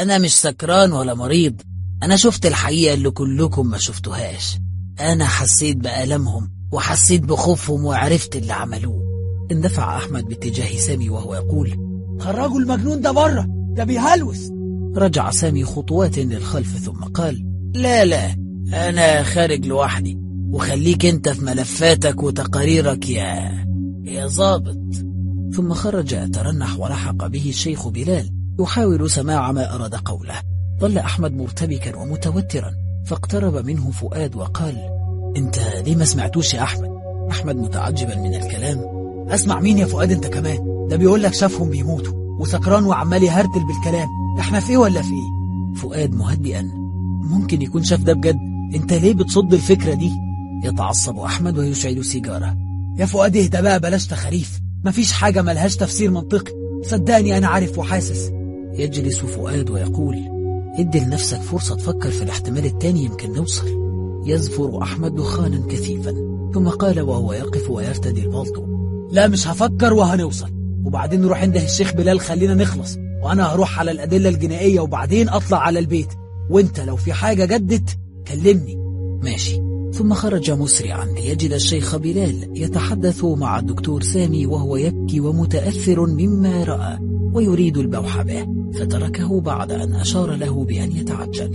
أنا مش سكران ولا مريض، أنا شفت الحقيقة اللي كلكم ما شفتوهاش. أنا حسيت بألمهم وحسيت بخوفهم وعرفت اللي عملوه. اندفع أحمد باتجاه سامي وهو يقول: خرجوا المجنون ده بره، ده بيهلوس. رجع سامي خطوات للخلف ثم قال: لا أنا خارج لوحدي، وخليك أنت في ملفاتك وتقاريرك يا ضابط. ثم خرج يترنح ولحق به الشيخ بلال يحاول سماع ما أراد قوله. ظل أحمد مرتبكا ومتوترا، فاقترب منه فؤاد وقال: أنت ليه ما سمعتوش يا أحمد؟ أحمد متعجبا من الكلام: أسمع مين يا فؤاد أنت كمان؟ ده بيقول لك شافهم بيموتوا وسكران وعمال يهرتل بالكلام، احنا في ايه ولا في ايه؟ فؤاد مهدئا: ممكن يكون شاف ده بجد، انت ليه بتصد الفكرة دي؟ يتعصب أحمد ويشعل سيجارة: يا فؤاد اهدى بقى، بلاش تخاريف، مفيش حاجة ملهاش تفسير منطقي، صدقني أنا عارف وحاسس. يجلس فؤاد ويقول: ادي لنفسك فرصة تفكر في الاحتمال التاني، يمكن نوصل. يزفر أحمد دخانا كثيفا، ثم قال وهو يقف ويرتدي البلطو: لا مش هفكر وهنوصل، وبعدين نروح عنده الشيخ بلال، خلينا نخلص، وانا هروح على الأدلة الجنائية وبعدين اطلع على البيت، وانت لو في حاجة جدت كلمني. ماشي. ثم خرج مسرعا ليجد الشيخ بلال يتحدث مع الدكتور سامي وهو يبكي ومتأثر مما رأى ويريد البوح به، فتركه بعد أن أشار له بأن يتعجل.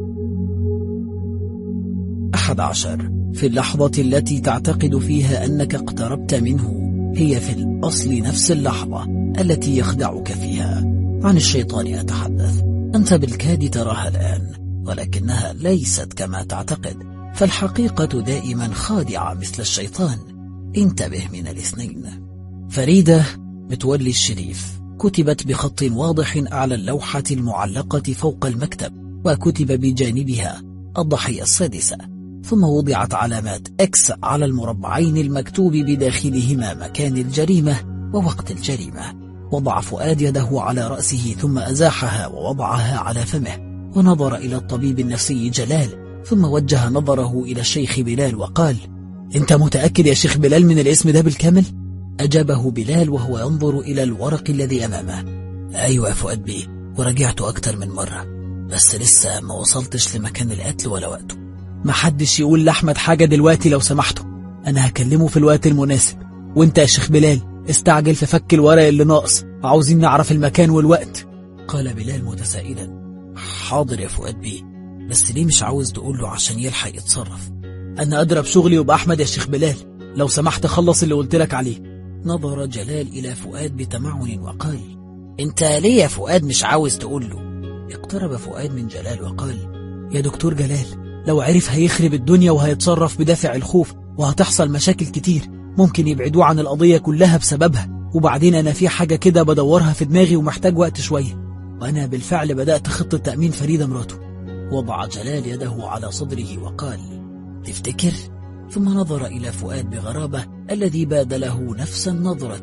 11. في اللحظة التي تعتقد فيها أنك اقتربت منه، هي في الأصل نفس اللحظة التي يخدعك فيها. عن الشيطان أتحدث. أنت بالكاد تراها الآن، ولكنها ليست كما تعتقد، فالحقيقة دائما خادعة مثل الشيطان. انتبه من الاثنين. فريدة متولي الشريف كتبت بخط واضح على اللوحة المعلقة فوق المكتب، وكتب بجانبها الضحية السادسة، ثم وضعت علامات إكس على المربعين المكتوب بداخلهما مكان الجريمة ووقت الجريمة. وضع فؤاد يده على رأسه ثم أزاحها ووضعها على فمه، ونظر إلى الطبيب النفسي جلال، ثم وجه نظره إلى الشيخ بلال وقال: أنت متأكد يا شيخ بلال من الاسم ده بالكامل؟ أجابه بلال وهو ينظر إلى الورق الذي أمامه: أيوة يا فؤاد بيه، وراجعته أكتر من مرة، بس لسه ما وصلتش لمكان القتل ولا وقته. محدش يقول لأحمد حاجة دلوقتي لو سمحته، أنا هكلمه في الوقت المناسب، وانت يا شيخ بلال استعجل في فك الورق اللي ناقص، عاوزين نعرف المكان والوقت. قال بلال متسائلا: حاضر يا فؤاد بيه، بس ليه مش عاوز تقوله عشان يلحق يتصرف؟ أنا أضرب شغلي يبقى أحمد يا شيخ بلال، لو سمحت خلص اللي قلت لك عليه. نظر جلال إلى فؤاد بتمعن وقال: أنت ليه يا فؤاد مش عاوز تقوله؟ اقترب فؤاد من جلال وقال: يا دكتور جلال، لو عرف هيخرب الدنيا وهيتصرف بدافع الخوف، وهتحصل مشاكل كتير، ممكن يبعدوه عن القضية كلها بسببها، وبعدين أنا في حاجة كده بدورها في دماغي ومحتاج وقت شوية، وأنا بالفعل بدأت خطة تأمين فريدة مراته. وضع جلال يده على صدره وقال: تفتكر؟ ثم نظر إلى فؤاد بغرابة الذي باد له نفس النظرة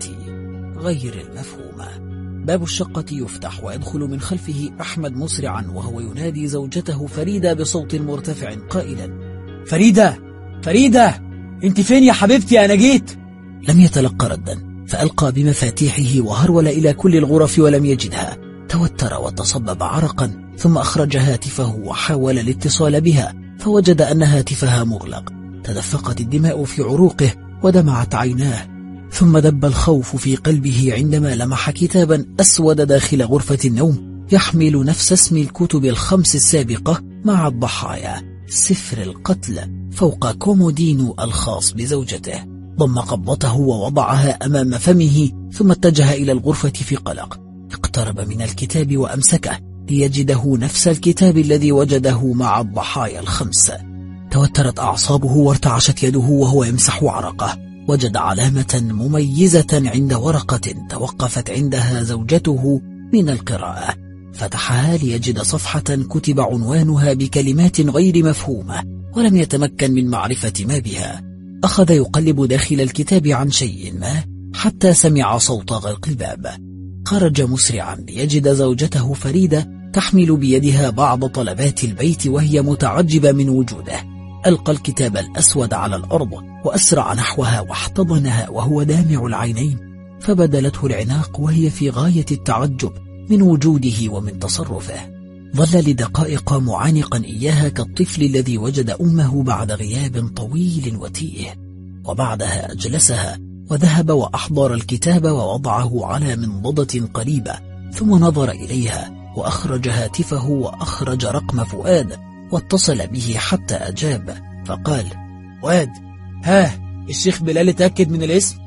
غير المفهومة. باب الشقة يفتح ويدخل من خلفه أحمد مسرعا وهو ينادي زوجته فريدة بصوت مرتفع قائلا: فريدة، فريدة، انت فين يا حبيبتي؟ أنا جيت. لم يتلقى ردا، فألقى بمفاتيحه وهرول إلى كل الغرف ولم يجدها. توتر وتصبب عرقا، ثم أخرج هاتفه وحاول الاتصال بها، فوجد أن هاتفها مغلق. تدفقت الدماء في عروقه ودمعت عيناه، ثم دب الخوف في قلبه عندما لمح كتابا أسود داخل غرفة النوم يحمل نفس اسم الكتب الخمس السابقة مع الضحايا: سفر القتل، فوق كومودينو الخاص بزوجته. ضم قبضته ووضعها أمام فمه، ثم اتجه إلى الغرفة في قلق. اقترب من الكتاب وأمسكه ليجده نفس الكتاب الذي وجده مع الضحايا الخمسة. توترت أعصابه وارتعشت يده وهو يمسح عرقه. وجد علامة مميزة عند ورقة توقفت عندها زوجته من القراءة، فتحها ليجد صفحة كتب عنوانها بكلمات غير مفهومة، ولم يتمكن من معرفة ما بها. أخذ يقلب داخل الكتاب عن شيء ما حتى سمع صوت غلق الباب. خرج مسرعا ليجد زوجته فريدة تحمل بيدها بعض طلبات البيت وهي متعجبة من وجوده. ألقى الكتاب الأسود على الأرض وأسرع نحوها واحتضنها وهو دامع العينين، فبدلته العناق وهي في غاية التعجب من وجوده ومن تصرفه. ظل لدقائق معانقا إياها كالطفل الذي وجد أمه بعد غياب طويل وتيه، وبعدها أجلسها وذهب وأحضر الكتاب ووضعه على منضدة قريبة، ثم نظر إليها وأخرج هاتفه وأخرج رقم فؤاد واتصل به حتى أجاب، فقال: فؤاد، ها الشيخ بلال اتأكد من الاسم؟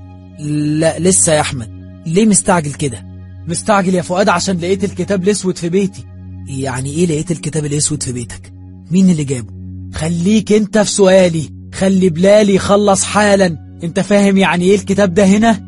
لا لسه يا أحمد. ليه مستعجل كده؟ مستعجل يا فؤاد عشان لقيت الكتاب الأسود في بيتي. يعني إيه لقيت الكتاب الأسود في بيتك؟ مين اللي جابه؟ خليك انت في سؤالي، خلي بلال يخلص حالا. انت فاهم يعني ايه الكتاب ده هنا؟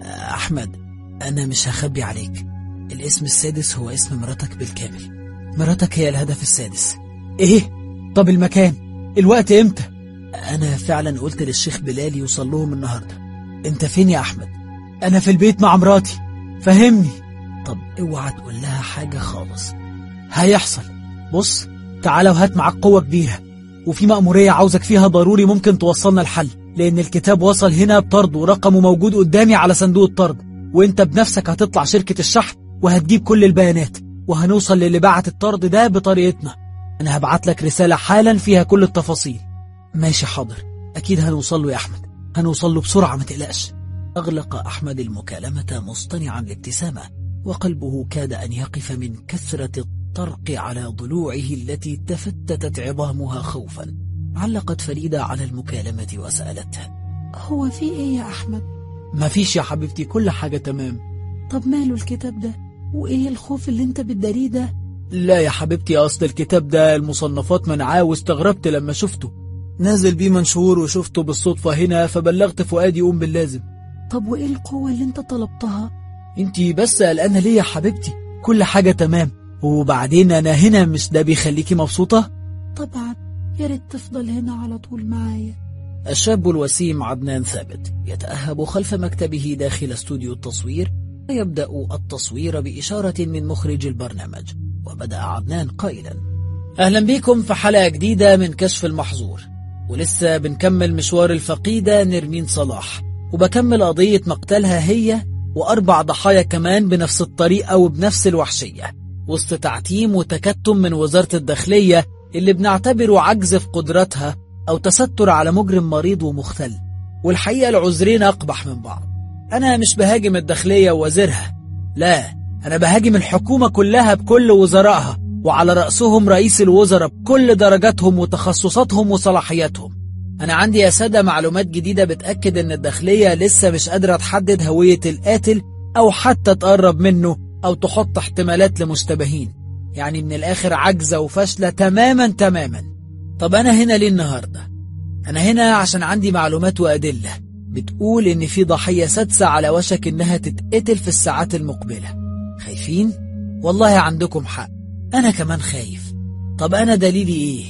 أحمد، أنا مش هخبي عليك، الاسم السادس هو اسم مراتك بالكامل. مراتك هي الهدف السادس. ايه؟ طب المكان؟ الوقت امتى؟ أنا فعلا قلت للشيخ بلال يوصل لهم النهاردة. انت فين يا أحمد؟ أنا في البيت مع مراتي، فهمني. طب اوعى تقول لها حاجة خالص. هيحصل. بص، تعالى وهات معاك قوة كبيرة، وفي مأمورية عاوزك فيها ضروري ممكن توصلنا الحل، لأن الكتاب وصل هنا بطرد ورقمه موجود قدامي على صندوق الطرد، وانت بنفسك هتطلع شركة الشحن وهتجيب كل البيانات، وهنوصل للي بعت الطرد ده بطريقتنا. أنا هبعت لك رسالة حالا فيها كل التفاصيل. ماشي حاضر، أكيد هنوصل له يا أحمد، هنوصل له بسرعة ما تقلقش. أغلق أحمد المكالمة مصطنعا الابتسامة، وقلبه كاد أن يقف من كثرة الطرق على ضلوعه التي تفتتت عظامها خوفا. علقت فريدة على المكالمة وسألتها: هو في ايه يا أحمد؟ ما فيش يا حبيبتي، كل حاجة تمام. طب ماله الكتاب ده؟ وايه الخوف اللي انت بتداريه ده؟ لا يا حبيبتي، أصل الكتاب ده المصنفات منعاه، واستغربت لما شفته نازل بيه منشور وشفته بالصدفة هنا، فبلغت فؤاد يقوم باللازم. طب وايه القوة اللي انت طلبتها؟ انتي بس قلقانة ليه يا حبيبتي؟ كل حاجة تمام، وبعدين أنا هنا، مش ده بيخليكي مبسوطة؟ طبعا، يا ريت تفضل هنا على طول معايا. الشاب الوسيم عدنان ثابت يتأهب خلف مكتبه داخل استوديو التصوير، ويبدأ التصوير بإشارة من مخرج البرنامج. وبدأ عدنان قائلا: أهلا بكم في حلقة جديدة من كشف المحظور، ولسه بنكمل مشوار الفقيدة نرمين صلاح، وبكمل قضية مقتلها هي و4 ضحايا كمان بنفس الطريقة وبنفس الوحشية، وسط تعتيم وتكتم من وزارة الداخلية اللي بنعتبره عجز في قدرتها أو تستر على مجرم مريض ومختل. والحقيقة العذرين أقبح من بعض. أنا مش بهاجم الداخلية ووزيرها، لا، أنا بهاجم الحكومة كلها بكل وزرائها، وعلى رأسهم رئيس الوزراء بكل درجاتهم وتخصصاتهم وصلاحياتهم. أنا عندي يا سادة معلومات جديدة بتأكد إن الداخلية لسه مش قادرة تحدد هوية القاتل أو حتى تقرب منه أو تحط احتمالات لمشتبهين. يعني من الآخر عجزة وفاشلة تماما. طب أنا هنا ليه النهاردة؟ أنا هنا عشان عندي معلومات وأدلة بتقول إن في ضحية سادسة على وشك إنها تتقتل في الساعات المقبلة. خايفين؟ والله عندكم حق، أنا كمان خايف. طب أنا دليلي إيه؟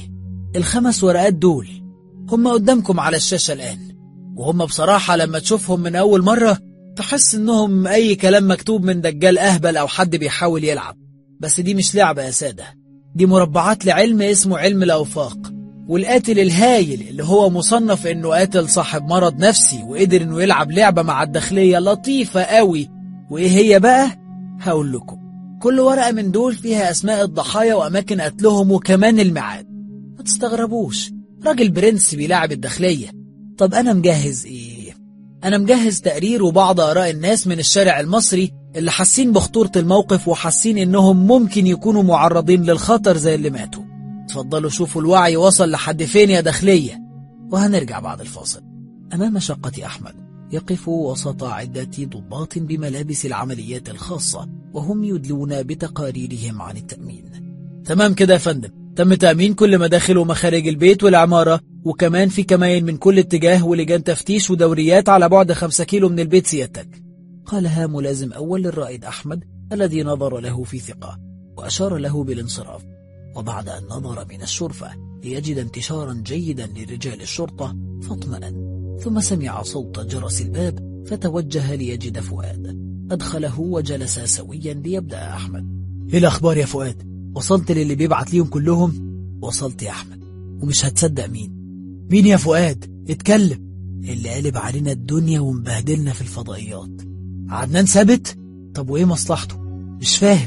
ال5 ورقات دول هم قدامكم على الشاشة الآن، وهم بصراحة لما تشوفهم من أول مرة تحس إنهم أي كلام مكتوب من دجال أهبل أو حد بيحاول يلعب. بس دي مش لعبة يا سادة، دي مربعات لعلم اسمه علم الأوفاق. والقاتل الهايل اللي هو مصنف إنه قاتل صاحب مرض نفسي وقدر إنه يلعب لعبة مع الداخلية لطيفة قوي. وإيه هي بقى؟ هقول لكم. كل ورقة من دول فيها أسماء الضحايا وأماكن قتلهم وكمان الميعاد. ما تستغربوش، راجل برنس بيلاعب الداخلية. طب أنا مجهز إيه؟ أنا مجهز تقرير وبعض آراء الناس من الشارع المصري اللي حاسين بخطورة الموقف وحاسين إنهم ممكن يكونوا معرضين للخطر زي اللي ماتوا. تفضلوا شوفوا الوعي وصل لحد فين يا داخلية، وهنرجع بعد الفاصل. أمام شقة أحمد يقف وسط عدة ضباط بملابس العمليات الخاصة، وهم يدلون بتقاريرهم عن التأمين. تمام كده يا فندم، تم تأمين كل مداخل ومخارج البيت والعمارة، وكمان في كمائن من كل اتجاه ولجان تفتيش ودوريات على بعد 5 كيلو من البيت سيادتك، قالها ملازم أول للرائد أحمد الذي نظر له في ثقة وأشار له بالانصراف. وبعد أن نظر من الشرفة ليجد انتشارا جيدا لرجال الشرطة فاطمأن، ثم سمع صوت جرس الباب فتوجه ليجد فؤاد. أدخله وجلس سويا ليبدأ أحمد. إيه الأخبار يا فؤاد؟ وصلت للي بيبعت ليهم كلهم؟ وصلت يا أحمد، ومش هتصدق مين يا فؤاد؟ اتكلم. اللي قالب علينا الدنيا ومبهدلنا في الفضائيات. عدنان ثابت؟ طب وإيه مصلحته؟ مش فاهم.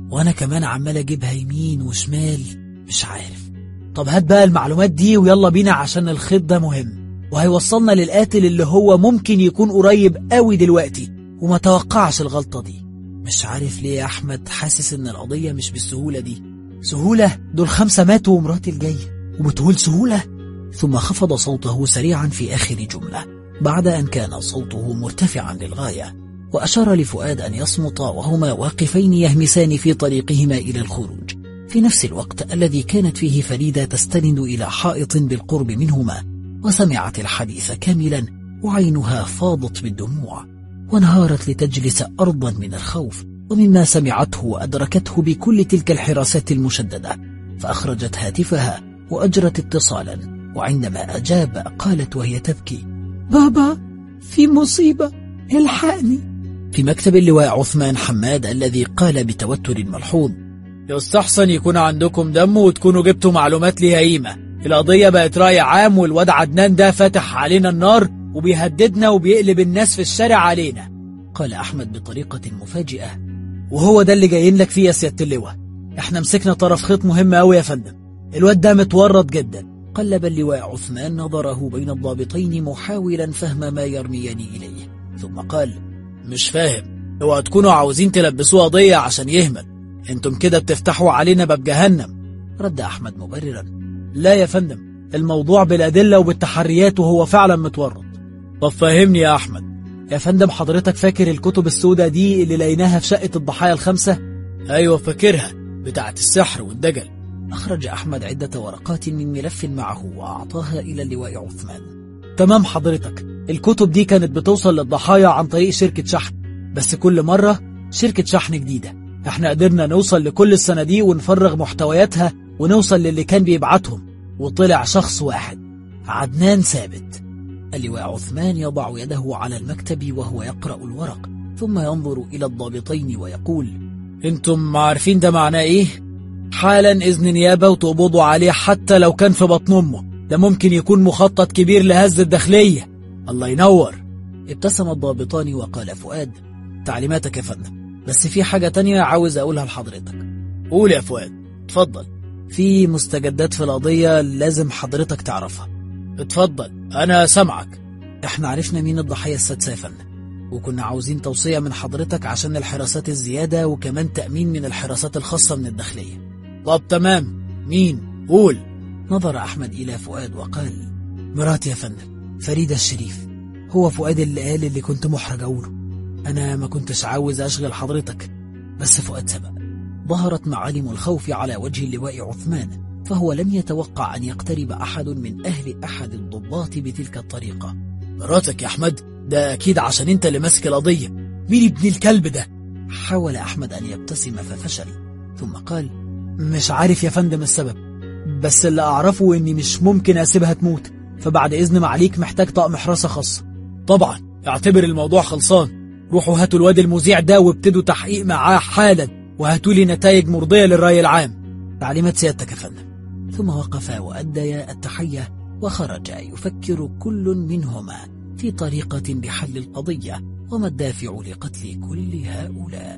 وأنا كمان عمال أجيبها يمين وشمال، مش عارف. طب هات بقى المعلومات دي ويلا بينا عشان الخيط ده مهم وهيوصلنا للقاتل اللي هو ممكن يكون قريب قوي دلوقتي وما توقعش الغلطة دي. مش عارف ليه يا أحمد حاسس إن القضية مش بالسهولة دي. سهولة؟ دول 5 ماتوا ومراتي الجاية وبتقول سهولة؟ ثم خفض صوته سريعا في آخر جملة بعد أن كان صوته مرتفعا للغاية، وأشار لفؤاد أن يصمت وهما واقفين يهمسان في طريقهما إلى الخروج في نفس الوقت الذي كانت فيه فريدة تستند إلى حائط بالقرب منهما وسمعت الحديث كاملا وعينها فاضت بالدموع وانهارت لتجلس أرضا من الخوف ومما سمعته وأدركته بكل تلك الحراسات المشددة، فأخرجت هاتفها وأجرت اتصالا، وعندما أجاب قالت وهي تبكي: بابا في مصيبة، الحقني. في مكتب اللواء عثمان حماد الذي قال بتوتر ملحوظ: يستحسن يكون عندكم دم وتكونوا جبتوا معلومات ليها قيمة. القضية بقت رأي عام والواد عدنان ده فتح علينا النار وبيهددنا وبيقلب الناس في الشارع علينا، قال أحمد بطريقة مفاجئة. وهو ده اللي جايين لك فيه يا سيادة اللواء، احنا مسكنا طرف خيط مهم أوي يا فندم، الواد ده متورط جدا. قلب اللواء عثمان نظره بين الضابطين محاولا فهم ما يرميان إليه، ثم قال: مش فاهم، اوعوا تكونوا عاوزين تلبسوه قضية عشان يهمل، انتم كده بتفتحوا علينا باب جهنم، رد أحمد مبررا. لا يا فندم، الموضوع بالأدلة وبالتحريات وهو فعلا متورط. طب فهمني يا أحمد. يا فندم حضرتك فاكر الكتب السوداء دي اللي لقيناها في شقة الضحايا ال5؟ أيوة فاكرها، بتاعة السحر والدجل. أخرج أحمد عدة ورقات من ملف معه وأعطاها إلى اللواء عثمان. تمام حضرتك، الكتب دي كانت بتوصل للضحايا عن طريق شركة شحن، بس كل مرة شركة شحن جديدة. احنا قدرنا نوصل لكل الصناديق ونفرغ محتوياتها ونوصل للي كان بيبعتهم، وطلع شخص واحد، عدنان ثابت. اللواء عثمان يضع يده على المكتب وهو يقرأ الورق، ثم ينظر إلى الضابطين ويقول: انتم عارفين ده معناه ايه؟ حالا إذن نيابة وتقبضوا عليه حتى لو كان في بطن أمه، ده ممكن يكون مخطط كبير لهز الداخلية. الله ينور. ابتسم الضابطان وقال فؤاد: تعليماتك يا فندم، بس في حاجة تانية عاوز أقولها لحضرتك. قول يا فؤاد، اتفضل. في مستجدات في القضية لازم حضرتك تعرفها. اتفضل أنا سامعك. احنا عرفنا مين الضحية السادسة يا فندم، وكنا عاوزين توصية من حضرتك عشان الحراسات الزيادة وكمان تأمين من الحراسات الخاصة من الداخلية. طب تمام، مين؟ قول. نظر أحمد إلى فؤاد وقال: مراتي يا فندم، فريدة الشريف. هو فؤاد اللي قال اللي كنت محرج أقوله، أنا ما كنتش عاوز أشغل حضرتك، بس فؤاد سبق. ظهرت معالم الخوف على وجه اللواء عثمان، فهو لم يتوقع أن يقترب أحد من أهل أحد الضباط بتلك الطريقة. مراتك يا أحمد؟ ده أكيد عشان أنت اللي ماسك القضية. مين ابن الكلب ده؟ حاول أحمد أن يبتسم ففشل، ثم قال: مش عارف يا فندم السبب، بس اللي أعرفه إني مش ممكن أسيبها تموت، فبعد إذن معاليك محتاج طقم حراسة خاصة. طبعا، اعتبر الموضوع خلصان. روحوا هاتوا الواد المذيع ده وابتدوا تحقيق معاه حالا، وهاتوا لي نتائج مرضية للرأي العام. تعليمات سيادتك يا فندم. ثم وقفا وأديا التحية وخرجا يفكر كل منهما في طريقة لحل القضية وما الدافع لقتل كل هؤلاء.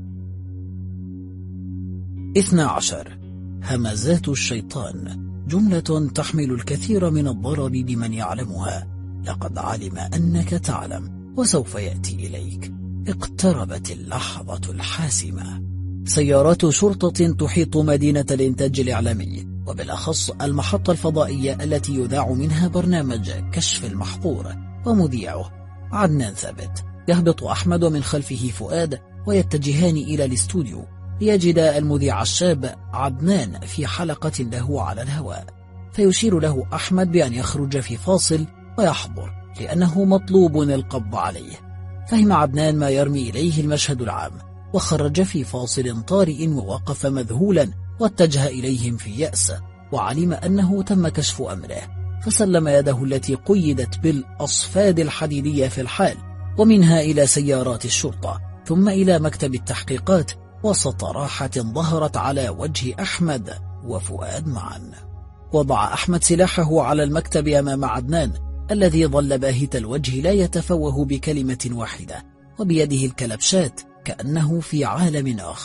12. همزات الشيطان، جملة تحمل الكثير من الضرر بمن يعلمها. لقد علم أنك تعلم وسوف يأتي إليك. اقتربت اللحظة الحاسمة. سيارات شرطة تحيط مدينة الإنتاج الإعلامي، وبالأخص المحطة الفضائية التي يذاع منها برنامج كشف المحظور، ومذيعه عدنان ثابت. يهبط أحمد ومن خلفه فؤاد ويتجهان إلى الاستوديو ليجد المذيع الشاب عدنان في حلقة له على الهواء، فيشير له أحمد بأن يخرج في فاصل ويحضر لأنه مطلوب القبض عليه. فهم عدنان ما يرمي إليه المشهد العام، وخرج في فاصل طارئ ووقف مذهولا واتجه إليهم في يأس، وعلم أنه تم كشف أمره، فسلم يده التي قيدت بالأصفاد الحديدية في الحال، ومنها إلى سيارات الشرطة، ثم إلى مكتب التحقيقات، وسط راحة ظهرت على وجه أحمد وفؤاد معا. وضع أحمد سلاحه على المكتب أمام عدنان الذي ظل باهت الوجه لا يتفوه بكلمة واحدة، وبيده الكلبشات كأنه في عالم آخر،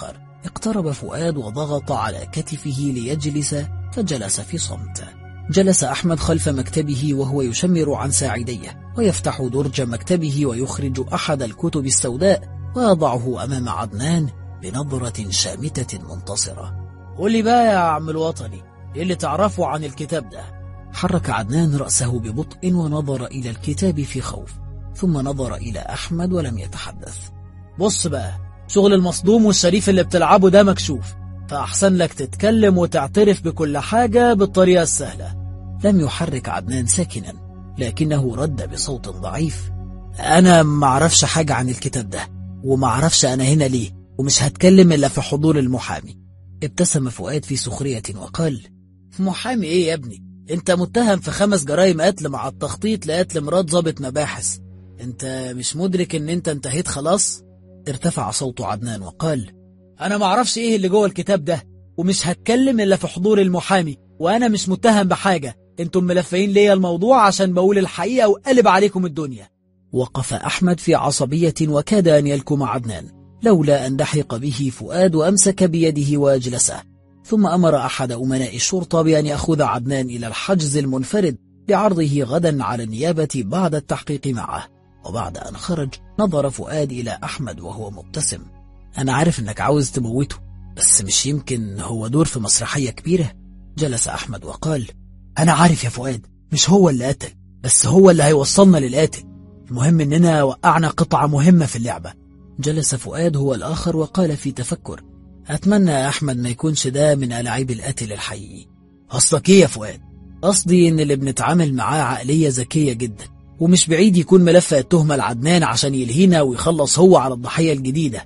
اقترب فؤاد وضغط على كتفه ليجلس، فجلس في صمت. جلس أحمد خلف مكتبه وهو يشمر عن ساعديه ويفتح درج مكتبه ويخرج أحد الكتب السوداء ويضعه أمام عدنان بنظرة شامتة منتصرة. قول لي بقى يا عم الوطني، ايه اللي تعرفه عن الكتاب ده؟ حرك عدنان رأسه ببطء ونظر إلى الكتاب في خوف، ثم نظر إلى أحمد ولم يتحدث. بص بقى، شغل المصدوم والشريف اللي بتلعبه ده مكشوف، فأحسن لك تتكلم وتعترف بكل حاجة بالطريقة السهلة. لم يحرك عدنان ساكنا، لكنه رد بصوت ضعيف: أنا معرفش حاجة عن الكتاب ده، ومعرفش أنا هنا ليه، ومش هتكلم إلا في حضور المحامي. ابتسم فؤاد في سخرية وقال: محامي إيه يا ابني؟ أنت متهم في 5 جرائم قتل مع التخطيط لقتل مرات ضابط مباحث. أنت مش مدرك إن أنت انتهيت خلاص؟ ارتفع صوت عدنان وقال: أنا معرفش إيه اللي جوه الكتاب ده، ومش هتكلم إلا في حضور المحامي، وأنا مش متهم بحاجة. انتم ملفقين ليا الموضوع عشان بقول الحقيقة وقلب عليكم الدنيا. وقف أحمد في عصبية وكاد أن يلكم عدنان، لولا أن لحق به فؤاد وأمسك بيده وأجلسه، ثم أمر أحد أمناء الشرطة بأن يأخذ عدنان إلى الحجز المنفرد لعرضه غدا على النيابة بعد التحقيق معه. وبعد أن خرج نظر فؤاد إلى أحمد وهو مبتسم: أنا عارف أنك عاوز تموته، بس مش يمكن هو دور في مسرحية كبيرة؟ جلس أحمد وقال: أنا عارف يا فؤاد، مش هو اللي قتل، بس هو اللي هيوصلنا للقاتل. المهم إننا وقعنا قطعة مهمة في اللعبة. جلس فؤاد هو الآخر وقال في تفكر: أتمنى يا أحمد ما يكونش ده من ألاعيب القتل الحقيقي. قصدك إيه يا فؤاد؟ قصدي إن اللي بنتعامل معاه عقلية ذكية جدا، ومش بعيد يكون ملف التهمة لعدنان عشان يلهينا ويخلص هو على الضحية الجديدة.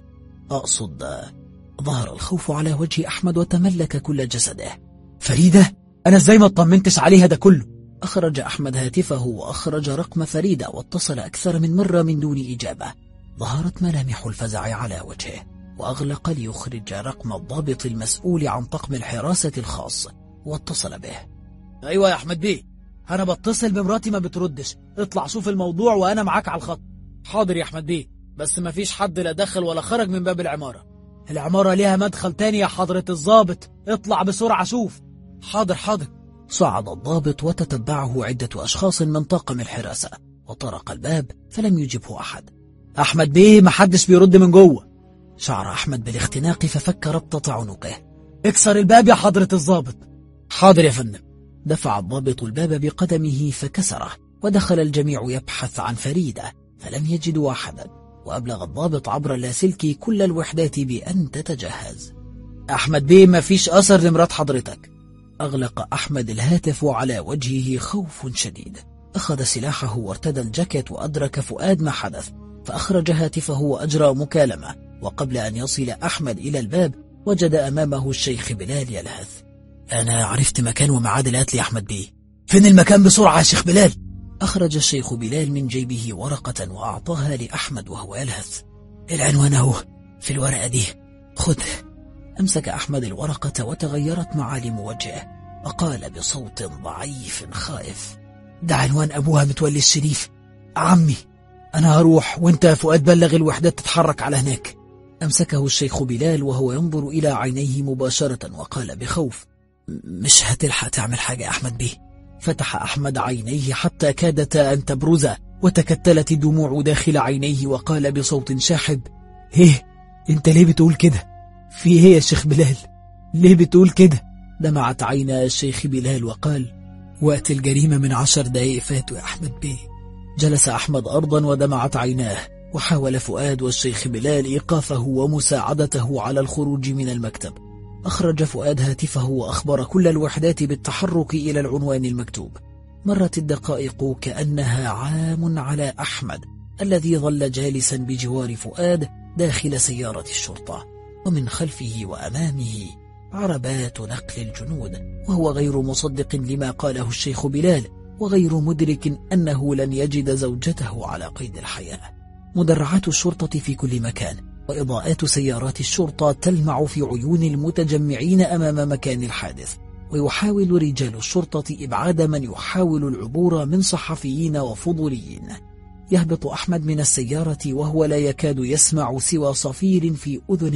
أقصد. ظهر الخوف على وجه أحمد وتملك كل جسده. فريدة؟ أنا إزاي ما اطمنتش عليها ده كله؟ أخرج أحمد هاتفه وأخرج رقم فريدة واتصل أكثر من مرة من دون إجابة. ظهرت ملامح الفزع على وجهه، وأغلق ليخرج رقم الضابط المسؤول عن طقم الحراسة الخاص واتصل به. أيوة يا أحمد بيه، أنا بتصل بمراتي ما بتردش، اطلع شوف الموضوع وأنا معاك على الخط. حاضر يا أحمد بيه، بس ما فيش حد لا دخل ولا خرج من باب العمارة. العمارة ليها مدخل تاني يا حضرة الضابط، اطلع بسرعة شوف. حاضر. صعد الضابط وتتبعه عدة أشخاص من طاقم الحراسة، وطرق الباب فلم يجبه أحد. أحمد بيه محدش بيرد من جوه. شعر أحمد بالاختناق ففك ربطة عنقه. اكسر الباب يا حضرة الضابط. حاضر يا فندم. دفع الضابط الباب بقدمه فكسره، ودخل الجميع يبحث عن فريدة فلم يجدوا أحدا، وأبلغ الضابط عبر اللاسلكي كل الوحدات بأن تتجهز. أحمد بيه ما فيش أثر لمرات حضرتك. أغلق أحمد الهاتف على وجهه خوف شديد. أخذ سلاحه وارتدى الجاكيت وأدرك فؤاد ما حدث، فأخرج هاتفه وأجرى مكالمة، وقبل أن يصل أحمد إلى الباب وجد أمامه الشيخ بلال يلهث. أنا عرفت مكان وميعاد القتل يا أحمد بيه. فين المكان بسرعة يا شيخ بلال؟ أخرج الشيخ بلال من جيبه ورقة وأعطاها لأحمد وهو يلهث. العنوان اهو في الورقة دي، خذ. أمسك أحمد الورقة وتغيرت معالم وجهه، وقال بصوت ضعيف خائف: ده عنوان أبوها متولي الشريف. عمي أنا هروح، وانت يا فؤاد بلغ الوحدات تتحرك على هناك. أمسكه الشيخ بلال وهو ينظر إلى عينيه مباشرة وقال بخوف: مش هتلحق تعمل حاجة يا أحمد بيه. فتح أحمد عينيه حتى كادتا أن تبرزا، وتكتلت الدموع داخل عينيه، وقال بصوت شاحب: ايه انت ليه بتقول كده؟ في ايه يا شيخ بلال؟ ليه بتقول كده؟ دمعت عينا الشيخ بلال وقال: وقت الجريمة من 10 دقايق فاتوا يا أحمد بيه. جلس أحمد أرضا ودمعت عيناه، وحاول فؤاد والشيخ بلال إيقافه ومساعدته على الخروج من المكتب. أخرج فؤاد هاتفه وأخبر كل الوحدات بالتحرك إلى العنوان المكتوب. مرت الدقائق كأنها عام على أحمد الذي ظل جالسا بجوار فؤاد داخل سيارة الشرطة، ومن خلفه وأمامه عربات نقل الجنود، وهو غير مصدق لما قاله الشيخ بلال، وغير مدرك أنه لن يجد زوجته على قيد الحياة. مدرعات الشرطة في كل مكان، وإضاءات سيارات الشرطة تلمع في عيون المتجمعين أمام مكان الحادث، ويحاول رجال الشرطة إبعاد من يحاول العبور من صحفيين وفضوليين. يهبط أحمد من السيارة وهو لا يكاد يسمع سوى صفير في أذنه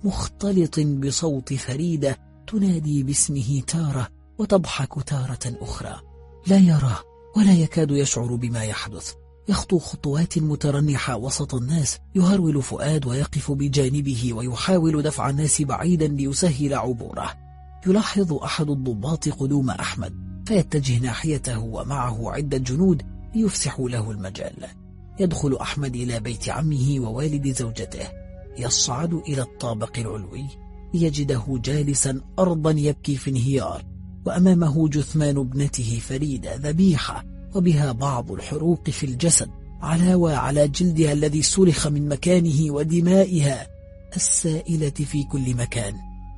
مختلط بصوت فريدة تنادي باسمه تارة وتضحك تارة أخرى. لا يراه ولا يكاد يشعر بما يحدث. يخطو خطوات مترنحة وسط الناس. يهرول فؤاد ويقف بجانبه ويحاول دفع الناس بعيدا ليسهل عبوره. يلاحظ أحد الضباط قدوم أحمد فيتجه ناحيته ومعه عدة جنود ليفسحوا له المجال. يدخل أحمد إلى بيت عمه ووالد زوجته. يصعد إلى الطابق العلوي ليجده جالسا أرضا يبكي في انهيار، وأمامه جثمان ابنته فريدة ذبيحة وبها بعض الحروق في الجسد، علاوة على جلدها الذي سلخ من مكانه ودمائها السائلة في كل مكان،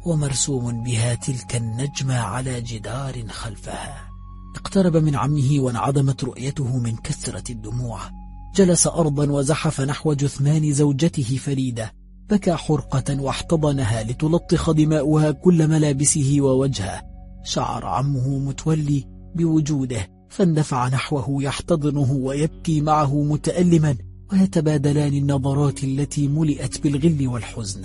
ومرسوم بها تلك النجمة على جدار خلفها. اقترب من عمه وانعدمت رؤيته من كثرة الدموع. جلس أرضا وزحف نحو جثمان زوجته فريدة، بكى حرقة واحتضنها لتلطخ دماؤها كل ملابسه ووجهه. شعر عمه متولي بوجوده فاندفع نحوه يحتضنه ويبكي معه متألما، ويتبادلان النظرات التي ملئت بالغل والحزن.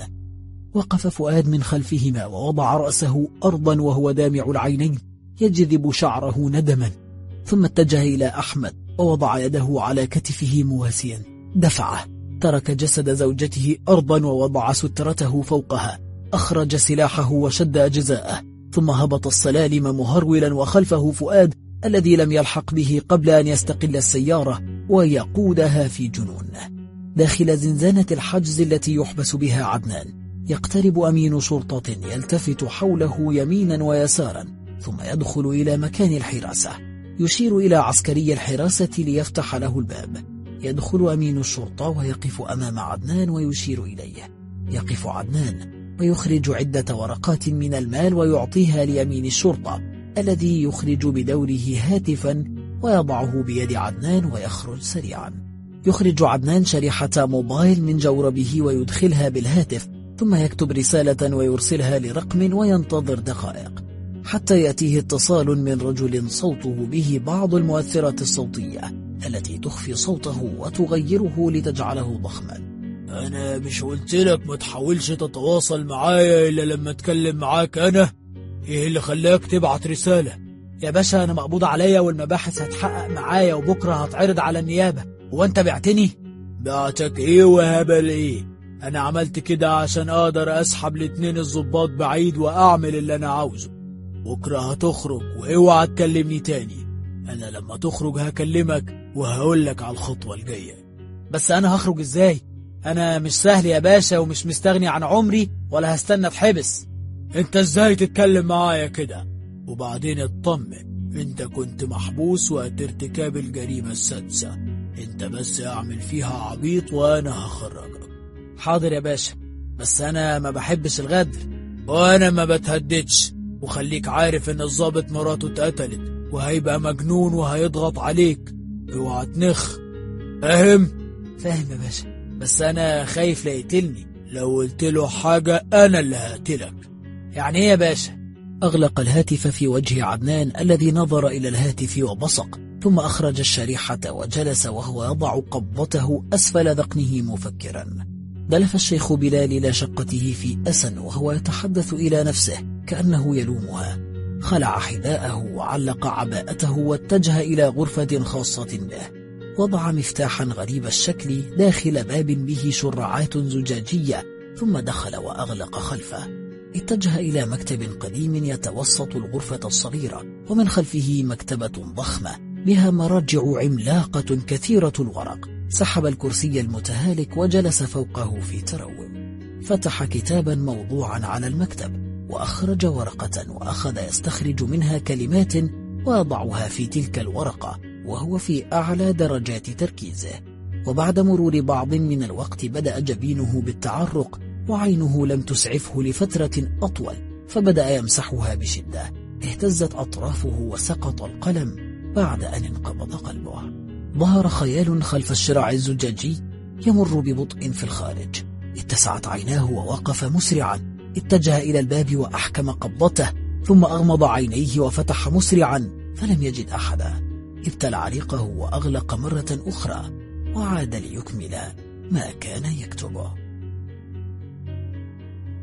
وقف فؤاد من خلفهما ووضع رأسه أرضا وهو دامع العينين يجذب شعره ندما، ثم اتجه إلى أحمد ووضع يده على كتفه مواسيا. دفعه، ترك جسد زوجته أرضا ووضع سترته فوقها، أخرج سلاحه وشد أجزاءه، ثم هبط السلالم مهرولا وخلفه فؤاد الذي لم يلحق به قبل أن يستقل السيارة ويقودها في جنون. داخل زنزانة الحجز التي يحبس بها عدنان يقترب أمين شرطة يلتفت حوله يمينا ويسارا، ثم يدخل إلى مكان الحراسة. يشير إلى عسكري الحراسة ليفتح له الباب. يدخل أمين الشرطة ويقف أمام عدنان ويشير إليه. يقف عدنان ويخرج عدة ورقات من المال ويعطيها لأمين الشرطة الذي يخرج بدوره هاتفا ويضعه بيد عدنان ويخرج سريعا. يخرج عدنان شريحة موبايل من جوربه ويدخلها بالهاتف، ثم يكتب رسالة ويرسلها لرقم وينتظر دقائق حتى يأتيه اتصال من رجل صوته به بعض المؤثرات الصوتية التي تخفي صوته وتغيره لتجعله ضخما. أنا مش قلت لك ما تحاولش تتواصل معايا إلا لما أتكلم معاك أنا؟ إيه اللي خلاك تبعت رسالة؟ يا باشا أنا مقبوض عليا والمباحث هتحقق معايا وبكرة هتعرض على النيابة. هو أنت بعتني؟ بعتك إيه وهبل إيه؟ أنا عملت كده عشان أقدر أسحب الاتنين الضباط بعيد وأعمل اللي أنا عاوزه. بكرة هتخرج واوعى تكلمني تاني. أنا لما تخرج هكلمك وهقولك على الخطوة الجاية. بس أنا هخرج إزاي؟ أنا مش سهل يا باشا ومش مستغني عن عمري ولا هستنى اتحبس. أنت إزاي تتكلم معايا كده؟ وبعدين اطمن، أنت كنت محبوس وقت ارتكاب الجريمة السادسة. أنت بس اعمل فيها عبيط وأنا هخرجك. حاضر يا باشا، بس أنا ما بحبش الغدر. وأنا ما بتهددش، وخليك عارف إن الضابط مراته اتقتلت وهيبقى مجنون وهيضغط عليك. اوعى تنخ. فاهم؟ فاهم يا باشا، بس أنا خايف لا يقتلني. لو قلت له حاجة أنا اللي هقتلك. يعني إيه يا باشا؟ أغلق الهاتف في وجه عدنان الذي نظر إلى الهاتف وبصق، ثم أخرج الشريحة وجلس وهو يضع قبضته أسفل ذقنه مفكرا. دلف الشيخ بلال إلى شقته في أسن وهو يتحدث إلى نفسه كأنه يلومها. خلع حذاءه وعلق عباءته واتجه إلى غرفة خاصة به. وضع مفتاحا غريب الشكل داخل باب به شرعات زجاجية، ثم دخل وأغلق خلفه. اتجه إلى مكتب قديم يتوسط الغرفة الصغيرة، ومن خلفه مكتبة ضخمة بها مراجع عملاقة كثيرة الورق. سحب الكرسي المتهالك وجلس فوقه في تروم. فتح كتابا موضوعا على المكتب وأخرج ورقة وأخذ يستخرج منها كلمات ويضعها في تلك الورقة وهو في أعلى درجات تركيزه. وبعد مرور بعض من الوقت بدأ جبينه بالتعرق وعينه لم تسعفه لفترة أطول، فبدأ يمسحها بشدة. اهتزت أطرافه وسقط القلم بعد أن انقبض قلبه. ظهر خيال خلف الشراع الزجاجي يمر ببطء في الخارج. اتسعت عيناه ووقف مسرعا. اتجه إلى الباب وأحكم قبضته، ثم أغمض عينيه وفتح مسرعا فلم يجد أحدا. ابتلع ريقه وأغلق مرة أخرى وعاد ليكمل ما كان يكتبه.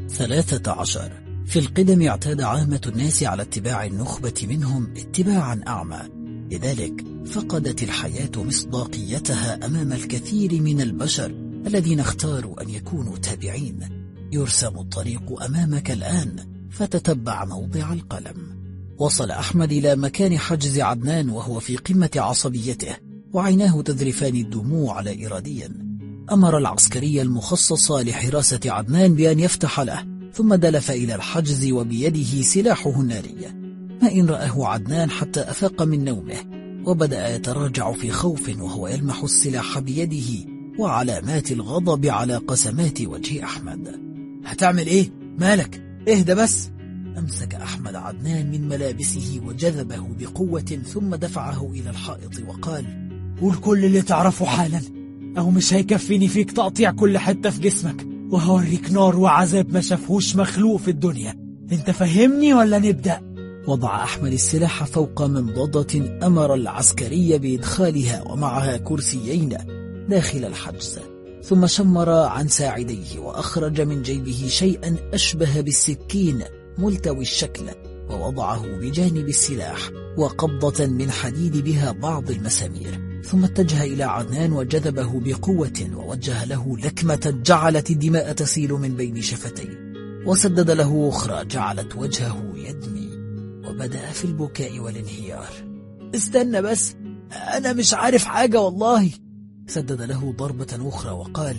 13. في القدم اعتاد عامة الناس على اتباع النخبة منهم اتباعا أعمى، لذلك فقدت الحياة مصداقيتها أمام الكثير من البشر الذين اختاروا أن يكونوا تابعين. يرسم الطريق أمامك الآن، فتتبع موضع القلم. وصل أحمد إلى مكان حجز عدنان وهو في قمة عصبيته، وعيناه تذرفان الدموع لا إراديا. أمر العسكري المخصص لحراسة عدنان بأن يفتح له، ثم دلف إلى الحجز وبيده سلاحه الناري. ما إن رآه عدنان حتى أفاق من نومه، وبدأ يتراجع في خوف وهو يلمح السلاح بيده وعلامات الغضب على قسمات وجه أحمد. هتعمل إيه؟ مالك؟ اهدى بس. أمسك أحمد عدنان من ملابسه وجذبه بقوة، ثم دفعه إلى الحائط وقال: قول كل اللي تعرفه حالا، أو مش هيكفيني فيك تقطيع كل حتة في جسمك، وهوريك نار وعذاب ما شافهوش مخلوق في الدنيا. انت فهمني ولا نبدأ؟ وضع أحمد السلاح فوق منضدة أمر العسكري بإدخالها ومعها كرسيين داخل الحجز، ثم شمر عن ساعديه وأخرج من جيبه شيئا أشبه بالسكين ملتوي الشكل، ووضعه بجانب السلاح وقبضة من حديد بها بعض المسامير، ثم اتجه إلى عدنان وجذبه بقوة ووجه له لكمة جعلت الدماء تسيل من بين شفتيه، وسدد له أخرى جعلت وجهه يدمي، وبدأ في البكاء والانهيار. استنى بس، أنا مش عارف حاجة والله. سدد له ضربة أخرى وقال: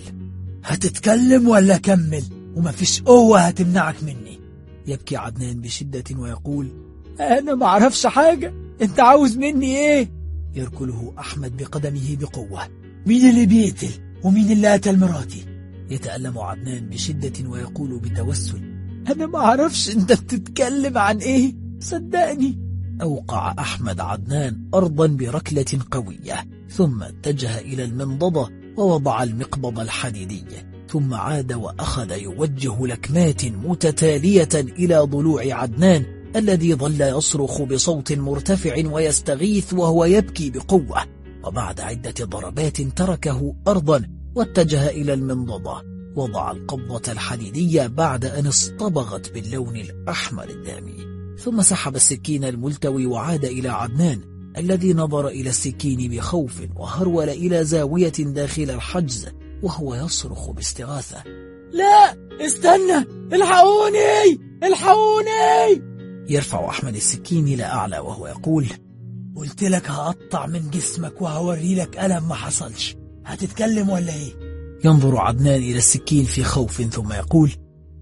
هتتكلم ولا كمل؟ ومفيش قوة هتمنعك مني. يبكي عدنان بشدة ويقول: أنا معرفش حاجة، أنت عاوز مني إيه؟ يركله أحمد بقدمه بقوة. مين اللي بيقتل؟ ومين اللي قتل مراتي؟ يتألم عدنان بشدة ويقول بتوسل: أنا معرفش أنت بتتكلم عن إيه، صدقني. أوقع أحمد عدنان أرضا بركلة قوية، ثم اتجه إلى المنضدة ووضع المقبض الحديدي، ثم عاد وأخذ يوجه لكمات متتالية إلى ضلوع عدنان الذي ظل يصرخ بصوت مرتفع ويستغيث وهو يبكي بقوة. وبعد عدة ضربات تركه أرضا واتجه إلى المنضدة، وضع القبضة الحديدية بعد أن اصطبغت باللون الأحمر الدامي، ثم سحب السكين الملتوي وعاد إلى عدنان الذي نظر إلى السكين بخوف، وهرول إلى زاوية داخل الحجز وهو يصرخ باستغاثة: لا استنى، الحقوني الحقوني. يرفع أحمد السكين إلى أعلى وهو يقول: قلت لك هقطع من جسمك وهوري لك ألم ما حصلش، هتتكلم ولا إيه؟ ينظر عدنان إلى السكين في خوف ثم يقول: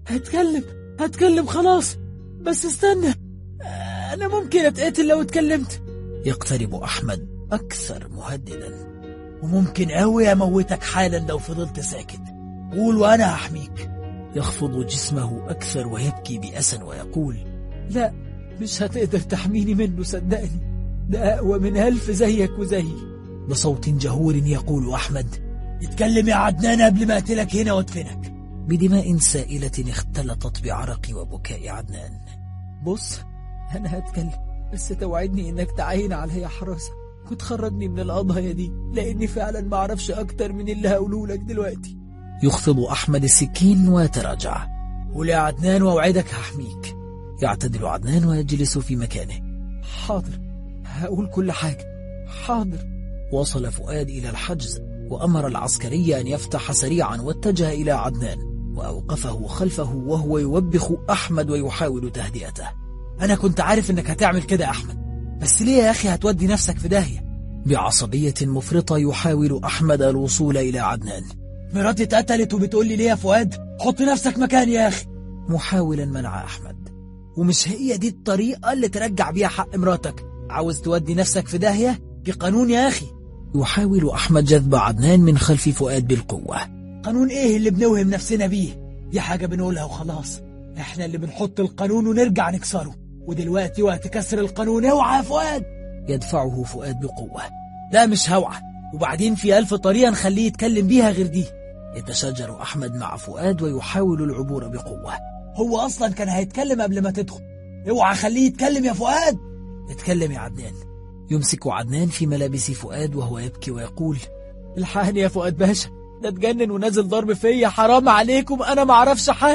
هتكلم خلاص، بس استنى، أنا ممكن أتقتل لو اتكلمت. يقترب أحمد أكثر مهددا: وممكن قوي أموتك حالا لو فضلت ساكت، قول وأنا هحميك. يخفض جسمه أكثر ويبكي بأسى ويقول: لا، مش هتقدر تحميني منه، صدقني، ده أقوى من 1000 زيك وزيي. بصوت جهور يقول أحمد: اتكلم يا عدنان قبل ما أقتلك هنا وادفنك. بدماء سائلة اختلطت بعرق وبكاء عدنان: بص، أنا هتكلم، بس توعدني إنك تعين عليا حراسة وتخرجني من القضايا دي، لأني فعلا ما أعرفش أكتر من اللي هقوله لك دلوقتي. يخفض أحمد السكين ويتراجع: قول يا عدنان وأوعدك هحميك. يعتدل عدنان ويجلس في مكانه: حاضر، هقول كل حاجة، حاضر. وصل فؤاد إلى الحجز وأمر العسكري أن يفتح سريعا، واتجه إلى عدنان وأوقفه خلفه وهو يوبخ أحمد ويحاول تهدئته: أنا كنت عارف إنك هتعمل كده يا أحمد، بس ليه يا أخي هتودي نفسك في داهية؟ بعصبية مفرطة يحاول أحمد الوصول إلى عدنان: مراتي اتقتلت وبتقول لي ليه يا فؤاد؟ حط نفسك مكاني يا أخي. محاولا منع أحمد: ومش هي دي الطريقة اللي ترجع بيها حق مراتك؟ عاوز تودي نفسك في داهية؟ في قانون يا أخي. يحاول أحمد جذب عدنان من خلف فؤاد بالقوة: قانون إيه اللي بنوهم نفسنا بيه؟ دي حاجة بنقولها وخلاص، إحنا اللي بنحط القانون ونرجع نكسره، ودلوقتي وقت كسر القانون. اوعى يا فؤاد. يدفعه فؤاد بقوة: لا مش هوعى، وبعدين في 1000 طريقة نخليه يتكلم بيها غير دي. يتشاجر أحمد مع فؤاد ويحاول العبور بقوة: هو أصلا كان هيتكلم قبل ما تدخل، اوعى خليه يتكلم يا فؤاد. اتكلم يا عدنان. يمسك عدنان في ملابس فؤاد وهو يبكي ويقول: الحقني يا فؤاد باشا، ده اتجنن ونازل ضرب فيا، حرام عليكم، أنا معرفش حاجة.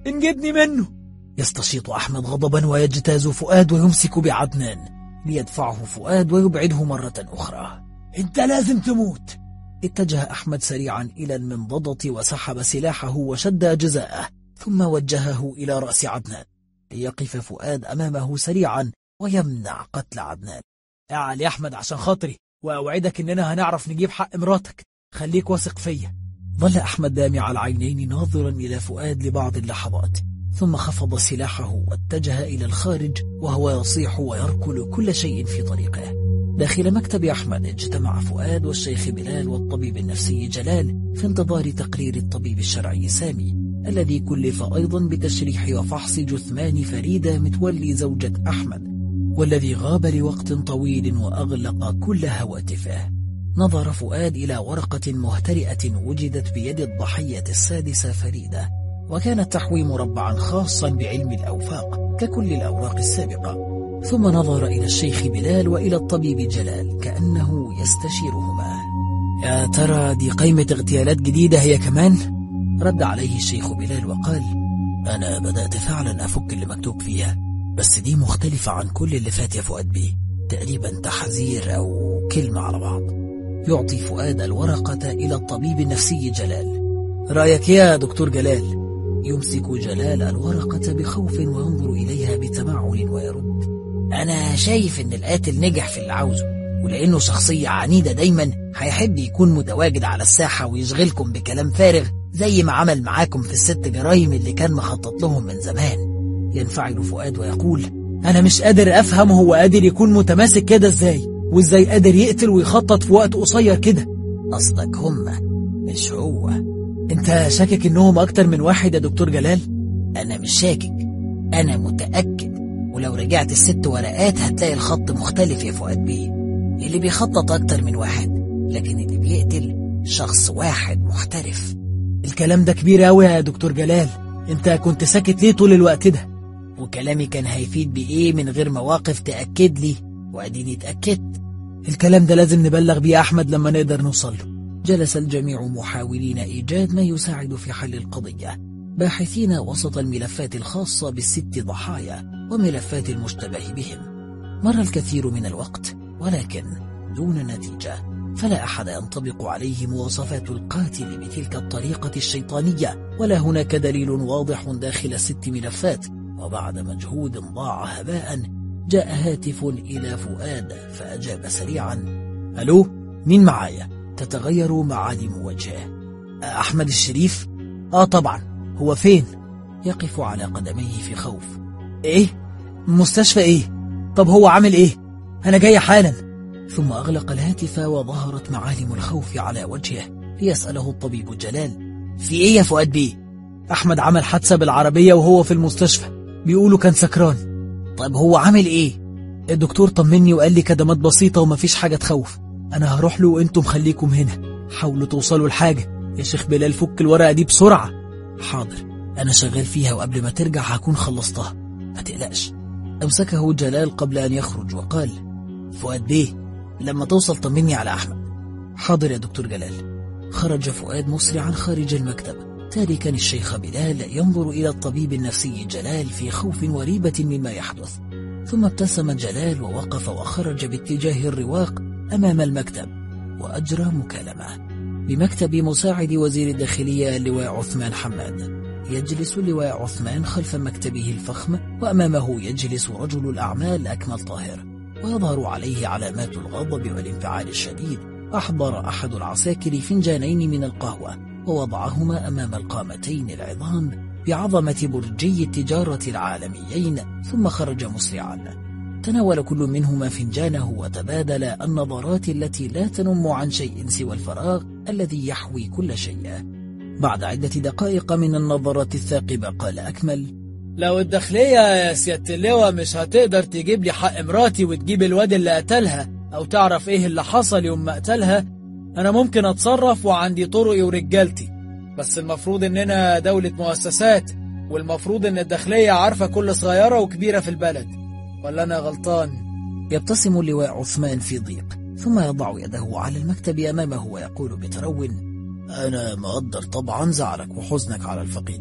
انجدني منه. يستشيط أحمد غضبا ويجتاز فؤاد ويمسك بعدنان ليدفعه فؤاد ويبعده مرة أخرى. انت لازم تموت. اتجه أحمد سريعا إلى المنضدة وسحب سلاحه وشد أجزاءه، ثم وجهه إلى رأس عدنان ليقف فؤاد أمامه سريعا ويمنع قتل عدنان. اعل يا أحمد عشان خاطري، وأوعدك إننا هنعرف نجيب حق مراتك، خليك واثق فيا. ظل أحمد دامع العينين ناظرا إلى فؤاد لبعض اللحظات، ثم خفض سلاحه واتجه إلى الخارج وهو يصيح ويركل كل شيء في طريقه. داخل مكتب أحمد اجتمع فؤاد والشيخ بلال والطبيب النفسي جلال في انتظار تقرير الطبيب الشرعي سامي، الذي كلف أيضا بتشريح وفحص جثمان فريدة متولي زوجة أحمد، والذي غاب لوقت طويل وأغلق كل هواتفه. نظر فؤاد إلى ورقة مهترئة وجدت بيد الضحية السادسة فريدة، وكانت تحوي مربعا خاصا بعلم الأوفاق ككل الأوراق السابقة. ثم نظر إلى الشيخ بلال وإلى الطبيب جلال كأنه يستشيرهما. يا ترى دي قائمة اغتيالات جديدة هي كمان؟ رد عليه الشيخ بلال وقال: أنا بدأت فعلا أفك اللي مكتوب فيها، بس دي مختلفة عن كل اللي فات يا فؤاد بيه، تقريبا تحذير أو كلمة على بعض. يعطي فؤاد الورقة إلى الطبيب النفسي جلال. رأيك يا دكتور جلال؟ يمسك جلال الورقة بخوف وينظر إليها بتمعن ويرد: أنا شايف إن القاتل نجح في اللي عاوزه، ولأنه شخصية عنيدة دايما هيحب يكون متواجد على الساحة ويشغلكم بكلام فارغ زي ما عمل معاكم في ال6 جرايم اللي كان مخطط لهم من زمان. ينفعل فؤاد ويقول: أنا مش قادر أفهم هو قادر يكون متماسك كده إزاي، وإزاي قادر يقتل ويخطط في وقت قصير كده. قصدك هما مش هو؟ أنت شاكك إنهم أكتر من واحد يا دكتور جلال؟ أنا مش شاكك، أنا متأكد، ولو رجعت ال6 ورقات هتلاقي الخط مختلف يا فؤاد بيه. اللي بيخطط أكتر من واحد، لكن اللي بيقتل شخص واحد محترف. الكلام ده كبير أوي يا دكتور جلال، أنت كنت ساكت ليه طول الوقت ده؟ وكلامي كان هيفيد بإيه من غير مواقف تأكد لي؟ وأديني اتأكدت. الكلام ده لازم نبلغ بيه أحمد لما نقدر نوصل له. جلس الجميع محاولين إيجاد ما يساعد في حل القضية، باحثين وسط الملفات الخاصة بال6 ضحايا وملفات المشتبه بهم. مر الكثير من الوقت ولكن دون نتيجة، فلا أحد ينطبق عليه مواصفات القاتل بتلك الطريقة الشيطانية، ولا هناك دليل واضح داخل ال6 ملفات. وبعد مجهود ضاع هباء جاء هاتف إلى فؤاد فأجاب سريعا: ألو، مين معايا؟ تتغير معالم وجهه. أحمد الشريف؟ طبعا، هو فين؟ يقف على قدميه في خوف. إيه؟ مستشفى إيه؟ طب هو عامل إيه؟ أنا جاي حالا. ثم أغلق الهاتف وظهرت معالم الخوف على وجهه ليسأله الطبيب جلال: في إيه يا فؤاد بيه؟ أحمد عمل حادثة بالعربية وهو في المستشفى، بيقولوا كان سكران. طيب هو عامل إيه؟ الدكتور طمني وقال لي كدمات بسيطة ومفيش حاجة تخوف. أنا هروح له وإنتم خليكم هنا، حاولوا توصلوا لحاجة. يا شيخ بلال فك الورقة دي بسرعة. حاضر، أنا شغال فيها وقبل ما ترجع هكون خلصتها، ما تقلقش. أمسكه جلال قبل أن يخرج وقال: فؤاد بيه، لما توصل طمني على أحمد. حاضر يا دكتور جلال. خرج فؤاد مسرعا خارج المكتب، تاركا الشيخ بلال ينظر إلى الطبيب النفسي جلال في خوف وريبة مما يحدث. ثم ابتسم جلال ووقف وخرج باتجاه الرواق أمام المكتب وأجرى مكالمة بمكتب مساعد وزير الداخلية اللواء عثمان حماد. يجلس اللواء عثمان خلف مكتبه الفخم، وأمامه يجلس رجل الأعمال أكمل طاهر، ويظهر عليه علامات الغضب والانفعال الشديد. أحضر أحد العساكر فنجانين من القهوة ووضعهما أمام القامتين العظام بعظمة برجي التجارة العالميين، ثم خرج مسرعا. تناول كل منهما فنجانه وتبادل النظرات التي لا تنم عن شيء سوى الفراغ الذي يحوي كل شيء. بعد عدة دقائق من النظرات الثاقبة قال أكمل: لو الداخلية يا سيادة اللواء مش هتقدر تجيب لي حق مراتي وتجيب الواد اللي قتلها، أو تعرف إيه اللي حصل يوم ما قتلها، أنا ممكن أتصرف وعندي طرقي ورجالتي، بس المفروض إننا دولة مؤسسات، والمفروض إن الداخلية عارفة كل صغيرة وكبيرة في البلد، ولا أنا غلطان؟ يبتسم اللواء عثمان في ضيق، ثم يضع يده على المكتب أمامه ويقول بترون: أنا مقدر طبعا زعلك وحزنك على الفقيدة،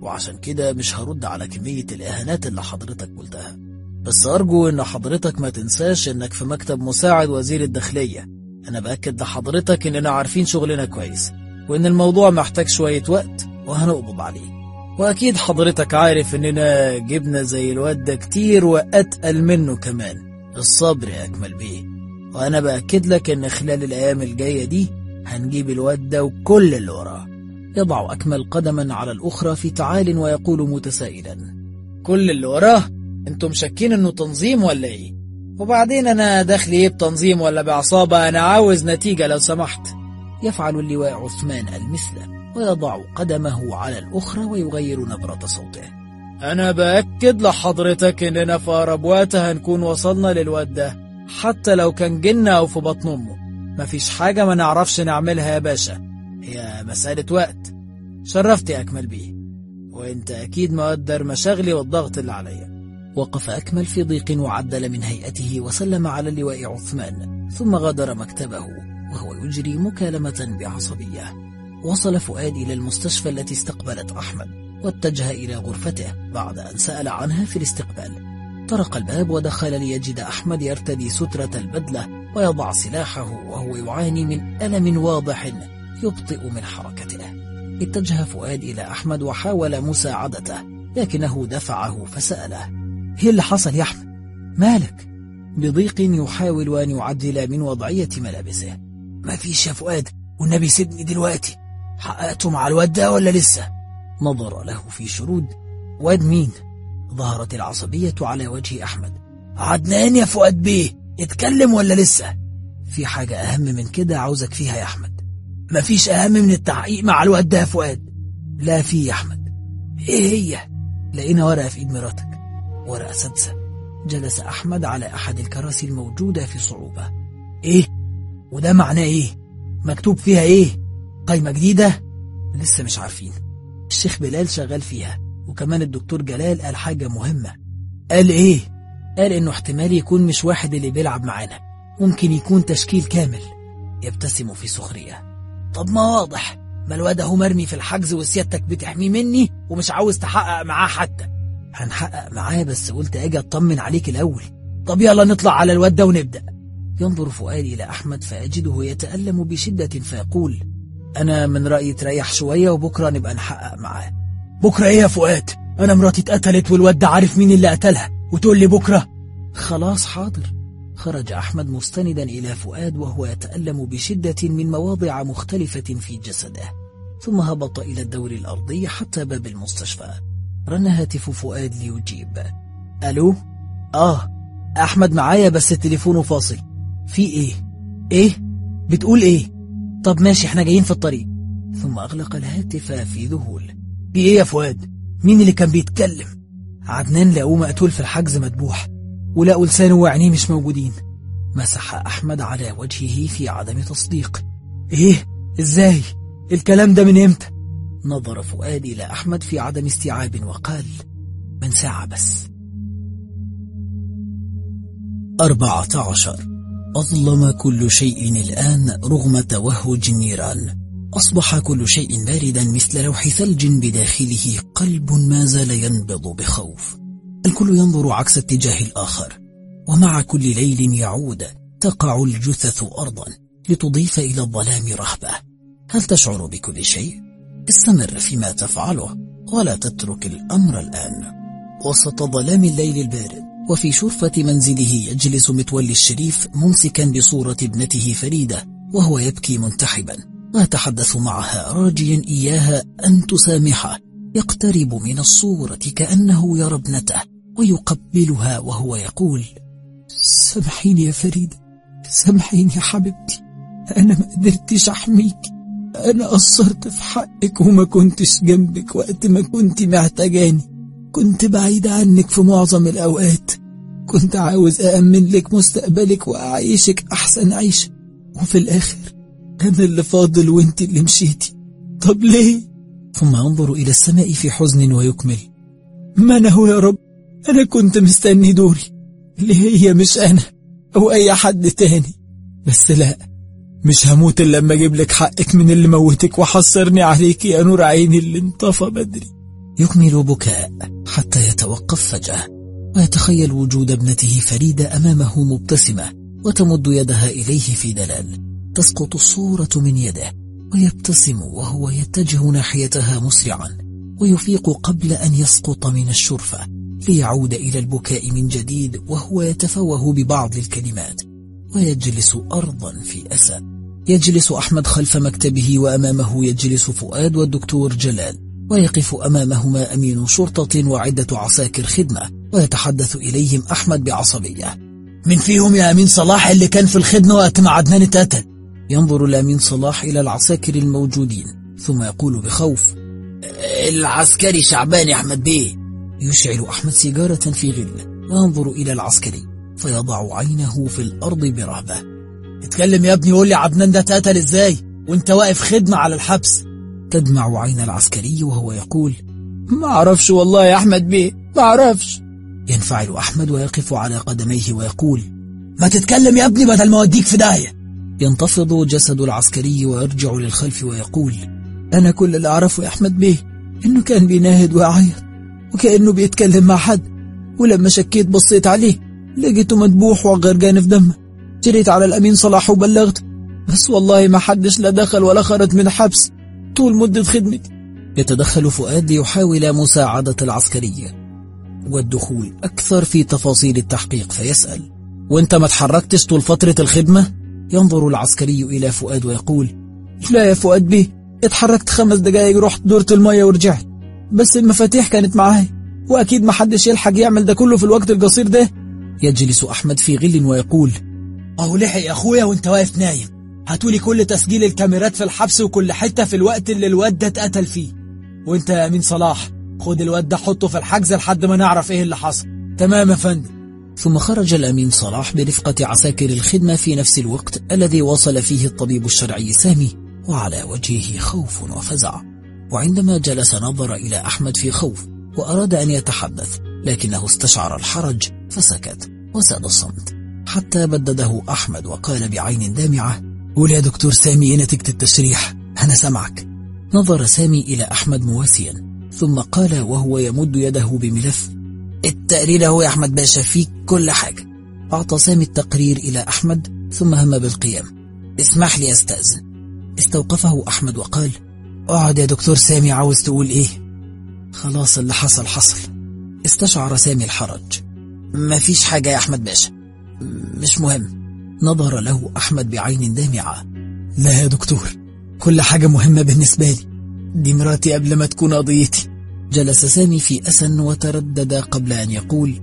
وعشان كده مش هرد على كمية الإهانات اللي حضرتك قلتها، بس أرجو إن حضرتك ما تنساش إنك في مكتب مساعد وزير الداخلية. أنا بأكد لحضرتك إننا عارفين شغلنا كويس، وإن الموضوع محتاج شوية وقت وهنقبض عليه. وأكيد حضرتك عارف إننا جبنا زي الواد ده كتير وأتقل منه كمان. الصبر يا أكمل بيه، وأنا بأكد لك إن خلال الأيام الجاية دي هنجيب الواد ده وكل اللي وراه. يضع أكمل قدما على الأخرى في تعال ويقول متسائلا: كل اللي وراه؟ انتم مشكين إنه تنظيم ولا إيه؟ وبعدين أنا دخلي إيه بتنظيم ولا بعصابة؟ أنا عاوز نتيجة لو سمحت. يفعل اللواء عثمان المثل ويضع قدمه على الأخرى ويغير نبرة صوته: أنا بأكد لحضرتك إننا في أقرب وقت هنكون وصلنا للواد ده، حتى لو كان جنة أو في بطن أمه. مفيش حاجة ما نعرفش نعملها يا باشا، هي مسألة وقت. شرفت يا أكمل بيه، وإنت أكيد مقدر مشاغلي والضغط اللي عليا. وقف أكمل في ضيق وعدل من هيئته وسلم على اللواء عثمان، ثم غادر مكتبه وهو يجري مكالمة بعصبية. وصل فؤاد إلى المستشفى التي استقبلت أحمد، واتجه إلى غرفته بعد أن سأل عنها في الاستقبال. طرق الباب ودخل ليجد أحمد يرتدي سترة البدلة ويضع سلاحه وهو يعاني من ألم واضح يبطئ من حركته. اتجه فؤاد إلى أحمد وحاول مساعدته، لكنه دفعه فسأله: ايه اللي حصل يا أحمد؟ مالك؟ بضيق يحاول أن يعدل من وضعية ملابسه: ما فيش يا فؤاد، والنبي سيبني دلوقتي. حققته مع الواد ده ولا لسه؟ نظر له في شرود. واد مين؟ ظهرت العصبية على وجه أحمد. عدنان يا فؤاد بيه، اتكلم ولا لسه؟ في حاجة أهم من كده عاوزك فيها يا أحمد. مفيش أهم من التحقيق مع الواد ده يا فؤاد. لا في يا أحمد. ايه هي؟ لقينا ورقة في إيد مراتك، ورقة سادسة. جلس أحمد على أحد الكراسي الموجودة في صعوبة. ايه؟ وده معناه ايه؟ مكتوب فيها ايه؟ قايمة جديدة؟ لسه مش عارفين. الشيخ بلال شغال فيها، وكمان الدكتور جلال قال حاجة مهمة. قال ايه؟ قال إنه احتمال يكون مش واحد اللي بيلعب معانا، ممكن يكون تشكيل كامل. يبتسم في سخرية. طب ما واضح، ما الواد اهو مرمي في الحجز وسيادتك بتحميه مني ومش عاوز تحقق معاه حتى. هنحقق معاه، بس قلت اجي اطمن عليك الأول. طب يلا نطلع على الواد ده ونبدأ. ينظر فؤاد إلى أحمد فأجده يتألم بشدة فيقول: أنا من رأيي تريح شوية وبكرة نبقى نحقق معاه. بكرة ايه يا فؤاد؟ أنا مراتي اتقتلت والواد ده عارف مين اللي قتلها، وتقول لي بكرة؟ خلاص حاضر. خرج أحمد مستندا إلى فؤاد وهو يتألم بشدة من مواضع مختلفة في جسده، ثم هبط إلى الدور الأرضي حتى باب المستشفى. رن هاتف فؤاد ليجيب. ألو؟ أحمد معايا بس التليفون فاصل. في ايه؟ ايه؟ بتقول ايه؟ طب ماشي، احنا جايين في الطريق. ثم أغلق الهاتف في ذهول. في ايه يا فؤاد؟ مين اللي كان بيتكلم؟ عدنان لقوه مقتول في الحجز مدبوح، ولقوا لسانه وعينيه مش موجودين. مسح أحمد على وجهه في عدم تصديق. ايه؟ ازاي؟ الكلام ده من امتى؟ نظر فؤاد إلى أحمد في عدم استيعاب وقال: من ساعة بس. 14. أظلم كل شيء الآن رغم توهج النيران. أصبح كل شيء باردا مثل لوح ثلج بداخله قلب ما زال ينبض بخوف. الكل ينظر عكس اتجاه الآخر، ومع كل ليل يعود تقع الجثث أرضا لتضيف إلى الظلام رهبة. هل تشعر بكل شيء؟ استمر فيما تفعله ولا تترك الأمر الآن. وسط ظلام الليل البارد وفي شرفة منزله يجلس متولي الشريف ممسكا بصورة ابنته فريدة وهو يبكي منتحبا ويتحدث معها راجيا إياها أن تسامحه. يقترب من الصورة كأنه يرى ابنته ويقبلها وهو يقول: سامحيني يا فريدة، سامحيني يا حبيبتي، أنا ما قدرتش أحميك، أنا قصرت في حقك وما كنتش جنبك وقت ما كنت محتاجاني، كنت بعيد عنك في معظم الأوقات، كنت عاوز أأمن لك مستقبلك وأعيشك أحسن عيشة، وفي الآخر أنا اللي فاضل وانت اللي مشيتي. طب ليه؟ ثم ينظر إلى السماء في حزن ويكمل: ما أنا هو يا رب، أنا كنت مستني دوري اللي هي مش أنا أو أي حد تاني، بس لا، مش هموت إلا لما أجيب لك حقك من اللي موتك وحصرني عليك يا نور عيني اللي انطفى بدري. يكمل بكاء حتى يتوقف فجأة، ويتخيل وجود ابنته فريدة أمامه مبتسمة وتمد يدها إليه في دلال. تسقط الصورة من يده ويبتسم وهو يتجه ناحيتها مسرعا، ويفيق قبل أن يسقط من الشرفة ليعود إلى البكاء من جديد وهو يتفوه ببعض الكلمات، ويجلس أرضا في أسى. يجلس أحمد خلف مكتبه وأمامه يجلس فؤاد والدكتور جلال، ويقف أمامهما أمين شرطة وعدة عساكر خدمة، ويتحدث إليهم أحمد بعصبية. من فيهم يا أمين صلاح اللي كان في الخدمة وقت ما عدنان اتقتل؟ ينظر الأمين صلاح إلى العساكر الموجودين ثم يقول بخوف: العسكري شعبان يا أحمد بيه. يشعل أحمد سيجارة في غل وينظر إلى العسكري فيضع عينه في الأرض برهبة. اتكلم يا ابني وقول لي عدنان ده اتقتل ازاي وانت واقف خدمة على الحبس؟ تدمع عين العسكري وهو يقول: ما اعرفش والله يا أحمد بيه، ما اعرفش. ينفعل أحمد ويقف على قدميه ويقول: ما تتكلم يا ابني بدل ما اوديك في داهية. ينتفض جسد العسكري ويرجع للخلف ويقول: أنا كل اللي أعرفه يا أحمد بيه إنه كان بيناهد ويعيط وكأنه بيتكلم مع حد، ولما شكيت بصيت عليه لقيته مدبوح وغرقان في دمه. جريت على الأمين صلاح وبلغته، بس والله ما حدش لا دخل ولا خرج من حبس طول مدة خدمتي. يتدخل فؤاد ليحاول مساعدة العسكرية والدخول أكثر في تفاصيل التحقيق فيسأل: وانت ما اتحركتش طول فترة الخدمة؟ ينظر العسكري إلى فؤاد ويقول: لا يا فؤاد بيه، اتحركت 5 دقايق، رحت دورة المية ورجعت، بس المفاتيح كانت معاي، وأكيد ما حدش يلحق يعمل ده كله في الوقت القصير ده. يجلس أحمد في غل ويقول: أهو لحق يا أخويا وانت واقف نايم، هاتولي كل تسجيل الكاميرات في الحبس وكل حتة في الوقت اللي الواد ده اتقتل فيه. وانت يا أمين صلاح خد الواد ده حطه في الحجز لحد ما نعرف ايه اللي حصل. تمام يا فندم. ثم خرج الأمين صلاح برفقة عساكر الخدمة في نفس الوقت الذي وصل فيه الطبيب الشرعي سامي، وعلى وجهه خوف وفزع. وعندما جلس نظر إلى أحمد في خوف وأراد أن يتحدث، لكنه استشعر الحرج فسكت وساد الصمت، حتى بدده أحمد وقال بعين دامعة: قول يا دكتور سامي ايه نتيجة التشريح، أنا سمعك. نظر سامي إلى أحمد مواسيا ثم قال وهو يمد يده بملف: التقرير هو يا أحمد باشا فيه كل حاجة. أعطى سامي التقرير إلى أحمد ثم هم بالقيام. اسمح لي أستأذن. استوقفه أحمد وقال: اقعد يا دكتور سامي، عاوز تقول ايه؟ خلاص اللي حصل حصل. استشعر سامي الحرج. مفيش حاجة يا أحمد باشا، مش مهم. نظر له أحمد بعين دامعة. لا يا دكتور، كل حاجة مهمة بالنسبة لي، دي مراتي قبل ما تكون قضيتي. جلس سامي في أسى وتردد قبل أن يقول: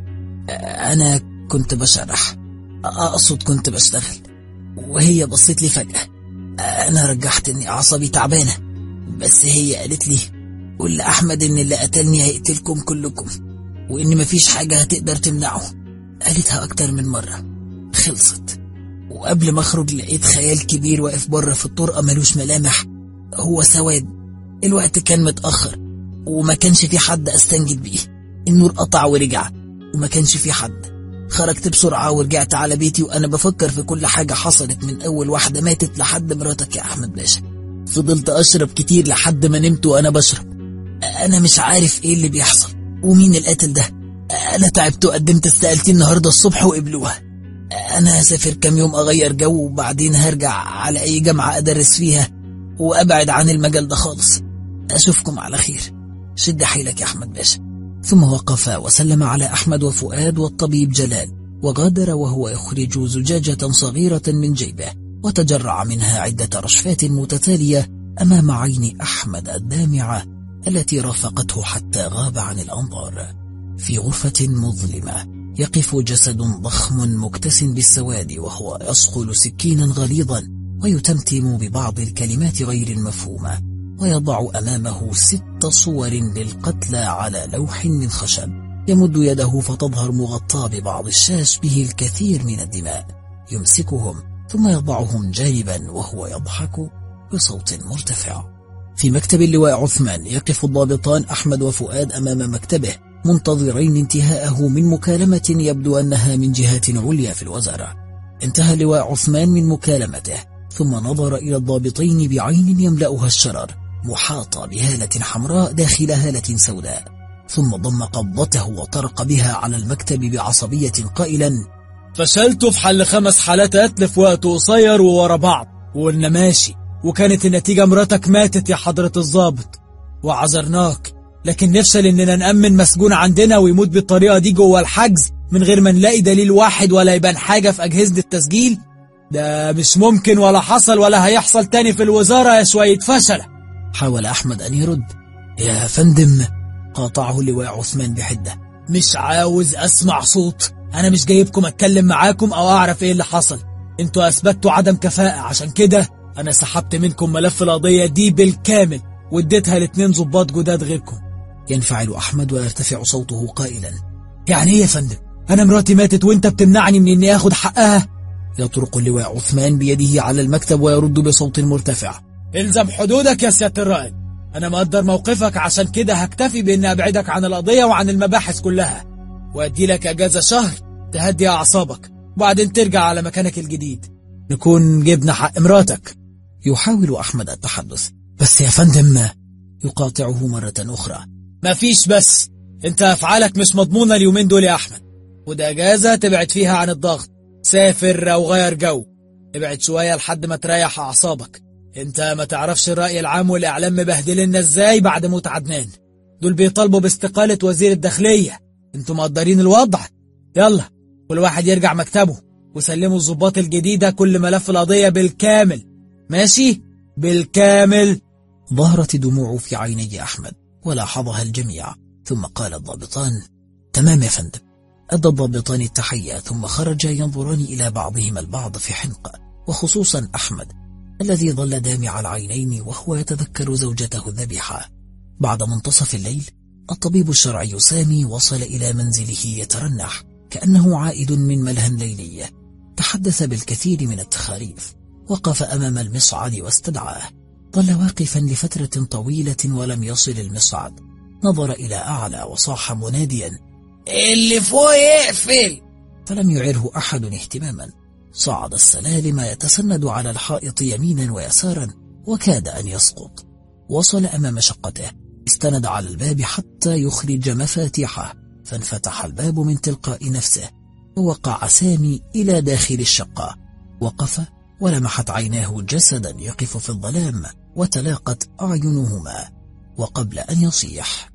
أنا كنت بشرح، أقصد كنت بشتغل، وهي بصيت لي فجأة. أنا رجحت إني أعصابي تعبانة، بس هي قالت لي: قول لأحمد إن اللي قتلني هيقتلكم كلكم، وإن مفيش حاجة هتقدر تمنعه. قالتها أكتر من مرة. خلصت، وقبل ما أخرج لقيت خيال كبير واقف بره في الطرقة ملوش ملامح، هو سواد. الوقت كان متأخر وما كانش في حد أستنجد بيه. النور قطع ورجع وما كانش في حد. خرجت بسرعة ورجعت على بيتي وأنا بفكر في كل حاجة حصلت، من أول واحدة ماتت لحد مراتك يا أحمد باشا. فضلت أشرب كتير لحد ما نمت وأنا بشرب. أنا مش عارف إيه اللي بيحصل ومين القاتل ده. أنا تعبت وقدمت استقالتي النهاردة الصبح وقبلوها. أنا هسافر كام يوم أغير جو وبعدين هرجع على أي جامعة أدرس فيها وأبعد عن المجال ده خالص. أشوفكم على خير. شد حيلك يا أحمد باشا. ثم وقف وسلم على أحمد وفؤاد والطبيب جلال، وغادر وهو يخرج زجاجة صغيرة من جيبه وتجرع منها عدة رشفات متتالية أمام عين أحمد الدامعة التي رافقته حتى غاب عن الأنظار. في غرفة مظلمة يقف جسد ضخم مكتس بالسواد وهو يصقل سكينا غليظا ويتمتم ببعض الكلمات غير المفهومة، ويضع أمامه 6 صور للقتلى على لوح من خشب. يمد يده فتظهر مغطاة ببعض الشاش به الكثير من الدماء. يمسكهم ثم يضعهم جانبا وهو يضحك بصوت مرتفع. في مكتب اللواء عثمان يقف الضابطان أحمد وفؤاد أمام مكتبه منتظرين انتهاءه من مكالمة يبدو أنها من جهات عليا في الوزارة. انتهى اللواء عثمان من مكالمته ثم نظر إلى الضابطين بعين يملأها الشرر محاطة بهالة حمراء داخل هالة سوداء، ثم ضم قبضته وطرق بها على المكتب بعصبية قائلا: فشلت في حل 5 حالات قتل في وقت قصير وورا بعض، وقلنا ماشي، وكانت النتيجة مراتك ماتت يا حضرة الضابط، وعذرناك، لكن نفشل اننا نأمن مسجون عندنا ويموت بالطريقة دي جوه الحجز من غير ما نلاقي دليل واحد ولا يبان حاجة في أجهزة التسجيل؟ ده مش ممكن ولا حصل ولا هيحصل تاني في الوزارة يا شوية فشلة. حاول أحمد أن يرد. يا فندم، قاطعه اللواء عثمان بحدة، مش عاوز أسمع صوت، أنا مش جايبكم أتكلم معاكم أو أعرف إيه اللي حصل، انتوا أثبتوا عدم كفاءة، عشان كده أنا سحبت منكم ملف القضية دي بالكامل واديتها ل2 ضباط جداد غيركم. ينفعل أحمد ويرتفع صوته قائلا: يعني إيه يا فندم؟ أنا مراتي ماتت وانت بتمنعني من إني أخد حقها؟ يطرق اللواء عثمان بيده على المكتب ويرد بصوت مرتفع: الزم حدودك يا سيادة الرائد، أنا مقدر موقفك، عشان كده هكتفي بإني أبعدك عن القضية وعن المباحث كلها، وأدي لك أجازة شهر تهدي أعصابك، وبعدين ترجع على مكانك الجديد، نكون جبنا حق مراتك. يحاول أحمد التحدث: بس يا فندم. يقاطعه مرة أخرى: مفيش بس، انت أفعالك مش مضمونة اليومين دول يا أحمد، وده أجازة تبعد فيها عن الضغط، سافر أو غير جو، ابعد شوية لحد ما تريح أعصابك. انت ما تعرفش الرأي العام والإعلام مبهدلنا ازاي بعد موت عدنان، دول بيطالبوا باستقالة وزير الداخلية، انتوا مقدرين الوضع؟ يلا كل واحد يرجع مكتبه، وسلموا الضباط الجديدة كل ملف القضية بالكامل، ماشي؟ بالكامل. ظهرت الدموع في عيني أحمد ولاحظها الجميع، ثم قال الضابطان: تمام يا فندم. أدى الضابطان التحية ثم خرجا ينظران إلى بعضهما البعض في حنقة، وخصوصا أحمد الذي ظل دامع العينين وهو يتذكر زوجته الذبيحة. بعد منتصف الليل الطبيب الشرعي سامي وصل إلى منزله يترنح كأنه عائد من ملهى ليلي. تحدث بالكثير من التخاريف، وقف أمام المصعد واستدعاه. ظل واقفا لفترة طويلة ولم يصل المصعد. نظر إلى أعلى وصاح مناديا: اللي فوق يقفل. فلم يعره أحد اهتماما. صعد السلالم يتسند على الحائط يمينا ويسارا وكاد أن يسقط. وصل أمام شقته، استند على الباب حتى يخرج مفاتيحه، فانفتح الباب من تلقاء نفسه، ووقع سامي إلى داخل الشقة. وقف ولمحت عيناه جسدا يقف في الظلام وتلاقت أعينهما، وقبل أن يصيح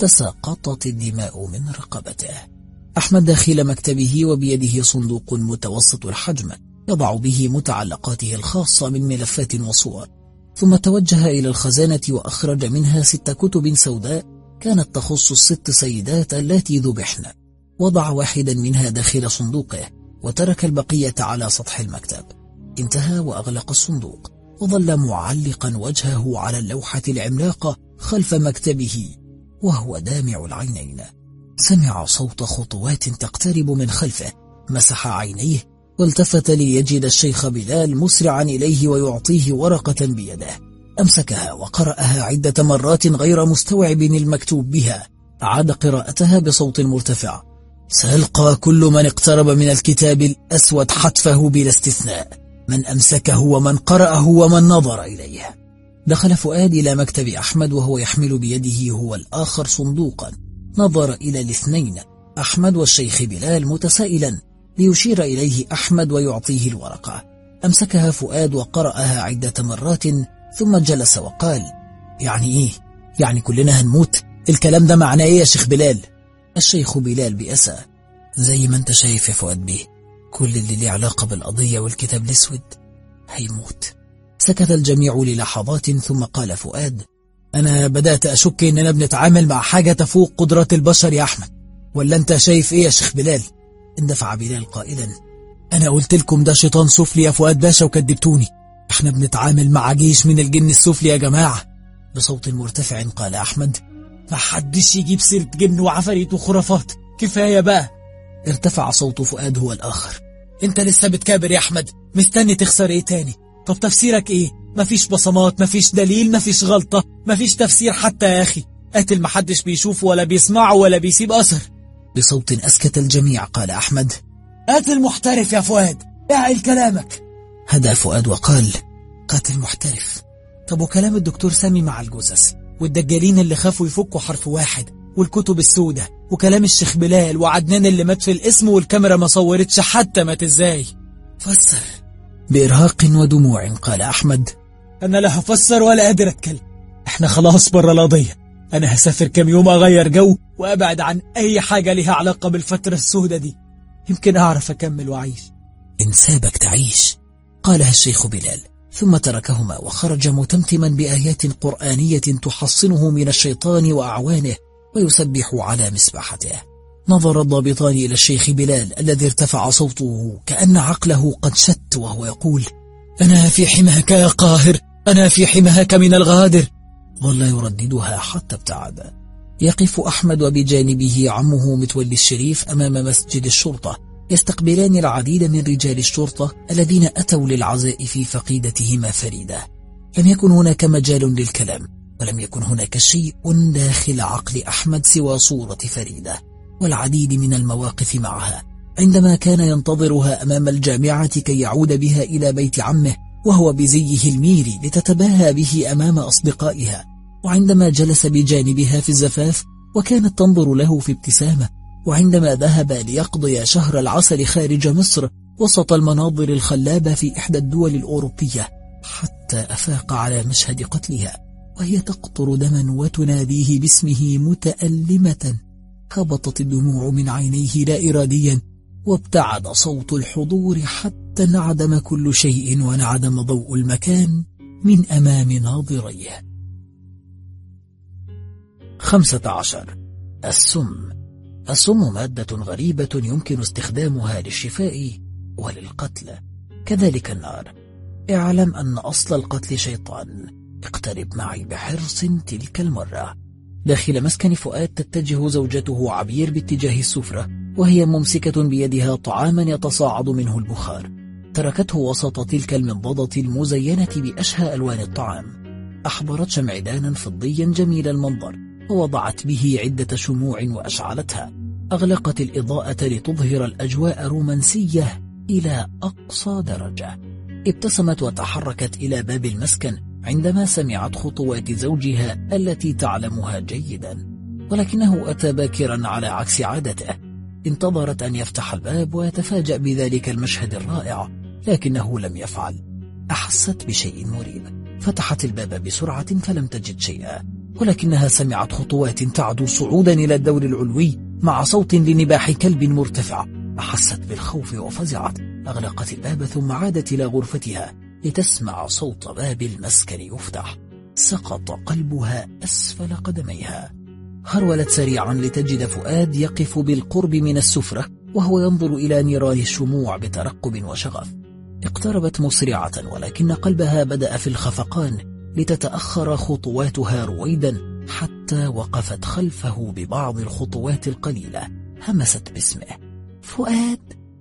تساقطت الدماء من رقبته. أحمد داخل مكتبه وبيده صندوق متوسط الحجم يضع به متعلقاته الخاصة من ملفات وصور، ثم توجه إلى الخزانة وأخرج منها 6 كتب سوداء كانت تخص ال6 سيدات التي ذبحن. وضع واحدا منها داخل صندوقه وترك البقية على سطح المكتب. انتهى وأغلق الصندوق، وظل معلقا وجهه على اللوحة العملاقة خلف مكتبه وهو دامع العينين. سمع صوت خطوات تقترب من خلفه، مسح عينيه والتفت ليجد الشيخ بلال مسرعا إليه ويعطيه ورقة بيده. أمسكها وقرأها عدة مرات غير مستوعب المكتوب بها. عاد قراءتها بصوت مرتفع: سيلقى كل من اقترب من الكتاب الأسود حتفه بلا استثناء، من أمسكه ومن قرأه ومن نظر إليه. دخل فؤاد إلى مكتب أحمد وهو يحمل بيده هو الآخر صندوقا. نظر إلى الاثنين، أحمد والشيخ بلال، متسائلا ليشير إليه أحمد ويعطيه الورقة. أمسكها فؤاد وقرأها عدة مرات ثم جلس وقال: يعني إيه؟ يعني كلنا هنموت؟ الكلام ده معناه إيه يا شيخ بلال؟ الشيخ بلال بأسى: زي ما انت شايف يا فؤاد بيه، كل اللي ليه علاقة بالقضية والكتاب الأسود هيموت. سكت الجميع للحظات ثم قال فؤاد: أنا بدأت أشك إننا بنتعامل مع حاجة تفوق قدرات البشر يا أحمد، ولا أنت شايف إيه يا شيخ بلال؟ اندفع بلال قائلا: أنا قلت لكم ده شيطان سفلي يا فؤاد باشا وكذبتوني، احنا بنتعامل مع جيش من الجن السفلي يا جماعة. بصوت مرتفع قال أحمد: ما حدش يجيب سيرة جن وعفاريت وخرافات، كفاية بقى. ارتفع صوت فؤاد هو الآخر: انت لسه بتكابر يا أحمد، مستني تخسر ايه تاني؟ طب تفسيرك ايه؟ مفيش بصمات، مفيش دليل، مفيش غلطة، مفيش تفسير حتى يا أخي. قاتل محدش بيشوفه ولا بيسمعه ولا بيسيب أثر. بصوت أسكت الجميع قال أحمد: قاتل محترف يا فؤاد، اعقل كلامك. هدى فؤاد وقال: قاتل محترف؟ طب وكلام الدكتور سامي مع الجثث والدجالين اللي خافوا يفكوا حرف واحد والكتب السوداء وكلام الشيخ بلال وعدنان اللي مات في الاسم والكاميرا ما صورتش حتى مات ازاي؟ فسر. بإرهاق ودموع قال أحمد: أنا لا هفسر ولا قادر أتكلم، احنا خلاص بره القضية. أنا هسافر كام يوم أغير جو وأبعد عن أي حاجة لها علاقة بالفترة السوداء دي، يمكن أعرف أكمل وأعيش. إن سابك تعيش، قالها الشيخ بلال، ثم تركهما وخرج متمتما بآيات قرآنية تحصنه من الشيطان وأعوانه ويسبح على مسبحته. نظر الضابطان إلى الشيخ بلال الذي ارتفع صوته كأن عقله قد شت وهو يقول: أنا في حماك يا قاهر، أنا في حماك من الغادر. ظل يرددها حتى ابتعد. يقف أحمد وبجانبه عمه متولي الشريف أمام مسجد الشرطة يستقبلان العديد من رجال الشرطة الذين أتوا للعزاء في فقيدتهما فريدة. لم يكن هناك مجال للكلام، ولم يكن هناك شيء داخل عقل أحمد سوى صورة فريدة والعديد من المواقف معها، عندما كان ينتظرها أمام الجامعة كي يعود بها إلى بيت عمه وهو بزيه الميري لتتباهى به أمام أصدقائها، وعندما جلس بجانبها في الزفاف وكانت تنظر له في ابتسامة، وعندما ذهب ليقضي شهر العسل خارج مصر وسط المناظر الخلابة في إحدى الدول الأوروبية، حتى أفاق على مشهد قتلها وهي تقطر دما وتناديه باسمه متألمة. هبطت الدموع من عينيه لا إراديا، وابتعد صوت الحضور حتى انعدم كل شيء وانعدم ضوء المكان من أمام ناظريه. 15. السم مادة غريبة يمكن استخدامها للشفاء وللقتل، كذلك النار. اعلم أن أصل القتل شيطان. اقترب معي بحرص تلك المرة. داخل مسكن فؤاد تتجه زوجته عبير باتجاه السفرة وهي ممسكة بيدها طعاما يتصاعد منه البخار. تركته وسط تلك المنضدة المزينة بأشهى ألوان الطعام. أحضرت شمعدانا فضيا جميل المنظر ووضعت به عدة شموع وأشعلتها. أغلقت الإضاءة لتظهر الأجواء رومانسية إلى أقصى درجة. ابتسمت وتحركت إلى باب المسكن عندما سمعت خطوات زوجها التي تعلمها جيدا، ولكنه أتى باكرا على عكس عادته. انتظرت أن يفتح الباب ويتفاجأ بذلك المشهد الرائع، لكنه لم يفعل. أحست بشيء مريب، فتحت الباب بسرعة فلم تجد شيئا، ولكنها سمعت خطوات تعدو صعودا إلى الدور العلوي مع صوت لنباح كلب مرتفع. أحست بالخوف وفزعت. أغلقت الباب ثم عادت إلى غرفتها لتسمع صوت باب المسكن يفتح. سقط قلبها أسفل قدميها. هرولت سريعا لتجد فؤاد يقف بالقرب من السفرة وهو ينظر إلى نيران الشموع بترقب وشغف. اقتربت مسرعة، ولكن قلبها بدأ في الخفقان لتتأخر خطواتها رويدا حتى وقفت خلفه ببعض الخطوات القليلة. همست باسمه: فؤاد،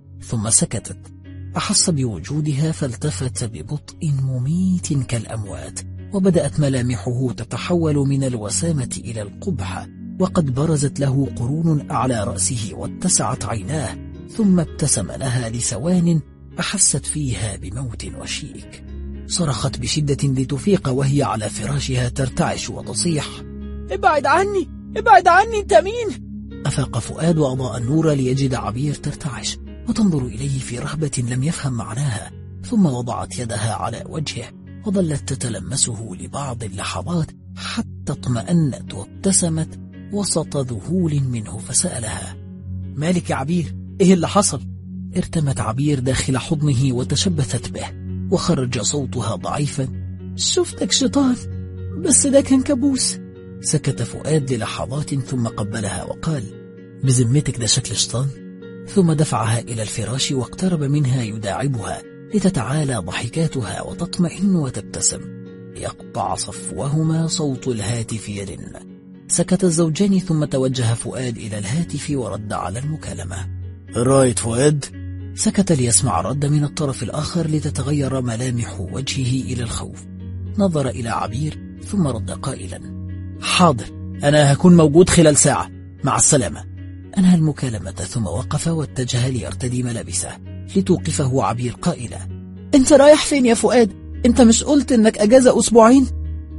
ثم سكتت. أحس بوجودها فالتفت ببطء مميت كالأموات، وبدأت ملامحه تتحول من الوسامة إلى القبح، وقد برزت له قرون أعلى رأسه واتسعت عيناه، ثم ابتسم لها لثوان أحست فيها بموت وشيك. صرخت بشدة لتفيق وهي على فراشها ترتعش وتصيح: ابعد عني، ابعد عني، انت مين؟ أفاق فؤاد وأضاء النور ليجد عبير ترتعش وتنظر إليه في رهبة لم يفهم معناها، ثم وضعت يدها على وجهه وظلت تتلمسه لبعض اللحظات حتى اطمأنت وابتسمت وسط ذهول منه، فسألها: مالك يا عبير؟ ايه اللي حصل؟ ارتمت عبير داخل حضنه وتشبثت به، وخرج صوتها ضعيفا: شفتك شيطان، بس ده كان كابوس. سكت فؤاد للحظات ثم قبلها وقال: بذمتك ده شكل شيطان؟ ثم دفعها إلى الفراش واقترب منها يداعبها لتتعالى ضحكاتها وتطمئن وتبتسم. يقطع صفوهما صوت الهاتف يرن. سكت الزوجان ثم توجه فؤاد إلى الهاتف ورد على المكالمة. رايت فؤاد؟ سكت ليسمع رد من الطرف الآخر لتتغير ملامح وجهه إلى الخوف. نظر إلى عبير ثم رد قائلا: حاضر، أنا هكون موجود خلال ساعة، مع السلامة. أنهى المكالمة ثم وقف واتجه ليرتدي ملابسه لتوقفه عبير قائلة: انت رايح فين يا فؤاد؟ انت مش قلت انك اجازة اسبوعين؟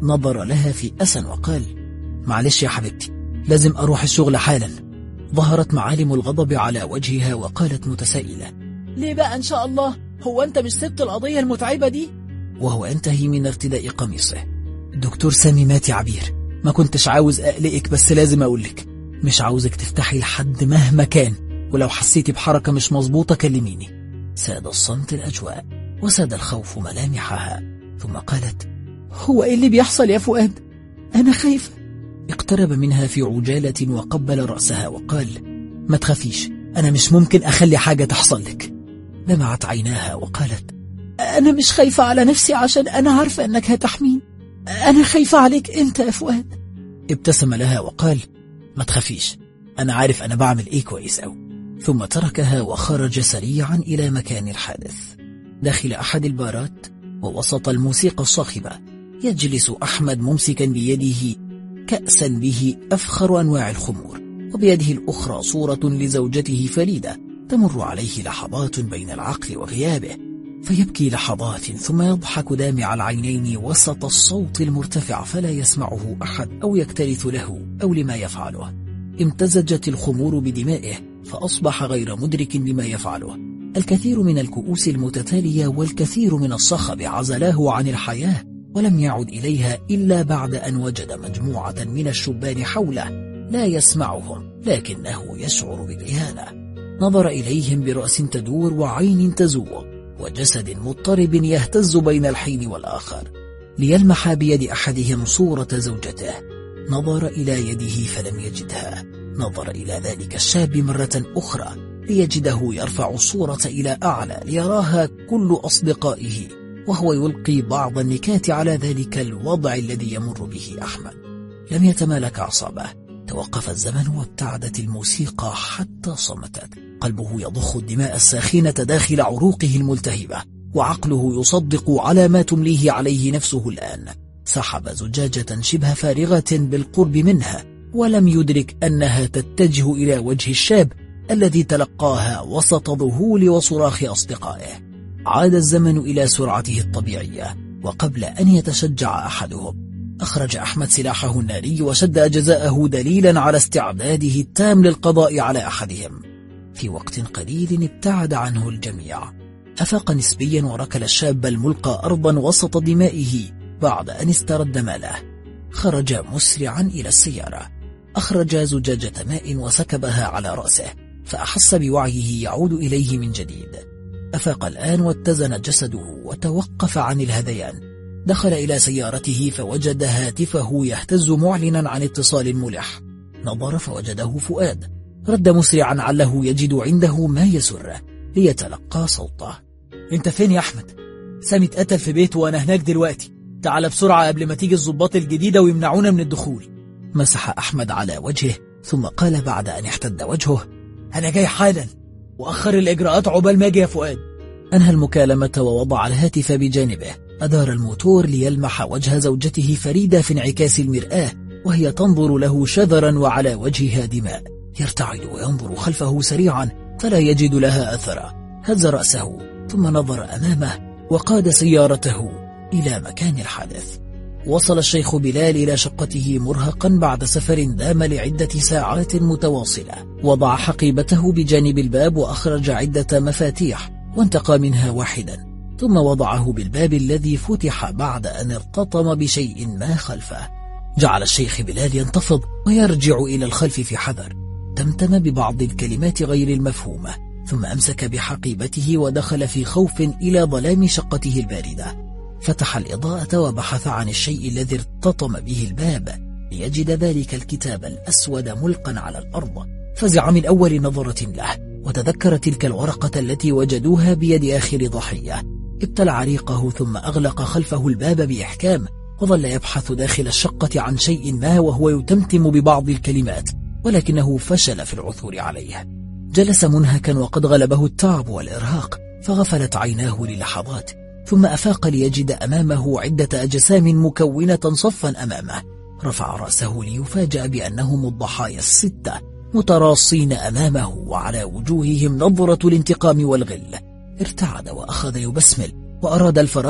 نظر لها في أسى وقال: معلش يا حبيبتي، لازم أروح الشغل حالا. ظهرت معالم الغضب على وجهها وقالت متسائلة: ليه بقى إن شاء الله؟ هو أنت مش سبت القضية المتعبة دي؟ وهو ينتهي من ارتداء قميصه: الدكتور سامي مات يا عبير، ما كنتش عاوز أقلقك بس لازم أقولك، مش عاوزك تفتحي لحد مهما كان، ولو حسيتي بحركة مش مظبوطة كلميني. ساد الصمت الأجواء وساد الخوف ملامحها، ثم قالت: هو إيه اللي بيحصل يا فؤاد؟ أنا خايفة. اقترب منها في عجالة وقبل رأسها وقال: ما تخافيش، أنا مش ممكن أخلي حاجة تحصل لك. دمعت عيناها وقالت: أنا مش خايفة على نفسي عشان أنا عارفة أنك هتحمين، أنا خايفة عليك أنت يا فؤاد. ابتسم لها وقال: ما تخافيش، أنا عارف أنا بعمل إيه كويس أوي. ثم تركها وخرج سريعا إلى مكان الحادث. داخل أحد البارات ووسط الموسيقى الصاخبة يجلس أحمد ممسكا بيده كأسا به أفخر أنواع الخمور، وبيده الأخرى صورة لزوجته فريدة تمر عليه لحظات بين العقل وغيابه، فيبكي لحظات ثم يضحك دامع العينين وسط الصوت المرتفع فلا يسمعه أحد أو يكترث له أو لما يفعله. امتزجت الخمور بدمائه فأصبح غير مدرك لما يفعله. الكثير من الكؤوس المتتالية والكثير من الصخب عزلاه عن الحياة، ولم يعد إليها إلا بعد أن وجد مجموعة من الشبان حوله لا يسمعهم لكنه يشعر بالإهانة. نظر إليهم برأس تدور وعين تزوغ وجسد مضطرب يهتز بين الحين والآخر، ليلمح بيد أحدهم صورة زوجته. نظر إلى يده فلم يجدها، نظر إلى ذلك الشاب مرة أخرى ليجده يرفع الصورة إلى أعلى ليراها كل أصدقائه، وهو يلقي بعض النكات على ذلك الوضع الذي يمر به أحمد. لم يتمالك أعصابه، توقف الزمن وابتعدت الموسيقى حتى صمتت. قلبه يضخ الدماء الساخنة داخل عروقه الملتهبة، وعقله يصدق على ما تمليه عليه نفسه الآن. سحب زجاجة شبه فارغة بالقرب منها، ولم يدرك أنها تتجه إلى وجه الشاب الذي تلقاها وسط ذهول وصراخ أصدقائه. عاد الزمن إلى سرعته الطبيعية، وقبل أن يتشجع أحدهم أخرج أحمد سلاحه الناري وشد أجزاءه دليلا على استعداده التام للقضاء على أحدهم. في وقت قليل ابتعد عنه الجميع. أفاق نسبيا وركل الشاب الملقى أرضا وسط دمائه بعد أن استرد ماله. خرج مسرعا إلى السيارة، أخرج زجاجة ماء وسكبها على رأسه، فأحس بوعيه يعود إليه من جديد. أفاق الآن واتزن جسده وتوقف عن الهذيان. دخل إلى سيارته فوجد هاتفه يهتز معلنا عن اتصال ملح. نظر فوجده فؤاد. رد مسرعا عله يجد عنده ما يسره ليتلقى صوته. انت فين يا أحمد؟ سامي اتقتل في بيته وأنا هناك دلوقتي، تعال بسرعة قبل ما تيجي الضباط الجديدة ويمنعونا من الدخول. مسح أحمد على وجهه ثم قال بعد أن احتد وجهه: أنا جاي حالا، وأخر الإجراءات عقبال ما أجي يا فؤاد. أنهى المكالمة ووضع الهاتف بجانبه. أدار الموتور ليلمح وجه زوجته فريدة في انعكاس المرآة وهي تنظر له شذرا وعلى وجهها دماء. يرتعد وينظر خلفه سريعا فلا يجد لها أثرا. هز رأسه ثم نظر أمامه وقاد سيارته إلى مكان الحادث. وصل الشيخ بلال إلى شقته مرهقا بعد سفر دام لعدة ساعات متواصلة. وضع حقيبته بجانب الباب وأخرج عدة مفاتيح وانتقى منها واحدا، ثم وضعه بالباب الذي فتح بعد أن ارتطم بشيء ما خلفه. جعل الشيخ بلال ينتفض ويرجع إلى الخلف في حذر. تمتم ببعض الكلمات غير المفهومة، ثم أمسك بحقيبته ودخل في خوف إلى ظلام شقته الباردة. فتح الإضاءة وبحث عن الشيء الذي ارتطم به الباب ليجد ذلك الكتاب الأسود ملقا على الأرض. فزع من أول نظرة له وتذكر تلك الورقة التي وجدوها بيد آخر ضحية. ابتلع ريقه ثم أغلق خلفه الباب بإحكام وظل يبحث داخل الشقة عن شيء ما وهو يتمتم ببعض الكلمات، ولكنه فشل في العثور عليه. جلس منهكا وقد غلبه التعب والإرهاق، فغفلت عيناه للحظات ثم أفاق ليجد أمامه عدة أجسام مكونة صفا أمامه. رفع رأسه ليفاجأ بأنهم الضحايا الستة متراصين أمامه وعلى وجوههم نظرة الانتقام والغل. ارتعد وأخذ يبسمل وأراد الفرار،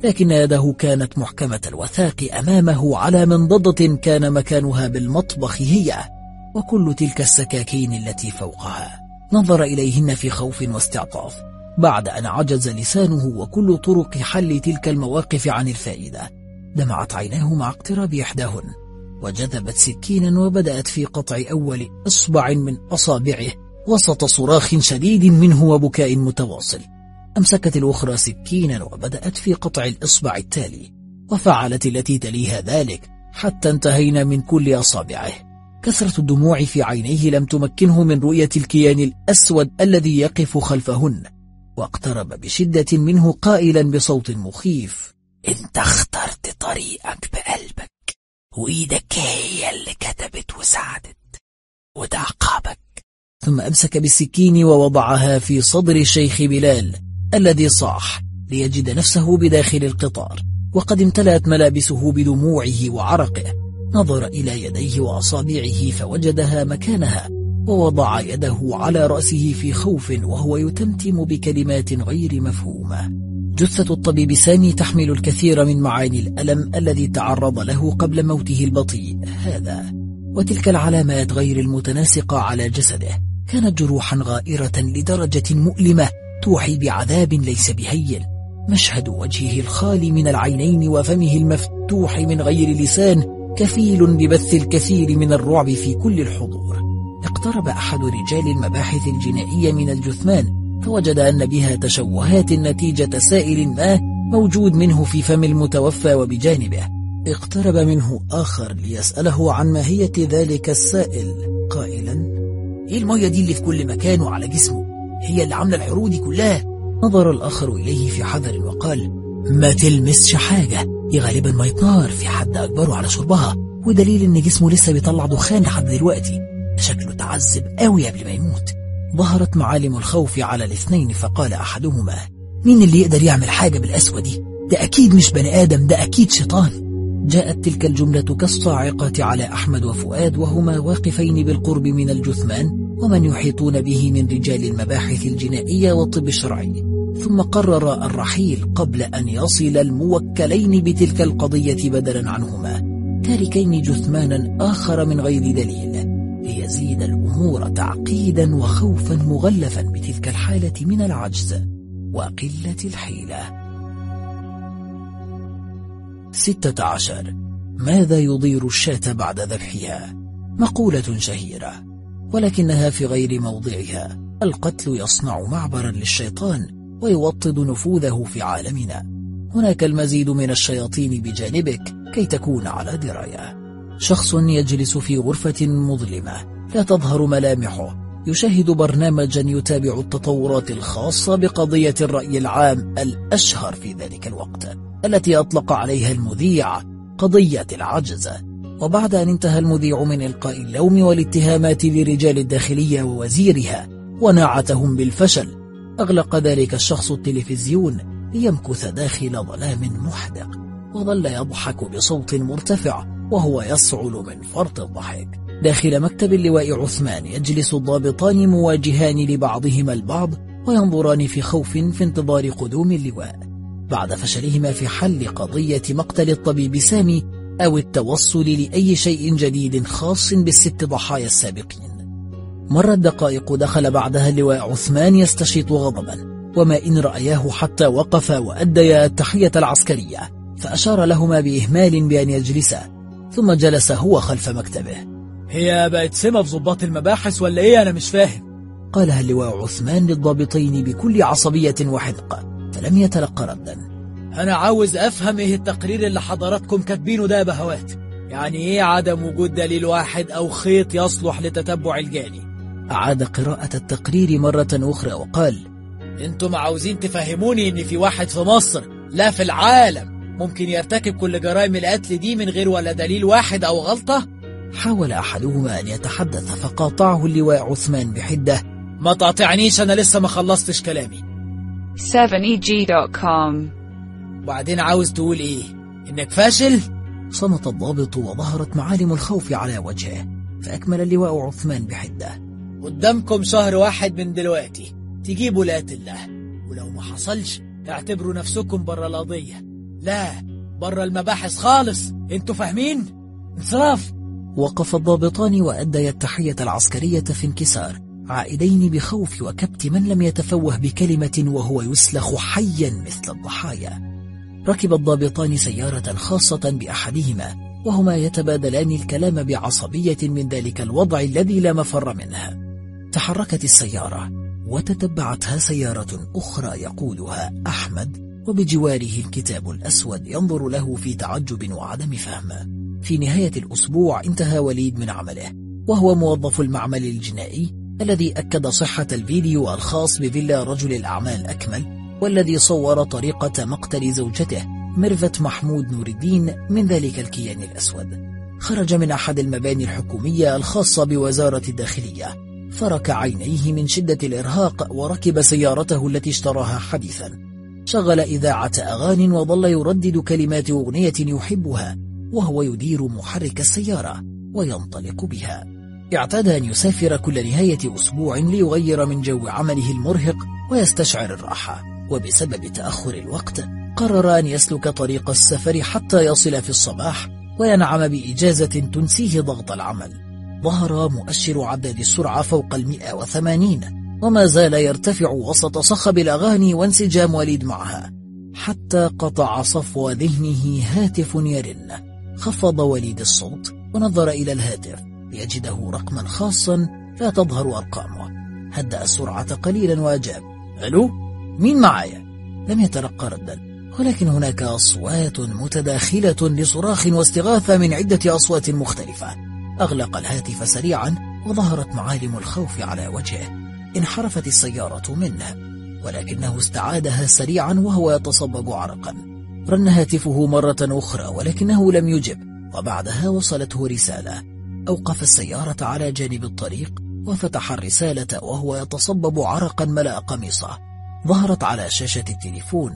لكن يده كانت محكمة الوثاق أمامه على منضدة كان مكانها بالمطبخ هي وكل تلك السكاكين التي فوقها. نظر إليهن في خوف واستعطاف بعد أن عجز لسانه وكل طرق حل تلك المواقف عن الفائدة. دمعت عيناه مع اقتراب إحداهن وجذبت سكينا وبدأت في قطع أول إصبع من أصابعه وسط صراخ شديد منه وبكاء متواصل. أمسكت الأخرى سكينا وبدأت في قطع الإصبع التالي، وفعلت التي تليها ذلك حتى انتهينا من كل أصابعه. كثرة الدموع في عينيه لم تمكنه من رؤية الكيان الأسود الذي يقف خلفهن، واقترب بشدة منه قائلا بصوت مخيف: انت اخترت طريقك بقلبك، وإيدك هي اللي كتبت وساعدت، وده عقابك. ثم أمسك بالسكين ووضعها في صدر الشيخ بلال الذي صاح ليجد نفسه بداخل القطار وقد امتلأت ملابسه بدموعه وعرقه. نظر إلى يديه وأصابعه فوجدها مكانها، ووضع يده على رأسه في خوف وهو يتمتم بكلمات غير مفهومة. جثة الطبيب سامي تحمل الكثير من معاني الألم الذي تعرض له قبل موته البطيء هذا، وتلك العلامات غير المتناسقة على جسده كانت جروحا غائرة لدرجة مؤلمة توحي بعذاب ليس بهين. مشهد وجهه الخالي من العينين وفمه المفتوح من غير لسان كفيل ببث الكثير من الرعب في كل الحضور. اقترب أحد رجال المباحث الجنائية من الجثمان فوجد أن بها تشوهات نتيجة سائل ما موجود منه في فم المتوفى وبجانبه. اقترب منه آخر ليسأله عن ماهية ذلك السائل قائلا: ايه المية دي اللي في كل مكان وعلى جسمه؟ هي اللي عاملة الحروق دي كلها؟ نظر الآخر إليه في حذر وقال: ما تلمسش حاجة، دي غالبا مية نار في حد أجبره على شربها، ودليل إن جسمه لسه بيطلع دخان لحد دلوقتي، شكله تعذب قوي قبل ما يموت. ظهرت معالم الخوف على الاثنين فقال أحدهما: مين اللي يقدر يعمل حاجة بالقسوة دي؟ ده أكيد مش بني آدم، ده أكيد شيطان. جاءت تلك الجملة كالصاعقة على أحمد وفؤاد وهما واقفين بالقرب من الجثمان ومن يحيطون به من رجال المباحث الجنائية والطب الشرعي. ثم قرر الرحيل قبل أن يصل الموكلين بتلك القضية بدلا عنهما، تاركين جثمانا آخر من غير دليل، ليزيد الأمور تعقيدا وخوفا مغلفا بتلك الحالة من العجز وقلة الحيلة. 16. ماذا يضير الشاة بعد ذبحها؟ مقولة شهيرة ولكنها في غير موضعها. القتل يصنع معبرا للشيطان ويوطد نفوذه في عالمنا. هناك المزيد من الشياطين بجانبك كي تكون على دراية. شخص يجلس في غرفة مظلمة لا تظهر ملامحه، يشاهد برنامجا يتابع التطورات الخاصة بقضية الرأي العام الأشهر في ذلك الوقت التي أطلق عليها المذيع قضية العجز. وبعد أن انتهى المذيع من إلقاء اللوم والاتهامات لرجال الداخلية ووزيرها وناعتهم بالفشل، أغلق ذلك الشخص التلفزيون ليمكث داخل ظلام محدق، وظل يضحك بصوت مرتفع وهو يصعل من فرط الضحك. داخل مكتب اللواء عثمان يجلس الضابطان مواجهان لبعضهما البعض وينظران في خوف في انتظار قدوم اللواء بعد فشلهما في حل قضية مقتل الطبيب سامي أو التوصل لأي شيء جديد خاص بالست ضحايا السابقين. مرت دقائق دخل بعدها اللواء عثمان يستشيط غضبا، وما إن رأياه حتى وقف وأديا التحية العسكرية، فأشار لهما بإهمال بأن يجلسا، ثم جلس هو خلف مكتبه. هي بقت سمة في ضباط المباحث ولا إيه؟ أنا مش فاهم، قالها اللواء عثمان للضابطين بكل عصبية وحدقة، فلم يتلقى ردا. أنا عاوز أفهم إيه التقرير اللي حضراتكم كاتبينه ده يا بهوات؟ يعني إيه عدم وجود دليل واحد أو خيط يصلح لتتبع الجاني؟ أعاد قراءة التقرير مرة أخرى وقال: أنتم عاوزين تفهموني إن في واحد في مصر لا في العالم ممكن يرتكب كل جرائم القتل دي من غير ولا دليل واحد أو غلطة؟ حاول أحدهما أن يتحدث فقاطعه اللواء عثمان بحدة: ما تقاطعنيش، أنا لسه ما خلصتش كلامي. 7eg.com. وبعدين عاوز تقول إيه؟ إنك فاشل؟ صمت الضابط وظهرت معالم الخوف على وجهه، فأكمل اللواء عثمان بحدة: قدامكم شهر واحد من دلوقتي تجيبوا لا الله، ولو ما حصلش تعتبروا نفسكم برا القضية، لا، بره المباحث خالص، انتوا فاهمين؟ انصراف. وقف الضابطان وأديا التحية العسكرية في انكسار، عائدين بخوف وكبت من لم يتفوه بكلمة وهو يسلخ حيا مثل الضحايا. ركب الضابطان سيارة خاصة بأحدهما وهما يتبادلان الكلام بعصبية من ذلك الوضع الذي لا مفر منه. تحركت السيارة وتتبعتها سيارة أخرى يقودها أحمد، وبجواره الكتاب الأسود ينظر له في تعجب وعدم فهم. في نهاية الأسبوع انتهى وليد من عمله، وهو موظف المعمل الجنائي الذي أكد صحة الفيديو الخاص بفيلا رجل الأعمال أكمل، والذي صور طريقة مقتل زوجته ميرفت محمود نور الدين من ذلك الكيان الأسود. خرج من أحد المباني الحكومية الخاصة بوزارة الداخلية، فرك عينيه من شدة الإرهاق وركب سيارته التي اشتراها حديثا. شغل إذاعة أغاني وظل يردد كلمات أغنية يحبها وهو يدير محرك السيارة وينطلق بها. اعتاد أن يسافر كل نهاية أسبوع ليغير من جو عمله المرهق ويستشعر الراحة، وبسبب تأخر الوقت قرر أن يسلك طريق السفر حتى يصل في الصباح وينعم بإجازة تنسيه ضغط العمل. ظهر مؤشر عداد السرعة فوق 180 وما زال يرتفع وسط صخب الأغاني وانسجام وليد معها، حتى قطع صفو ذهنه هاتف يرن. خفض وليد الصوت ونظر إلى الهاتف ليجده رقما خاصا لا تظهر أرقامه. هدأ السرعة قليلا وأجاب: ألو، مين معايا؟ لم يتلقى ردا، ولكن هناك أصوات متداخلة لصراخ واستغاثة من عدة أصوات مختلفة. أغلق الهاتف سريعا وظهرت معالم الخوف على وجهه. انحرفت السيارة منه، ولكنه استعادها سريعا وهو يتصبب عرقا. رن هاتفه مرة أخرى ولكنه لم يجب، وبعدها وصلته رسالة. أوقف السيارة على جانب الطريق وفتح الرسالة وهو يتصبب عرقا ملأ قميصه. ظهرت على شاشة التليفون: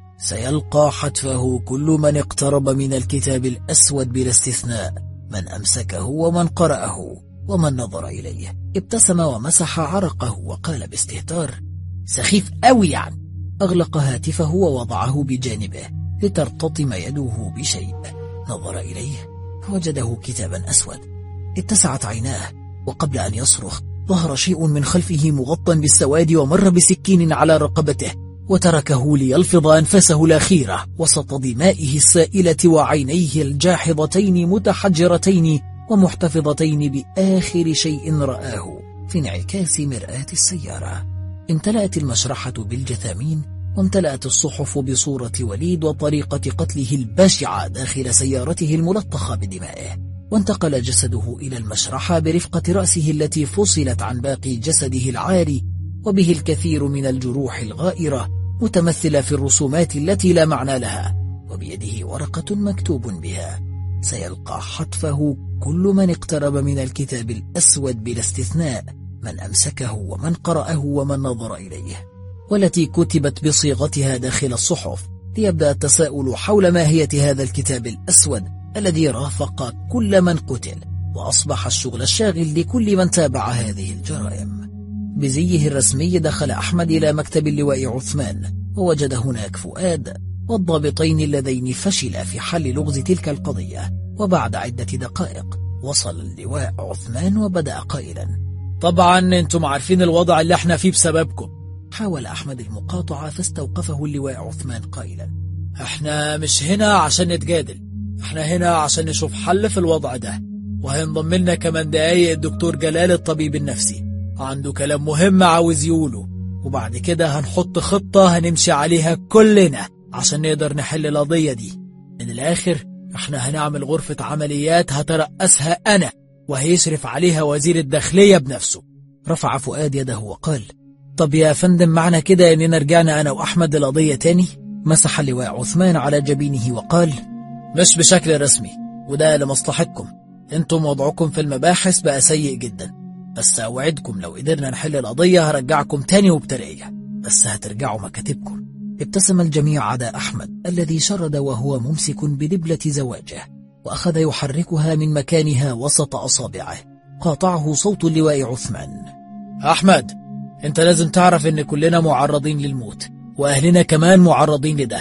سيلقى حتفه كل من اقترب من الكتاب الأسود بلا استثناء، من أمسكه ومن قرأه ومن نظر إليه. ابتسم ومسح عرقه وقال باستهتار: سخيف أوي يعني. أغلق هاتفه ووضعه بجانبه لترتطم يده بشيء. نظر إليه فوجده كتابا أسود. اتسعت عيناه، وقبل أن يصرخ ظهر شيء من خلفه مغطى بالسواد ومر بسكين على رقبته وتركه ليلفظ أنفاسه الأخيرة وسط دمائه السائلة وعينيه الجاحظتين متحجرتين ومحتفظتين بآخر شيء رآه في انعكاس مرآة السيارة. امتلأت المشرحة بالجثامين، وامتلأت الصحف بصورة وليد وطريقة قتله البشعة داخل سيارته الملطخة بدمائه. وانتقل جسده إلى المشرحة برفقة رأسه التي فصلت عن باقي جسده العاري، وبه الكثير من الجروح الغائرة متمثلة في الرسومات التي لا معنى لها، وبيده ورقة مكتوب بها: سيلقى حتفه كل من اقترب من الكتاب الأسود بلا استثناء، من أمسكه ومن قرأه ومن نظر إليه، والتي كتبت بصيغتها داخل الصحف، ليبدأ التساؤل حول ماهية هذا الكتاب الأسود الذي رافق كل من قتل، وأصبح الشغل الشاغل لكل من تابع هذه الجرائم. بزيه الرسمي دخل أحمد إلى مكتب اللواء عثمان، ووجد هناك فؤاد والضابطين اللذين فشلا في حل لغز تلك القضية. وبعد عدة دقائق وصل اللواء عثمان وبدأ قائلا: طبعا انتم عارفين الوضع اللي احنا فيه بسببكم. حاول أحمد المقاطعة فاستوقفه اللواء عثمان قائلا: احنا مش هنا عشان نتجادل، احنا هنا عشان نشوف حل في الوضع ده. وهينضم لنا كمان دقايق الدكتور جلال الطبيب النفسي، عنده كلام مهم عاوز يقوله، وبعد كده هنحط خطة هنمشي عليها كلنا عشان نقدر نحل القضية دي. من الآخر احنا هنعمل غرفة عمليات هترأسها أنا، وهيشرف عليها وزير الداخلية بنفسه. رفع فؤاد يده وقال: طب يا فندم، معنى كده اننا رجعنا أنا وأحمد القضية تاني؟ مسح اللواء عثمان على جبينه وقال: مش بشكل رسمي، وده لمصلحتكم. انتم وضعكم في المباحث بقى سيء جدا، بس أوعدكم لو قدرنا نحل القضية هرجعكم تاني وبترقية، بس هترجعوا مكاتبكم. ابتسم الجميع عدا أحمد الذي شرد وهو ممسك بدبلة زواجه، وأخذ يحركها من مكانها وسط أصابعه. قاطعه صوت اللواء عثمان: أحمد، انت لازم تعرف ان كلنا معرضين للموت، وأهلنا كمان معرضين لده.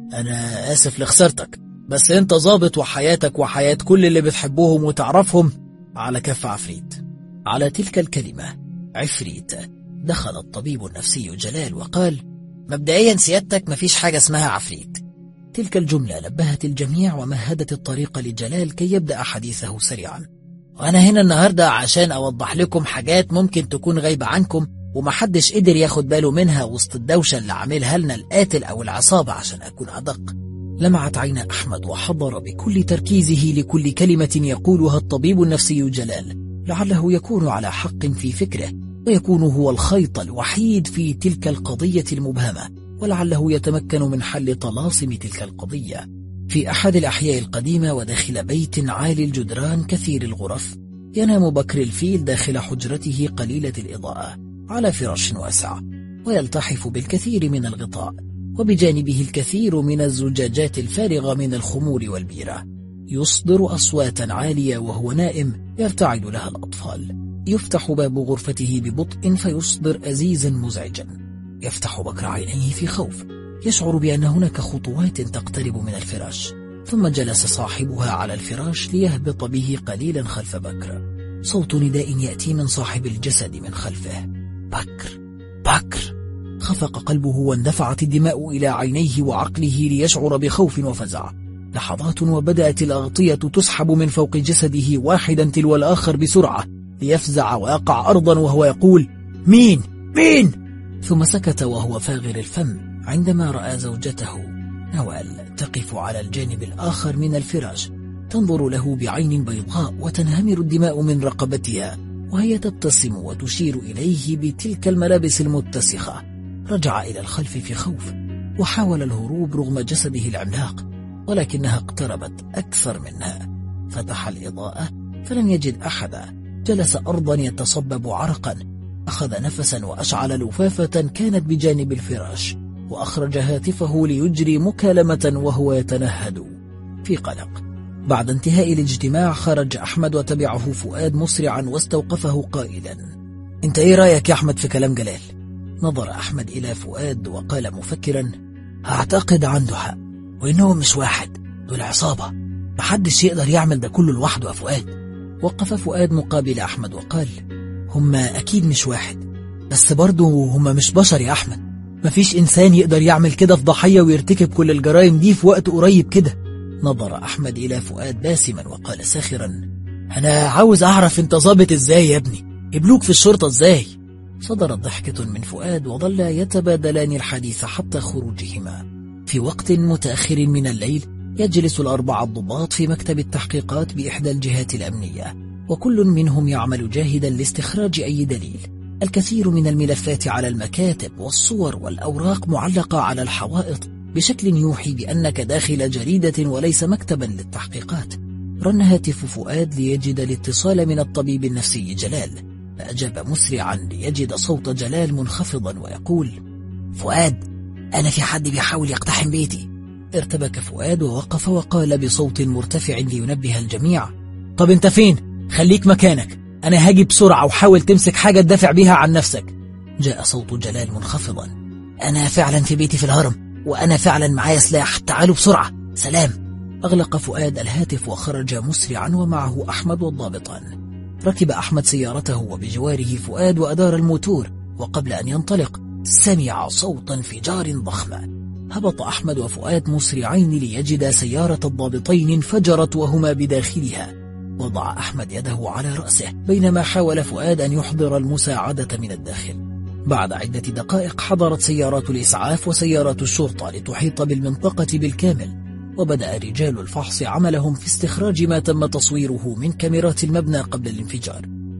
أنا آسف لخسرتك، بس أنت ظابط وحياتك وحياة كل اللي بتحبوهم وتعرفهم على كف عفريت. على تلك الكلمة عفريت دخل الطبيب النفسي جلال وقال: مبدئيا سيادتك مفيش حاجة اسمها عفريت. تلك الجملة نبهت الجميع ومهدت الطريق لجلال كي يبدأ حديثه سريعا. وأنا هنا النهاردة عشان أوضح لكم حاجات ممكن تكون غايبة عنكم ومحدش قدر ياخد باله منها وسط الدوشة اللي عاملها لنا القاتل أو العصابة عشان أكون أدق. لمعت عين أحمد وحضر بكل تركيزه لكل كلمة يقولها الطبيب النفسي جلال، لعله يكون على حق في فكره ويكون هو الخيط الوحيد في تلك القضية المبهمة، ولعله يتمكن من حل طلاسم تلك القضية. في أحد الأحياء القديمة وداخل بيت عالي الجدران كثير الغرف، ينام بكر الفيل داخل حجرته قليلة الإضاءة على فراش واسع، ويلتحف بالكثير من الغطاء، وبجانبه الكثير من الزجاجات الفارغة من الخمور والبيرة. يصدر أصواتا عالية وهو نائم يرتعد لها الأطفال. يفتح باب غرفته ببطء فيصدر أزيزا مزعجا. يفتح بكر عينيه في خوف، يشعر بأن هناك خطوات تقترب من الفراش، ثم جلس صاحبها على الفراش ليهبط به قليلا خلف بكر. صوت نداء يأتي من صاحب الجسد من خلفه: بكر بكر. خفق قلبه واندفعت الدماء إلى عينيه وعقله ليشعر بخوف وفزع. لحظات وبدأت الأغطية تسحب من فوق جسده واحدا تلو الآخر بسرعة ليفزع ويقع أرضا وهو يقول: مين؟ مين؟ ثم سكت وهو فاغر الفم عندما رأى زوجته نوال تقف على الجانب الآخر من الفراش، تنظر له بعين بيضاء وتنهمر الدماء من رقبتها وهي تبتسم وتشير إليه بتلك الملابس المتسخة. رجع إلى الخلف في خوف وحاول الهروب رغم جسده العملاق، ولكنها اقتربت أكثر منها. فتح الإضاءة فلم يجد أحدا. جلس أرضا يتصبب عرقا، أخذ نفسا وأشعل لفافة كانت بجانب الفراش، وأخرج هاتفه ليجري مكالمة وهو يتنهد في قلق. بعد انتهاء الاجتماع خرج أحمد وتبعه فؤاد مسرعا واستوقفه قائلا: انت ايه رأيك يا أحمد في كلام جلال؟ نظر أحمد إلى فؤاد وقال مفكرا: أعتقد عنده حق، وإنهم مش واحد، دول عصابة، محدش يقدر يعمل ده كله لوحده يا فؤاد. وقف فؤاد مقابل أحمد وقال: هم أكيد مش واحد، بس برضو هم مش بشر يا أحمد. مفيش إنسان يقدر يعمل كده في ضحية ويرتكب كل الجرائم دي في وقت قريب كده. نظر أحمد إلى فؤاد باسما وقال ساخرا: أنا عاوز أعرف أنت ظابط إزاي يا ابني؟ قبلوك في الشرطة إزاي؟ صدرت ضحكة من فؤاد وظلا يتبادلان الحديث حتى خروجهما. في وقت متأخر من الليل يجلس الأربعة الضباط في مكتب التحقيقات بإحدى الجهات الأمنية، وكل منهم يعمل جاهدا لاستخراج أي دليل. الكثير من الملفات على المكاتب والصور والأوراق معلقة على الحوائط بشكل يوحي بأنك داخل جريدة وليس مكتبا للتحقيقات. رن هاتف فؤاد ليجد الاتصال من الطبيب النفسي جلال، فأجاب مسرعا ليجد صوت جلال منخفضا ويقول: فؤاد، أنا في حد بيحاول يقتحم بيتي. ارتبك فؤاد ووقف وقال بصوت مرتفع لينبه الجميع: طب انت فين؟ خليك مكانك، أنا هاجي بسرعة وحاول تمسك حاجة تدافع بيها عن نفسك. جاء صوت جلال منخفضا: أنا فعلا في بيتي في الهرم، وأنا فعلا معايا سلاح، تعالوا بسرعة، سلام. أغلق فؤاد الهاتف وخرج مسرعا ومعه أحمد والضابطان. ركب أحمد سيارته وبجواره فؤاد وأدار الموتور، وقبل أن ينطلق سمع صوت انفجار ضخم. هبط أحمد وفؤاد مسرعين ليجد سيارة الضابطين انفجرت وهما بداخلها. وضع أحمد يده على رأسه بينما حاول فؤاد أن يحضر المساعدة من الداخل. بعد عدة دقائق حضرت سيارات الإسعاف وسيارات الشرطة لتحيط بالمنطقة بالكامل، وبدأ رجال الفحص عملهم في استخراج ما تم تصويره من كاميرات المبنى قبل الانفجار.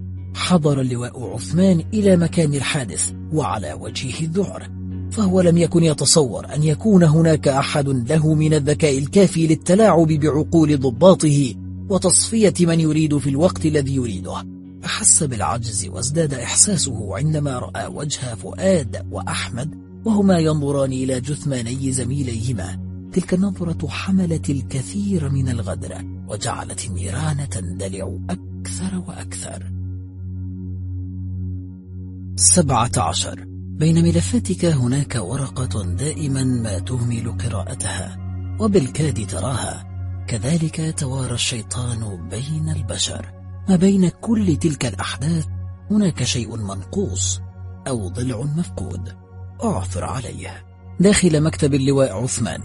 حضر اللواء عثمان إلى مكان الحادث وعلى وجهه الذعر، فهو لم يكن يتصور أن يكون هناك أحد له من الذكاء الكافي للتلاعب بعقول ضباطه وتصفية من يريد في الوقت الذي يريده. أحس بالعجز وازداد إحساسه عندما رأى وجه فؤاد وأحمد وهما ينظران إلى جثماني زميليهما. تلك النظرة حملت الكثير من الغدر وجعلت النيران تندلع أكثر وأكثر. 17. بين ملفاتك هناك ورقة دائما ما تهمل قراءتها وبالكاد تراها، كذلك توارى الشيطان بين البشر. ما بين كل تلك الأحداث هناك شيء منقوص أو ضلع مفقود أعثر عليه. داخل مكتب اللواء عثمان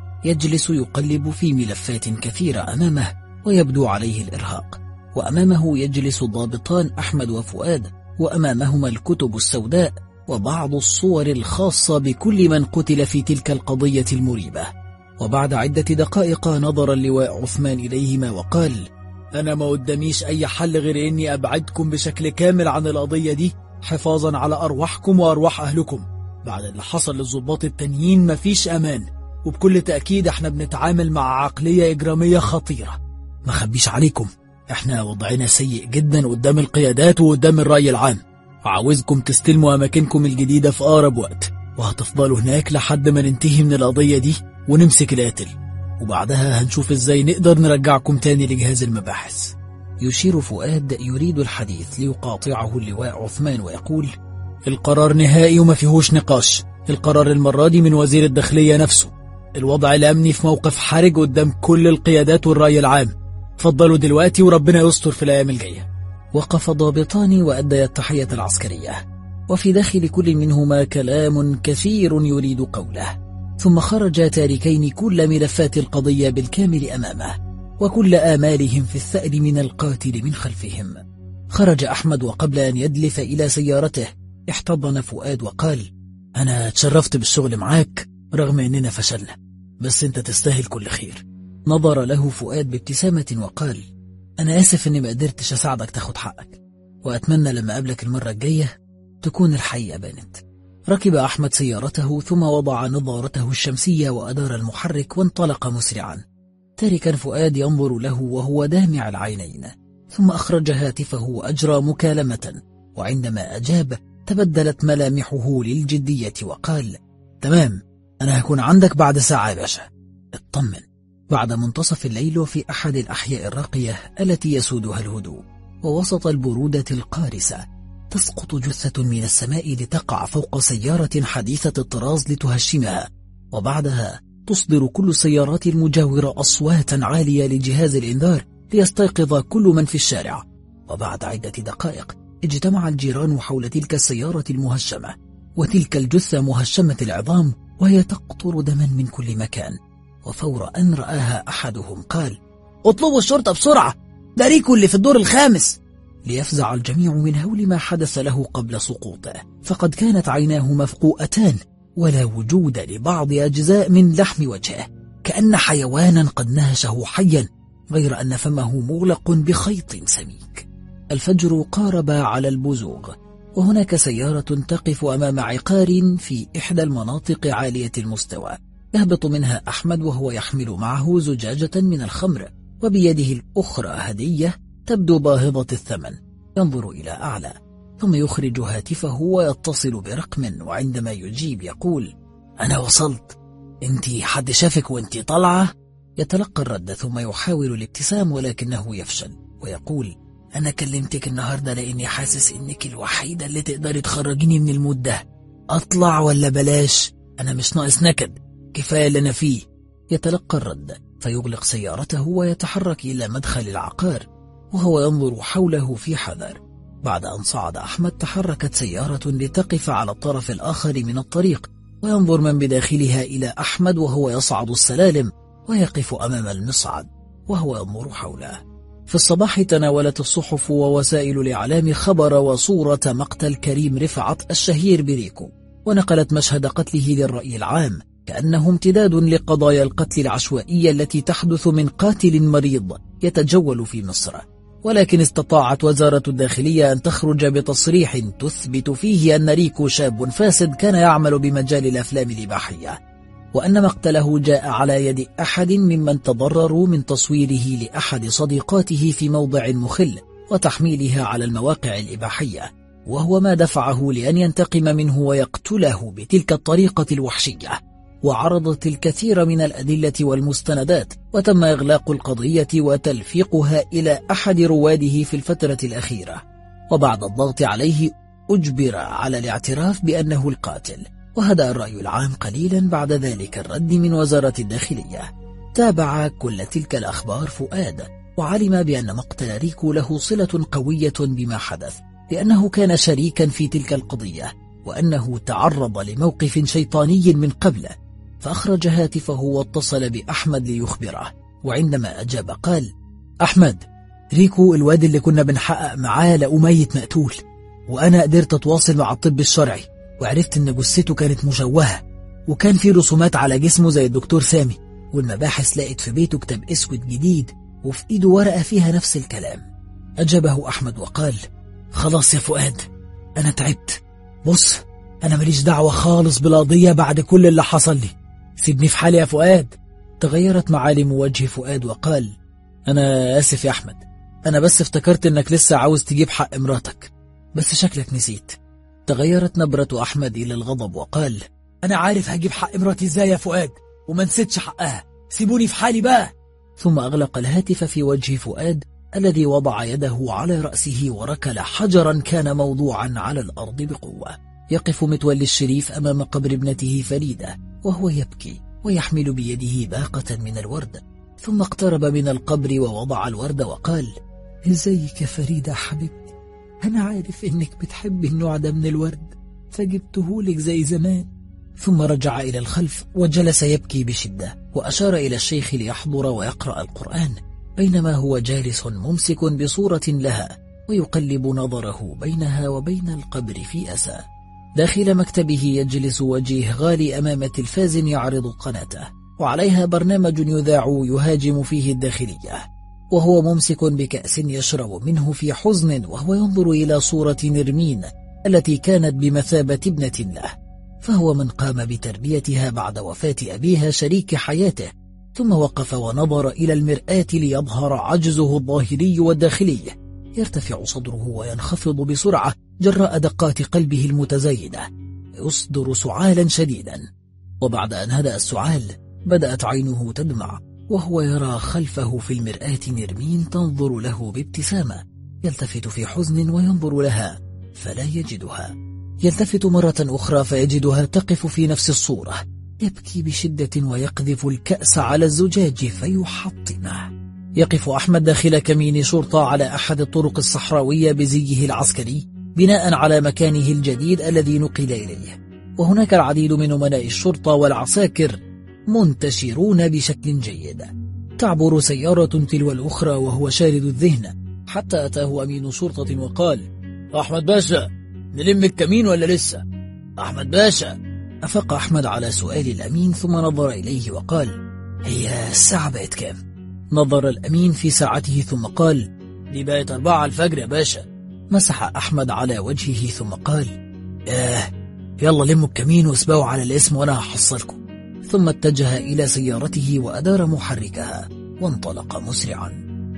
يجلس يقلب في ملفات كثيرة أمامه ويبدو عليه الإرهاق، وأمامه يجلس الضابطان أحمد وفؤاد، وأمامهما الكتب السوداء وبعض الصور الخاصة بكل من قتل في تلك القضية المريبة. وبعد عدة دقائق نظر اللواء عثمان إليهما وقال: أنا ما قداميش أي حل غير إني أبعدكم بشكل كامل عن القضية دي حفاظا على أرواحكم وأرواح أهلكم. بعد اللي حصل للضباط التانيين مفيش أمان، وبكل تأكيد احنا بنتعامل مع عقلية إجرامية خطيرة. ما خبيش عليكم، احنا وضعنا سيء جدا قدام القيادات وقدام الرأي العام، وعاوزكم تستلموا أماكنكم الجديدة في أقرب وقت، وهتفضلوا هناك لحد ما ننتهي من القضية دي ونمسك القاتل، وبعدها هنشوف ازاي نقدر نرجعكم تاني لجهاز المباحث. يشير فؤاد يريد الحديث ليقاطعه اللواء عثمان ويقول: القرار نهائي وما فيهوش نقاش، القرار المرة دي من وزير الداخلية نفسه، الوضع الأمني في موقف حرج قدام كل القيادات والرأي العام، اتفضلوا دلوقتي وربنا يستر في الأيام الجاية. وقف ضابطان وأدى التحية العسكرية، وفي داخل كل منهما كلام كثير يريد قوله، ثم خرج تاركين كل ملفات القضية بالكامل أمامه وكل آمالهم في الثأر من القاتل من خلفهم. خرج أحمد، وقبل أن يدلف إلى سيارته احتضن فؤاد وقال: أنا اتشرفت بالشغل معاك رغم أننا فشلنا، بس أنت تستاهل كل خير. نظر له فؤاد بابتسامة وقال: أنا آسف أني ما قدرتش أساعدك تاخد حقك، وأتمنى لما أقابلك المرة الجاية تكون الحقيقة بانت. ركب أحمد سيارته ثم وضع نظارته الشمسية وأدار المحرك وانطلق مسرعا، تاركا فؤاد ينظر له وهو دامع العينين، ثم أخرج هاتفه وأجرى مكالمة، وعندما أجاب تبدلت ملامحه للجدية وقال: تمام، أنا هكون عندك بعد ساعة يا باشا، اطمن. بعد منتصف الليل وفي أحد الأحياء الراقية التي يسودها الهدوء ووسط البرودة القارسة، تسقط جثة من السماء لتقع فوق سيارة حديثة الطراز لتهشمها، وبعدها تصدر كل السيارات المجاورة أصواتا عالية لجهاز الإنذار ليستيقظ كل من في الشارع. وبعد عدة دقائق اجتمع الجيران حول تلك السيارة المهشمة وتلك الجثة مهشمة العظام وهي تقطر دما من كل مكان. وفور أن رآها أحدهم قال: اطلبوا الشرطة بسرعة، ده ريكو اللي في الدور الخامس. ليفزع الجميع من هول ما حدث له قبل سقوطه، فقد كانت عيناه مفقوءتان ولا وجود لبعض أجزاء من لحم وجهه، كأن حيوانا قد نهشه حيا، غير أن فمه مغلق بخيط سميك. الفجر قارب على البزوغ، وهناك سيارة تقف أمام عقار في إحدى المناطق عالية المستوى، يهبط منها أحمد وهو يحمل معه زجاجة من الخمر، وبيده الأخرى هدية تبدو باهظة الثمن. ينظر إلى أعلى ثم يخرج هاتفه ويتصل برقم، وعندما يجيب يقول: أنا وصلت، أنتي حد شافك وأنتي طالعة؟ يتلقى الرد ثم يحاول الابتسام ولكنه يفشل، ويقول: أنا كلمتك النهاردة لأني حاسس إنك الوحيدة اللي تقدري تخرجيني من المود ده، أطلع ولا بلاش؟ أنا مش ناقص نكد، كفاية اللي أنا فيه. يتلقى الرد فيغلق سيارته ويتحرك إلى مدخل العقار وهو ينظر حوله في حذر. بعد أن صعد أحمد تحركت سيارة لتقف على الطرف الآخر من الطريق، وينظر من بداخلها إلى أحمد وهو يصعد السلالم ويقف أمام المصعد وهو ينظر حوله. في الصباح تناولت الصحف ووسائل الإعلام خبر وصورة مقتل كريم رفعت الشهير بريكو، ونقلت مشهد قتله للرأي العام كأنه امتداد لقضايا القتل العشوائية التي تحدث من قاتل مريض يتجول في مصر. ولكن استطاعت وزارة الداخلية أن تخرج بتصريح تثبت فيه أن ريكو شاب فاسد كان يعمل بمجال الأفلام الإباحية، وأن مقتله جاء على يد أحد ممن تضرروا من تصويره لأحد صديقاته في موضع مخل وتحميلها على المواقع الإباحية، وهو ما دفعه لأن ينتقم منه ويقتله بتلك الطريقة الوحشية. وعرضت الكثير من الأدلة والمستندات، وتم إغلاق القضية وتلفيقها إلى أحد رواده في الفترة الأخيرة. وبعد الضغط عليه أجبر على الاعتراف بأنه القاتل، وهدأ الرأي العام قليلا بعد ذلك الرد من وزارة الداخلية. تابع كل تلك الأخبار فؤاد، وعلم بأن مقتل ريكو له صلة قوية بما حدث، لأنه كان شريكا في تلك القضية، وأنه تعرض لموقف شيطاني من قبل. فأخرج هاتفه واتصل بأحمد ليخبره، وعندما أجاب قال: أحمد، ريكو الواد اللي كنا بنحقق معاه لقوا ميت مقتول، وأنا قدرت أتواصل مع الطب الشرعي وعرفت إن جثته كانت مشوهة، وكان في رسومات على جسمه زي الدكتور سامي، والمباحث لقت في بيته كتاب اسود جديد وفي ايده ورقة فيها نفس الكلام. أجابه أحمد وقال: خلاص يا فؤاد، أنا تعبت. بص، أنا ماليش دعوة خالص بالقضية بعد كل اللي حصل لي، سيبني في حالي يا فؤاد. تغيرت معالم وجه فؤاد وقال: أنا آسف يا أحمد، أنا بس افتكرت إنك لسه عاوز تجيب حق مراتك، بس شكلك نسيت. تغيرت نبرة أحمد إلى الغضب وقال: أنا عارف هجيب حق مراتي إزاي يا فؤاد، وما نسيتش حقها، سيبوني في حالي بقى. ثم أغلق الهاتف في وجه فؤاد الذي وضع يده على رأسه وركل حجرا كان موضوعا على الأرض بقوة. يقف متولي الشريف أمام قبر ابنته فريدة وهو يبكي ويحمل بيده باقة من الورد، ثم اقترب من القبر ووضع الورد وقال: ازيك يا فريدة حبيبتي، أنا عارف إنك بتحب النوع ده من الورد فجبتهولك زي زمان. ثم رجع إلى الخلف وجلس يبكي بشدة، وأشار إلى الشيخ ليحضر ويقرأ القرآن، بينما هو جالس ممسك بصورة لها ويقلب نظره بينها وبين القبر في أسى. داخل مكتبه يجلس وجيه غالي أمام تلفاز يعرض قناته، وعليها برنامج يذاع يهاجم فيه الداخلية، وهو ممسك بكأس يشرب منه في حزن، وهو ينظر إلى صورة نرمين التي كانت بمثابة ابنة له، فهو من قام بتربيتها بعد وفاة أبيها شريك حياته. ثم وقف ونظر إلى المرآة ليظهر عجزه الظاهري والداخلي، يرتفع صدره وينخفض بسرعة جراء دقات قلبه المتزايدة، يصدر سعالا شديدا، وبعد أن هدأ السعال بدأت عينه تدمع، وهو يرى خلفه في المرآة نرمين تنظر له بابتسامة. يلتفت في حزن وينظر لها فلا يجدها، يلتفت مرة أخرى فيجدها تقف في نفس الصورة، يبكي بشدة ويقذف الكأس على الزجاج فيحطمه. يقف أحمد داخل كمين شرطة على أحد الطرق الصحراوية بزيه العسكري بناء على مكانه الجديد الذي نقل إليه، وهناك العديد من أمناء الشرطة والعساكر منتشرون بشكل جيد. تعبر سيارة تلو الأخرى وهو شارد الذهن، حتى أتاه أمين شرطة وقال: أحمد باشا، نلم الكمين ولا لسه؟ أحمد باشا. أفق أحمد على سؤال الأمين ثم نظر إليه وقال: هي الساعة بقت كام؟ نظر الأمين في ساعته ثم قال: دي بقت 4 الفجر يا باشا. مسح أحمد على وجهه ثم قال: يلا لموا الكمين واسبقوا على الاسم وأنا هحصلكم. ثم اتجه إلى سيارته وأدار محركها وانطلق مسرعا.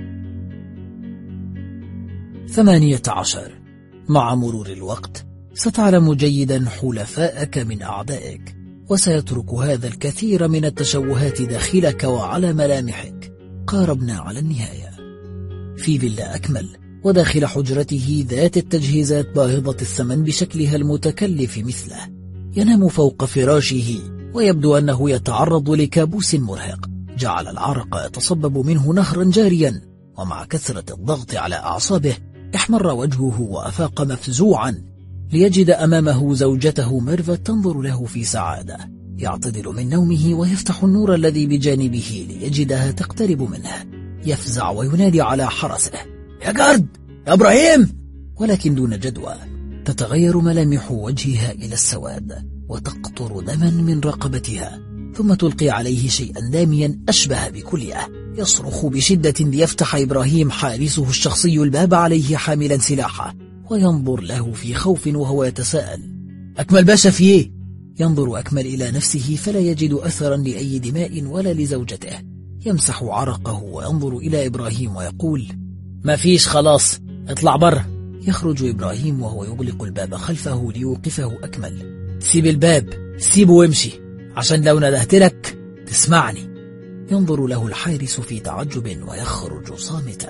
18. مع مرور الوقت ستعلم جيدا حلفائك من أعدائك، وسيترك هذا الكثير من التشوهات داخلك وعلى ملامحك. قاربنا على النهاية. في فيلا أكمل وداخل حجرته ذات التجهيزات باهظة الثمن بشكلها المتكلف مثله، ينام فوق فراشه ويبدو أنه يتعرض لكابوس مرهق جعل العرق يتصبب منه نهرا جاريا، ومع كثرة الضغط على أعصابه احمر وجهه وأفاق مفزوعا ليجد أمامه زوجته ميرفت تنظر له في سعادة. يعتدل من نومه ويفتح النور الذي بجانبه ليجدها تقترب منه، يفزع وينادي على حرسه: يا جارد، يا إبراهيم! ولكن دون جدوى. تتغير ملامح وجهها إلى السواد وتقطر دما من رقبتها، ثم تلقي عليه شيئا داميا أشبه بكلية. يصرخ بشدة ليفتح إبراهيم حارسه الشخصي الباب عليه حاملا سلاحه، وينظر له في خوف وهو يتساءل: أكمل باشا في إيه؟ ينظر أكمل إلى نفسه فلا يجد أثرا لأي دماء ولا لزوجته. يمسح عرقه وينظر إلى إبراهيم ويقول: ما فيش، خلاص اطلع بره. يخرج إبراهيم وهو يغلق الباب خلفه ليوقفه أكمل. سيب الباب، سيبه وامشي، عشان لو ندهت لك تسمعني. ينظر له الحارس في تعجب ويخرج صامتا.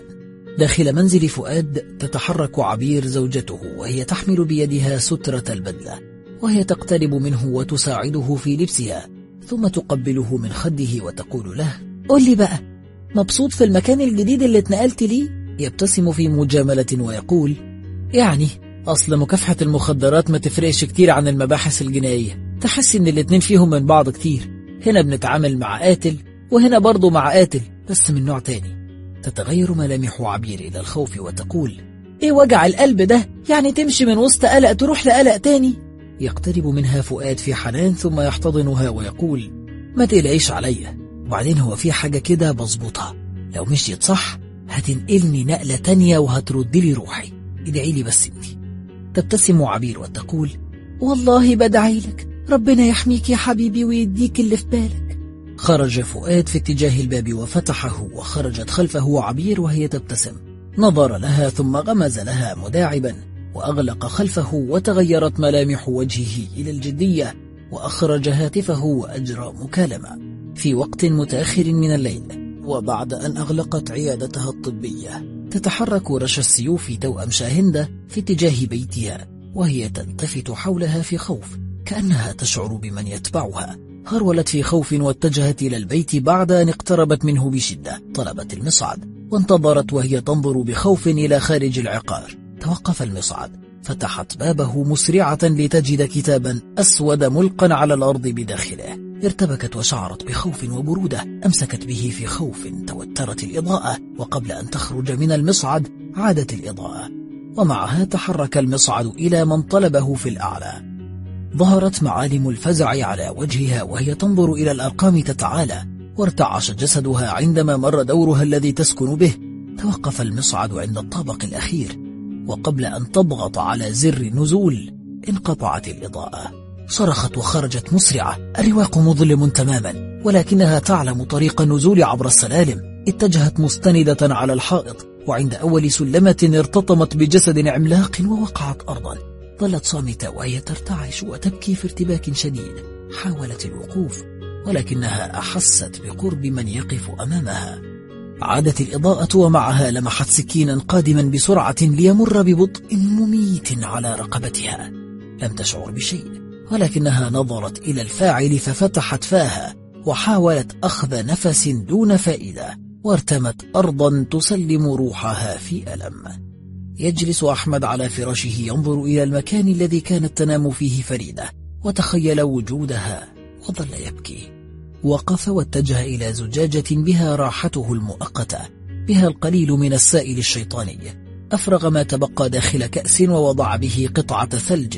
داخل منزل فؤاد تتحرك عبير زوجته، وهي تحمل بيدها سترة البدلة، وهي تقترب منه وتساعده في لبسها، ثم تقبله من خده وتقول له: قل لي بقى، مبسوط في المكان الجديد اللي اتنقلت ليه؟ يبتسم في مجاملة ويقول: يعني أصل مكافحة المخدرات ما تفرقش كتير عن المباحث الجنائية، تحس إن الاتنين فيهم من بعض كتير، هنا بنتعامل مع قاتل وهنا برضو مع قاتل بس من نوع تاني. تتغير ملامح عبير إلى الخوف وتقول: ايه وجع القلب ده؟ يعني تمشي من وسط قلق تروح لقلق تاني؟ يقترب منها فؤاد في حنان ثم يحتضنها ويقول: ما تقلقيش عليا، وبعدين هو في حاجة كده بظبطها، لو مشيت صح هتنقلني نقلة تانية وهترد لي روحي، ادعي لي بس انتي. تبتسم عبير وتقول: والله بدعي لك، ربنا يحميك يا حبيبي ويديك اللي في بالك. خرج فؤاد في اتجاه الباب وفتحه، وخرجت خلفه عبير وهي تبتسم. نظر لها ثم غمز لها مداعبا وأغلق خلفه، وتغيرت ملامح وجهه إلى الجدية، وأخرج هاتفه وأجرى مكالمة في وقت متأخر من الليل، وبعد أن أغلقت عيادتها الطبية. تتحرك رشا السيوف توأم شاهندة في اتجاه بيتها، وهي تلتفت حولها في خوف كأنها تشعر بمن يتبعها. هرولت في خوف واتجهت إلى البيت بعد أن اقتربت منه بشدة. طلبت المصعد وانتظرت وهي تنظر بخوف إلى خارج العقار. توقف المصعد، فتحت بابه مسرعة لتجد كتابا أسود ملقا على الأرض بداخله. ارتبكت وشعرت بخوف وبرودة، أمسكت به في خوف. توترت الإضاءة، وقبل أن تخرج من المصعد عادت الإضاءة، ومعها تحرك المصعد إلى من طلبه في الأعلى. ظهرت معالم الفزع على وجهها وهي تنظر إلى الأرقام تتعالى، وارتعش جسدها عندما مر دورها الذي تسكن به. توقف المصعد عند الطابق الأخير، وقبل أن تضغط على زر النزول انقطعت الإضاءة. صرخت وخرجت مسرعة. الرواق مظلم تماما، ولكنها تعلم طريق النزول عبر السلالم. اتجهت مستندة على الحائط، وعند أول سلمة ارتطمت بجسد عملاق ووقعت أرضا. ظلت صامتة وهي ترتعش وتبكي في ارتباك شديد. حاولت الوقوف، ولكنها أحست بقرب من يقف أمامها. عادت الإضاءة، ومعها لمحت سكينا قادما بسرعة ليمر ببطء مميت على رقبتها. لم تشعر بشيء، ولكنها نظرت إلى الفاعل ففتحت فاها وحاولت أخذ نفس دون فائدة، وارتمت أرضا تسلم روحها في ألم. يجلس أحمد على فراشه ينظر إلى المكان الذي كانت تنام فيه فريدة، وتخيل وجودها وظل يبكي. وقف واتجه إلى زجاجة بها راحته المؤقتة، بها القليل من السائل الشيطاني. أفرغ ما تبقى داخل كأس ووضع به قطعة ثلج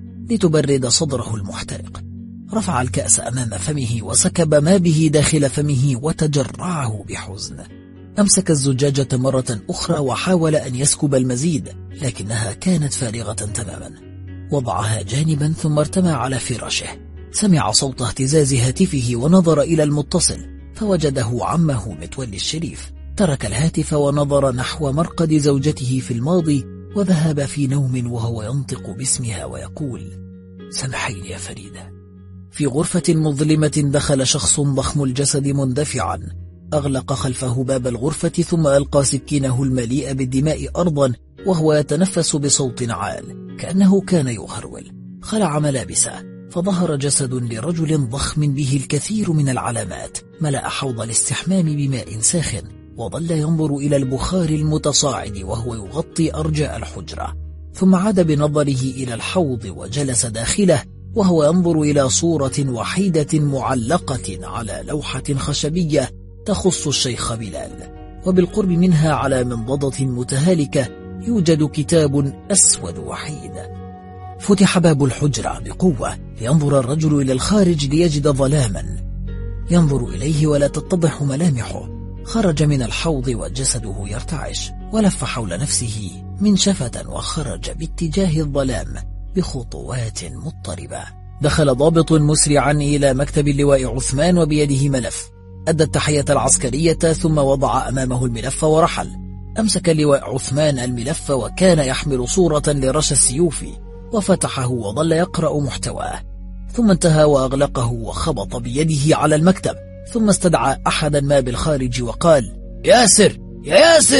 لتبرد صدره المحترق. رفع الكأس أمام فمه وسكب ما به داخل فمه وتجرعه بحزن. أمسك الزجاجة مرة أخرى وحاول أن يسكب المزيد، لكنها كانت فارغة تماما. وضعها جانبا ثم ارتمى على فراشه. سمع صوت اهتزاز هاتفه ونظر إلى المتصل، فوجده عمه متولي الشريف. ترك الهاتف ونظر نحو مرقد زوجته في الماضي، وذهب في نوم وهو ينطق باسمها ويقول: سامحيني يا فريدة. في غرفة مظلمة دخل شخص ضخم الجسد مندفعا. أغلق خلفه باب الغرفة ثم ألقى سكينه المليء بالدماء أرضا وهو يتنفس بصوت عال كأنه كان يهرول. خلع ملابسه، فظهر جسد لرجل ضخم به الكثير من العلامات. ملأ حوض الاستحمام بماء ساخن، وظل ينظر إلى البخار المتصاعد وهو يغطي أرجاء الحجرة. ثم عاد بنظره إلى الحوض وجلس داخله وهو ينظر إلى صورة وحيدة معلقة على لوحة خشبية تخص الشيخ بلال، وبالقرب منها على منضدة متهالكة يوجد كتاب أسود وحيد. فتح باب الحجرة بقوة لينظر الرجل إلى الخارج ليجد ظلاما ينظر إليه ولا تتضح ملامحه. خرج من الحوض وجسده يرتعش، ولف حول نفسه منشفة وخرج باتجاه الظلام بخطوات مضطربة. دخل ضابط مسرعا إلى مكتب اللواء عثمان وبيده ملف. أدى التحية العسكرية ثم وضع أمامه الملف ورحل. أمسك اللواء عثمان الملف وكان يحمل صورة لرشا السيوف، وفتحه وظل يقرأ محتواه، ثم انتهى وأغلقه وخبط بيده على المكتب، ثم استدعى أحدا ما بالخارج وقال: ياسر يا ياسر.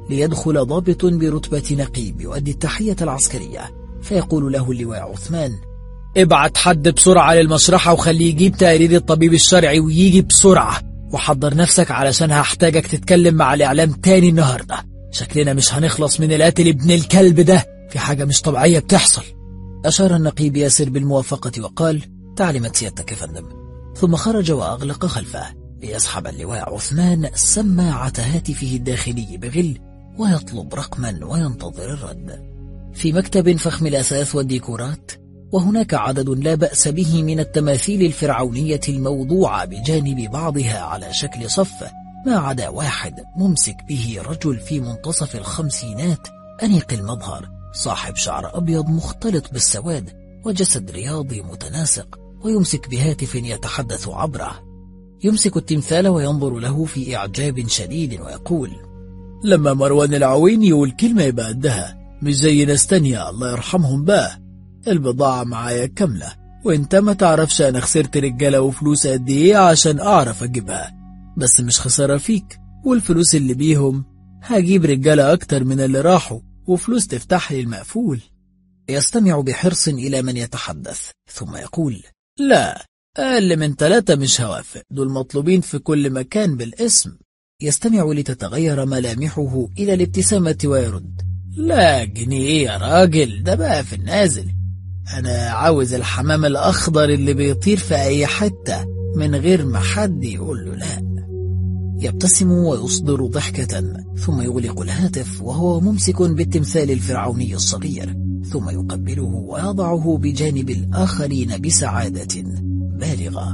ليدخل ضابط برتبة نقيب يؤدي التحية العسكرية، فيقول له اللواء عثمان: ابعت حد بسرعة للمشرحة وخليه يجيب تقرير الطبيب الشرعي ويجي بسرعة، وحضر نفسك علشان هحتاجك تتكلم مع الإعلام تاني النهاردة. شكلنا مش هنخلص من القاتل ابن الكلب ده، في حاجة مش طبيعية بتحصل. أشار النقيب ياسر بالموافقة وقال: تعلمت سيادتك يا فندم. ثم خرج وأغلق خلفه ليسحب اللواء عثمان سماعة هاتفه الداخلي بغل ويطلب رقما وينتظر الرد. في مكتب فخم الأثاث والديكورات، وهناك عدد لا بأس به من التماثيل الفرعونية الموضوعة بجانب بعضها على شكل صف، ما عدا واحد ممسك به رجل في منتصف الخمسينات أنيق المظهر، صاحب شعر أبيض مختلط بالسواد وجسد رياضي متناسق، ويمسك بهاتف يتحدث عبره. يمسك التمثال وينظر له في إعجاب شديد ويقول: لما مروان العويني يقول كلمة يبقى قدها، مش زي ناس تانية الله يرحمهم بقى. البضاعة معايا كاملة، وانت ما تعرفش انا خسرت رجالة وفلوس قد ايه عشان اعرف اجيبها، بس مش خسارة فيك، والفلوس اللي بيهم هجيب رجالة اكتر من اللي راحوا، وفلوس تفتح لي المقفول. يستمع بحرص إلى من يتحدث ثم يقول: لا، أقل من 3 مش هوافق، دول مطلوبين في كل مكان بالاسم. يستمع لتتغير ملامحه إلى الابتسامة ويرد: لا جنيه ايه يا راجل، ده بقى في النازل. أنا عاوز الحمام الأخضر اللي بيطير في أي حتة من غير ما حد يقول له لا. يبتسم ويصدر ضحكة، ثم يغلق الهاتف وهو ممسك بالتمثال الفرعوني الصغير، ثم يقبله ويضعه بجانب الآخرين بسعادة بالغة.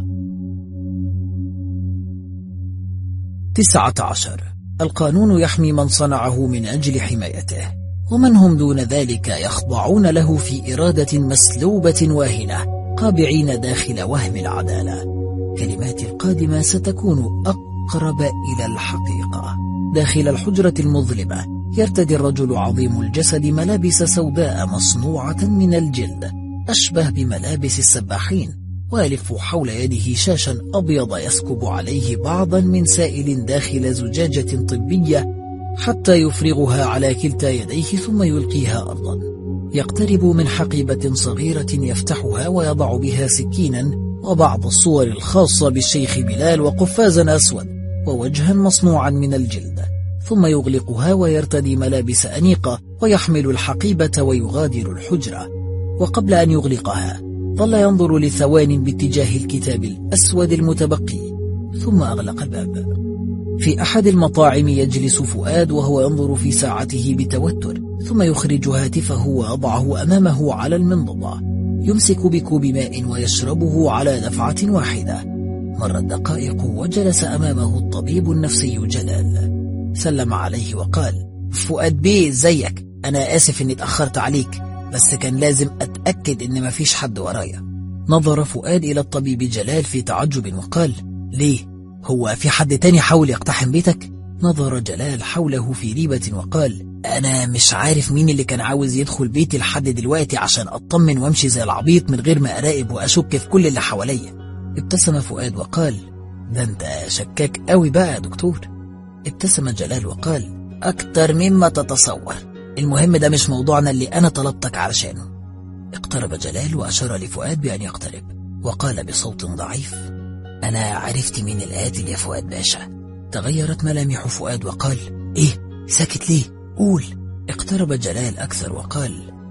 19. القانون يحمي من صنعه من أجل حمايته، ومن هم دون ذلك يخضعون له في إرادة مسلوبة واهنة، قابعين داخل وهم العدالة. كلماتي القادمة ستكون أقرب إلى الحقيقة. داخل الحجرة المظلمة يرتدي الرجل عظيم الجسد ملابس سوداء مصنوعة من الجلد أشبه بملابس السباحين، ويلف حول يده شاشا أبيض يسكب عليه بعضا من سائل داخل زجاجة طبية حتى يفرغها على كلتا يديه ثم يلقيها أرضا. يقترب من حقيبة صغيرة يفتحها ويضع بها سكينا وبعض الصور الخاصة بالشيخ بلال وقفازا أسود ووجها مصنوعا من الجلد، ثم يغلقها ويرتدي ملابس أنيقة ويحمل الحقيبة ويغادر الحجرة. وقبل أن يغلقها ظل ينظر لثوان باتجاه الكتاب الأسود المتبقي، ثم أغلق الباب. في أحد المطاعم يجلس فؤاد وهو ينظر في ساعته بتوتر، ثم يخرج هاتفه ويضعه أمامه على المنضدة. يمسك بكوب ماء ويشربه على دفعة واحدة. مرت دقائق وجلس أمامه الطبيب النفسي جلال. سلم عليه وقال: فؤاد بيه، ازيك؟ أنا آسف إني اتأخرت عليك، بس كان لازم أتأكد إن مفيش حد ورايا. نظر فؤاد إلى الطبيب جلال في تعجب وقال: ليه؟ هو في حد تاني حاول يقتحم بيتك؟ نظر جلال حوله في ريبة وقال: أنا مش عارف مين اللي كان عاوز يدخل بيتي لحد دلوقتي عشان أطمن وامشي زي العبيط من غير ما أراقب وأشك في كل اللي حواليا. ابتسم فؤاد وقال: ده أنت شكاك قوي بقى يا دكتور. ابتسم جلال وقال: أكتر مما تتصور. المهم ده مش موضوعنا اللي أنا طلبتك علشانه. اقترب جلال وأشار لفؤاد بأن يقترب، وقال بصوت ضعيف: أنا عرفت مين القاتل يا فؤاد باشا. تغيرت ملامح فؤاد وقال: إيه؟ ساكت ليه؟ قول. اقترب جلال أكثر وقال: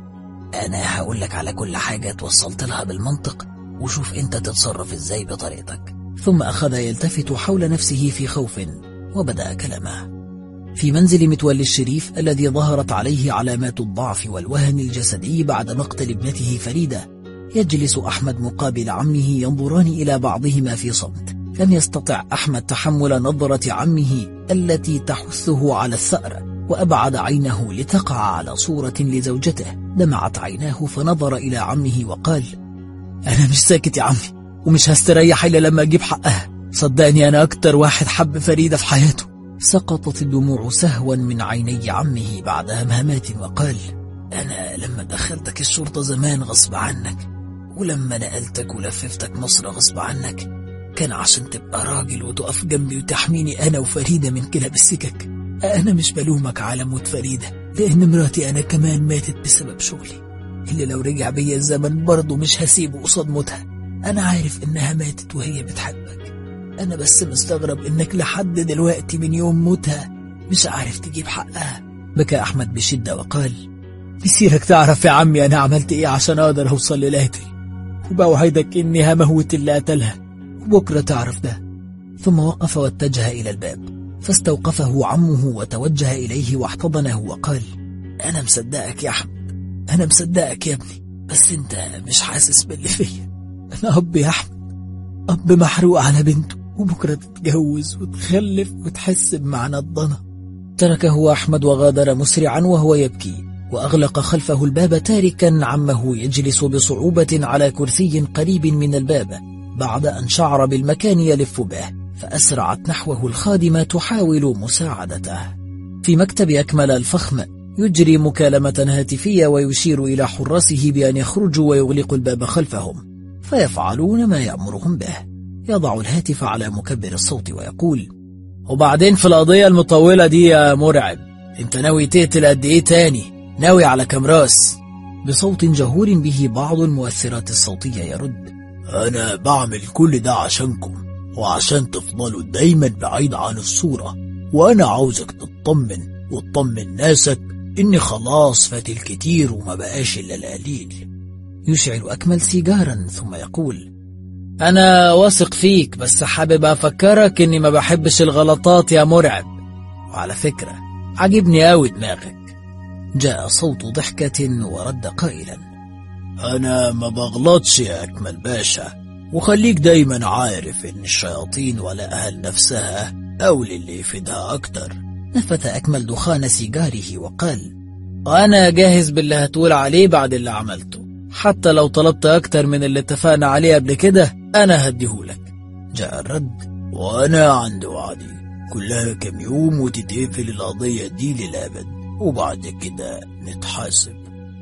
أنا هقولك على كل حاجة توصلت لها بالمنطق، وشوف أنت تتصرف إزاي بطريقتك. ثم أخذ يلتفت حول نفسه في خوف وبدأ كلامه. في منزل متولي الشريف الذي ظهرت عليه علامات الضعف والوهن الجسدي بعد مقتل ابنته فريدة، يجلس أحمد مقابل عمه ينظران إلى بعضهما في صمت. لم يستطع أحمد تحمل نظرة عمه التي تحثه على الثأر، وأبعد عينه لتقع على صورة لزوجته. دمعت عيناه فنظر إلى عمه وقال: أنا مش ساكت يا عمي، ومش هستريح إلا لما أجيب حقها. صدقني أنا أكتر واحد حب فريدة في حياته. سقطت الدموع سهوا من عيني عمه بعد همهمات وقال: أنا لما دخلتك الشرطة زمان غصب عنك، ولما نقلتك ولففتك مصر غصب عنك، كان عشان تبقى راجل وتقف جنبي وتحميني أنا وفريدة من كلاب السكك. أنا مش بلومك على موت فريدة، لأن مراتي أنا كمان ماتت بسبب شغلي اللي لو رجع بيا الزمن برضه مش هسيبه قصاد موتها. أنا عارف إنها ماتت وهي بتحبك، أنا بس مستغرب إنك لحد دلوقتي من يوم موتها مش عارف تجيب حقها. بكى أحمد بشدة وقال: مسيرك تعرف يا عمي أنا عملت إيه عشان أقدر أوصل للقاتل، وبوعدك إني هموت اللي قتلها وبكرة تعرف ده. ثم وقف واتجه إلى الباب، فاستوقفه عمه وتوجه إليه واحتضنه وقال: أنا مصدقك يا أحمد، أنا مصدقك يا ابني، بس أنت مش حاسس باللي فيا. أنا أب يا أحمد، أب محروق على بنته، وبكرة تتجوز وتخلف وتحس بمعنى الضنا. تركه أحمد وغادر مسرعا وهو يبكي، وأغلق خلفه الباب تاركا عمه يجلس بصعوبة على كرسي قريب من الباب بعد أن شعر بالمكان يلف به، فأسرعت نحوه الخادمة تحاول مساعدته. في مكتب أكمل الفخم يجري مكالمة هاتفية ويشير إلى حراسه بأن يخرجوا ويغلقوا الباب خلفهم، فيفعلون ما يأمرهم به. يضع الهاتف على مكبر الصوت ويقول: وبعدين في القضية المطولة دي يا مرعب، انت ناوي تقتل قد ايه تاني؟ ناوي على كام راس؟ بصوت جهور به بعض المؤثرات الصوتية يرد: أنا بعمل كل ده عشانكم وعشان تفضلوا دايما بعيد عن الصورة، وأنا عاوزك تطمن وتطمن ناسك إن خلاص فات الكتير وما بقاش إلا القليل. يشعل أكمل سيجارا ثم يقول: أنا واثق فيك، بس حابب أفكرك إني ما بحبش الغلطات يا مرعب، وعلى فكرة عجبني أوي دماغك. جاء صوت ضحكة ورد قائلا: أنا ما بغلطش يا أكمل باشا، وخليك دايما عارف إن الشياطين ولا أهل نفسها أولي اللي يفيدها أكتر. نفث أكمل دخان سيجاره وقال: وأنا جاهز باللي هتقول عليه بعد اللي عملته، حتى لو طلبت أكتر من اللي اتفقنا عليه قبل كده أنا هديهولك. جاء الرد: وأنا عندي وعدي، كلها كم يوم وتتقفل القضية دي للأبد، وبعد كده نتحاسب.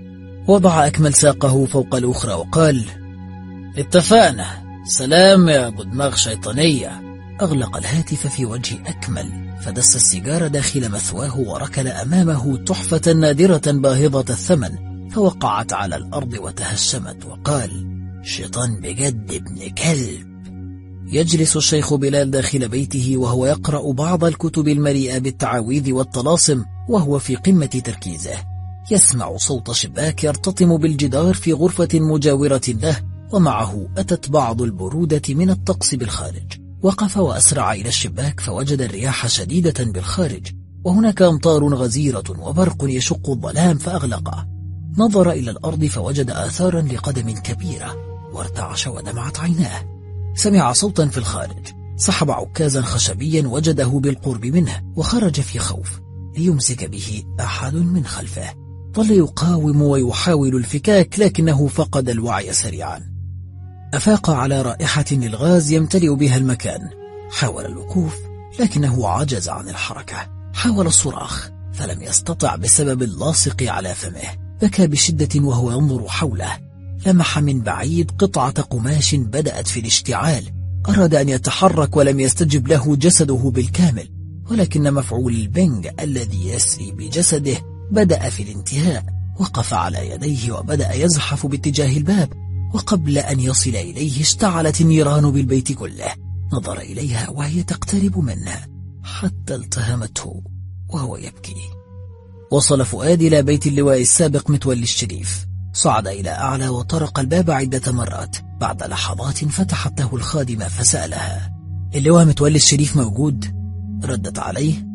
وضع أكمل ساقه فوق الأخرى وقال: اتفقنا، سلام يا أبو دماغ شيطانية. أغلق الهاتف في وجه أكمل، فدس السيجار داخل مثواه وركل أمامه تحفة نادرة باهظة الثمن، فوقعت على الأرض وتهشمت، وقال: شيطان بجد ابن كلب. يجلس الشيخ بلال داخل بيته وهو يقرأ بعض الكتب المليئة بالتعاويذ والطلاسم وهو في قمة تركيزه. يسمع صوت شباك يرتطم بالجدار في غرفة مجاورة له، ومعه أتت بعض البرودة من الطقس بالخارج. وقف وأسرع إلى الشباك فوجد الرياح شديدة بالخارج، وهناك أمطار غزيرة وبرق يشق الظلام فأغلقه. نظر إلى الأرض فوجد آثارا لقدم كبيرة، وارتعش ودمعت عيناه. سمع صوتا في الخارج، سحب عكازا خشبيا وجده بالقرب منه، وخرج في خوف ليمسك به أحد من خلفه. ظل يقاوم ويحاول الفكاك لكنه فقد الوعي سريعا. أفاق على رائحة للغاز يمتلئ بها المكان. حاول الوقوف لكنه عجز عن الحركة. حاول الصراخ فلم يستطع بسبب اللاصق على فمه. بكى بشدة وهو ينظر حوله. لمح من بعيد قطعة قماش بدأت في الاشتعال. أراد أن يتحرك ولم يستجب له جسده بالكامل، ولكن مفعول البنج الذي يسري بجسده بدأ في الانتهاء. وقف على يديه وبدأ يزحف باتجاه الباب، وقبل أن يصل إليه اشتعلت النيران بالبيت كله. نظر إليها وهي تقترب منه حتى التهمته وهو يبكي. وصل فؤاد إلى بيت اللواء السابق متولي الشريف. صعد إلى أعلى وطرق الباب عدة مرات. بعد لحظات فتحت له الخادمة فسألها: اللواء متولي الشريف موجود؟ ردت عليه: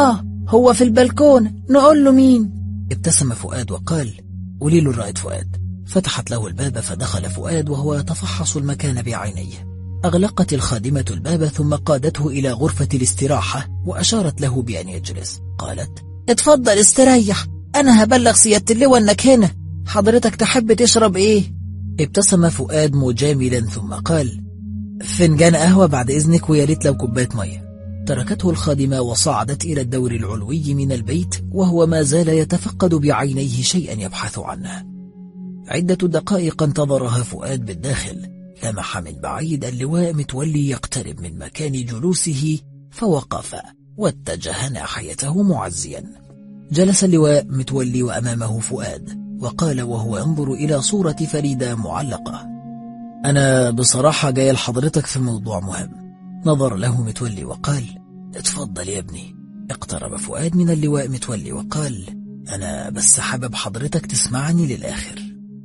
هو في البلكون، نقول له مين؟ ابتسم فؤاد وقال: قولي له الرائد فؤاد. فتحت له الباب فدخل فؤاد وهو يتفحص المكان بعينيه. أغلقت الخادمة الباب ثم قادته إلى غرفة الاستراحة وأشارت له بأن يجلس. قالت: اتفضل استريح، أنا هبلغ سيادة اللواء إنك هنا. حضرتك تحب تشرب إيه؟ ابتسم فؤاد مجاملا ثم قال: فنجان قهوة بعد إذنك، ويا ريت لو كوباية مية. تركته الخادمة وصعدت إلى الدور العلوي من البيت وهو ما زال يتفقد بعينيه شيئا يبحث عنه. عدة دقائق انتظرها فؤاد بالداخل. لمح من بعيد اللواء متولي يقترب من مكان جلوسه فوقف واتجه ناحيته معزيا. جلس اللواء متولي وأمامه فؤاد، وقال وهو ينظر إلى صورة فريدة معلقة: أنا بصراحة جاي لحضرتك في موضوع مهم. نظر له متولي وقال: اتفضل يا ابني. اقترب فؤاد من اللواء متولي وقال: أنا بس حابب حضرتك تسمعني للآخر.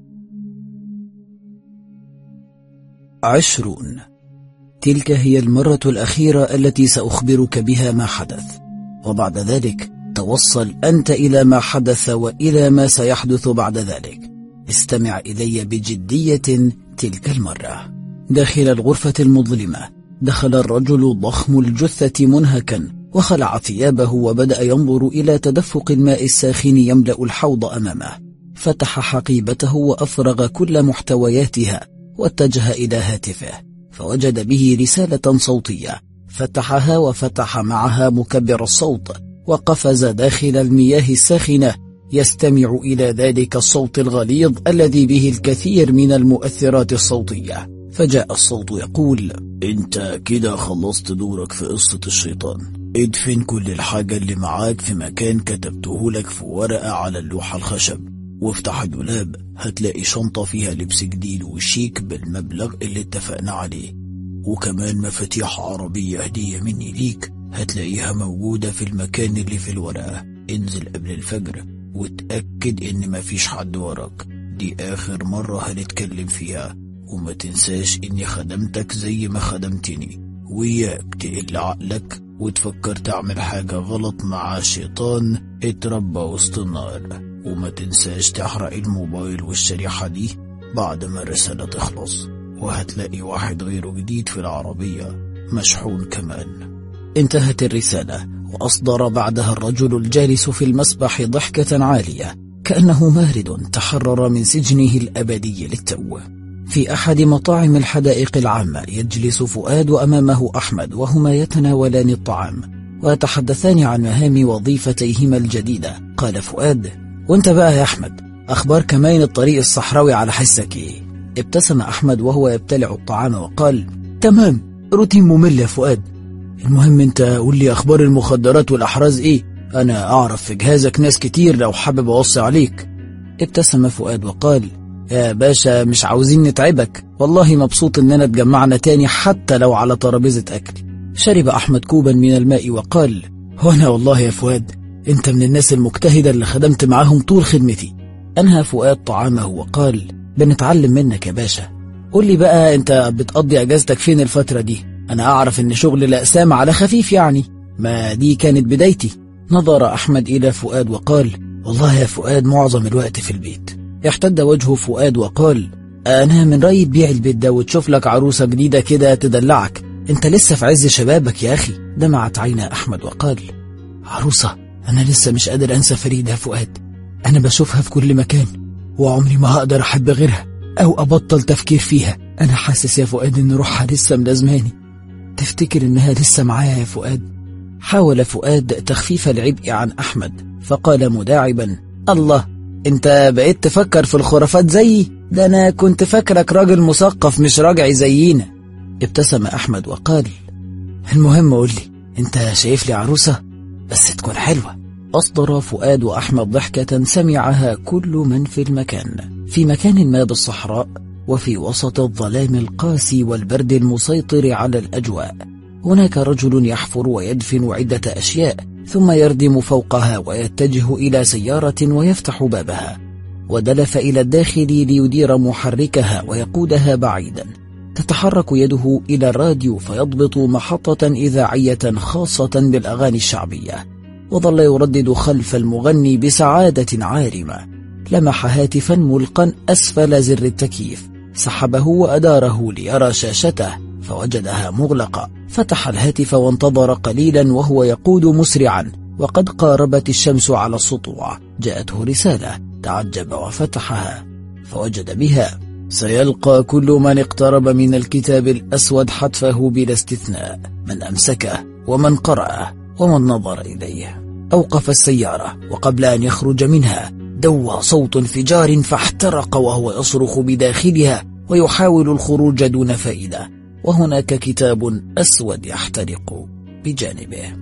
20. تلك هي المرة الأخيرة التي سأخبرك بها ما حدث، وبعد ذلك توصل أنت إلى ما حدث وإلى ما سيحدث بعد ذلك. استمع إلي بجدية. تلك المرة داخل الغرفة المظلمة دخل الرجل ضخم الجثة منهكا، وخلع ثيابه وبدأ ينظر إلى تدفق الماء الساخن يملأ الحوض أمامه. فتح حقيبته وأفرغ كل محتوياتها، واتجه إلى هاتفه فوجد به رسالة صوتية. فتحها وفتح معها مكبر الصوت، وقفز داخل المياه الساخنة يستمع إلى ذلك الصوت الغليظ الذي به الكثير من المؤثرات الصوتية. فجاء الصوت يقول: انت كده خلصت دورك في قصة الشيطان. ادفن كل الحاجة اللي معاك في مكان كتبته لك في ورقة على اللوحة الخشب، وافتح الدولاب هتلاقي شنطة فيها لبس جديد وشيك بالمبلغ اللي اتفقنا عليه، وكمان مفاتيح عربية هدية مني ليك هتلاقيها موجودة في المكان اللي في الورقة. انزل قبل الفجر وتأكد ان مفيش حد وراك، دي آخر مرة هنتكلم فيها، وما تنساش اني خدمتك زي ما خدمتني، وياك تقل عقلك وتفكر تعمل حاجة غلط مع شيطان اتربى وسط النار. وما تنساش تحرق الموبايل والشريحة دي بعد ما الرسالة تخلص، وهتلاقي واحد غيره جديد في العربية مشحون كمان. انتهت الرسالة، وأصدر بعدها الرجل الجالس في المسبح ضحكة عالية كأنه مارد تحرر من سجنه الأبدي للتو. في أحد مطاعم الحدائق العامة يجلس فؤاد وأمامه أحمد، وهما يتناولان الطعام ويتحدثان عن مهام وظيفتيهما الجديدة. قال فؤاد: وانت بقى يا أحمد، أخبار كمين الطريق الصحراوي على حسك ايه؟ ابتسم أحمد وهو يبتلع الطعام وقال: تمام، روتين ممل يا فؤاد. المهم انت قول لي أخبار المخدرات والأحراز ايه؟ أنا أعرف في جهازك ناس كتير لو حابب أوصي عليك. ابتسم فؤاد وقال: يا باشا مش عاوزين نتعبك، والله مبسوط اننا اتجمعنا تاني حتى لو على ترابيزة أكل. شرب أحمد كوبا من الماء وقال: وانا والله يا فؤاد انت من الناس المجتهدة اللي خدمت معاهم طول خدمتي. أنهى فؤاد طعامه وقال: بنتعلم منك يا باشا. قول لي بقى انت بتقضي اجازتك فين الفترة دي؟ انا اعرف ان شغل الأقسام على خفيف يعني، ما دي كانت بدايتي. نظر أحمد إلى فؤاد وقال: والله يا فؤاد معظم الوقت في البيت. احتد وجه فؤاد وقال: أنا من رأيي تبيع البيت ده وتشوف لك عروسة جديدة كده تدلعك، انت لسه في عز شبابك يا أخي. دمعت عينا أحمد وقال: عروسة؟ أنا لسه مش قادر أنسى فريدة يا فؤاد، أنا بشوفها في كل مكان وعمري ما هقدر أحب غيرها أو أبطل تفكير فيها. أنا حاسس يا فؤاد إن روحها لسه ملازماني. تفتكر إنها لسه معايا يا فؤاد؟ حاول فؤاد تخفيف العبء عن أحمد فقال مداعبا: الله، انت بقيت تفكر في الخرافات زيي؟ ده أنا كنت فاكرك راجل مثقف مش راجعي زينا. ابتسم أحمد وقال: المهم قول لي، انت شايف لي عروسة بس تكون حلوة؟ أصدر فؤاد وأحمد ضحكة سمعها كل من في المكان. في مكان ما بالصحراء وفي وسط الظلام القاسي والبرد المسيطر على الأجواء، هناك رجل يحفر ويدفن عدة أشياء ثم يردم فوقها ويتجه إلى سيارة ويفتح بابها، ودلف إلى الداخل ليدير محركها ويقودها بعيدا. تتحرك يده إلى الراديو فيضبط محطة إذاعية خاصة بالأغاني الشعبية، وظل يردد خلف المغني بسعادة عارمة. لمح هاتفا ملقا أسفل زر التكييف، سحبه وأداره ليرى شاشته فوجدها مغلقة. فتح الهاتف وانتظر قليلا وهو يقود مسرعا، وقد قاربت الشمس على السطوع. جاءته رسالة، تعجب وفتحها فوجد بها: سيلقى كل من اقترب من الكتاب الأسود حتفه بلا استثناء، من أمسكه ومن قرأه ومن نظر إليه. أوقف السيارة، وقبل أن يخرج منها دوى صوت انفجار فاحترق وهو يصرخ بداخلها ويحاول الخروج دون فائدة، وهناك كتاب أسود يحترق بجانبه.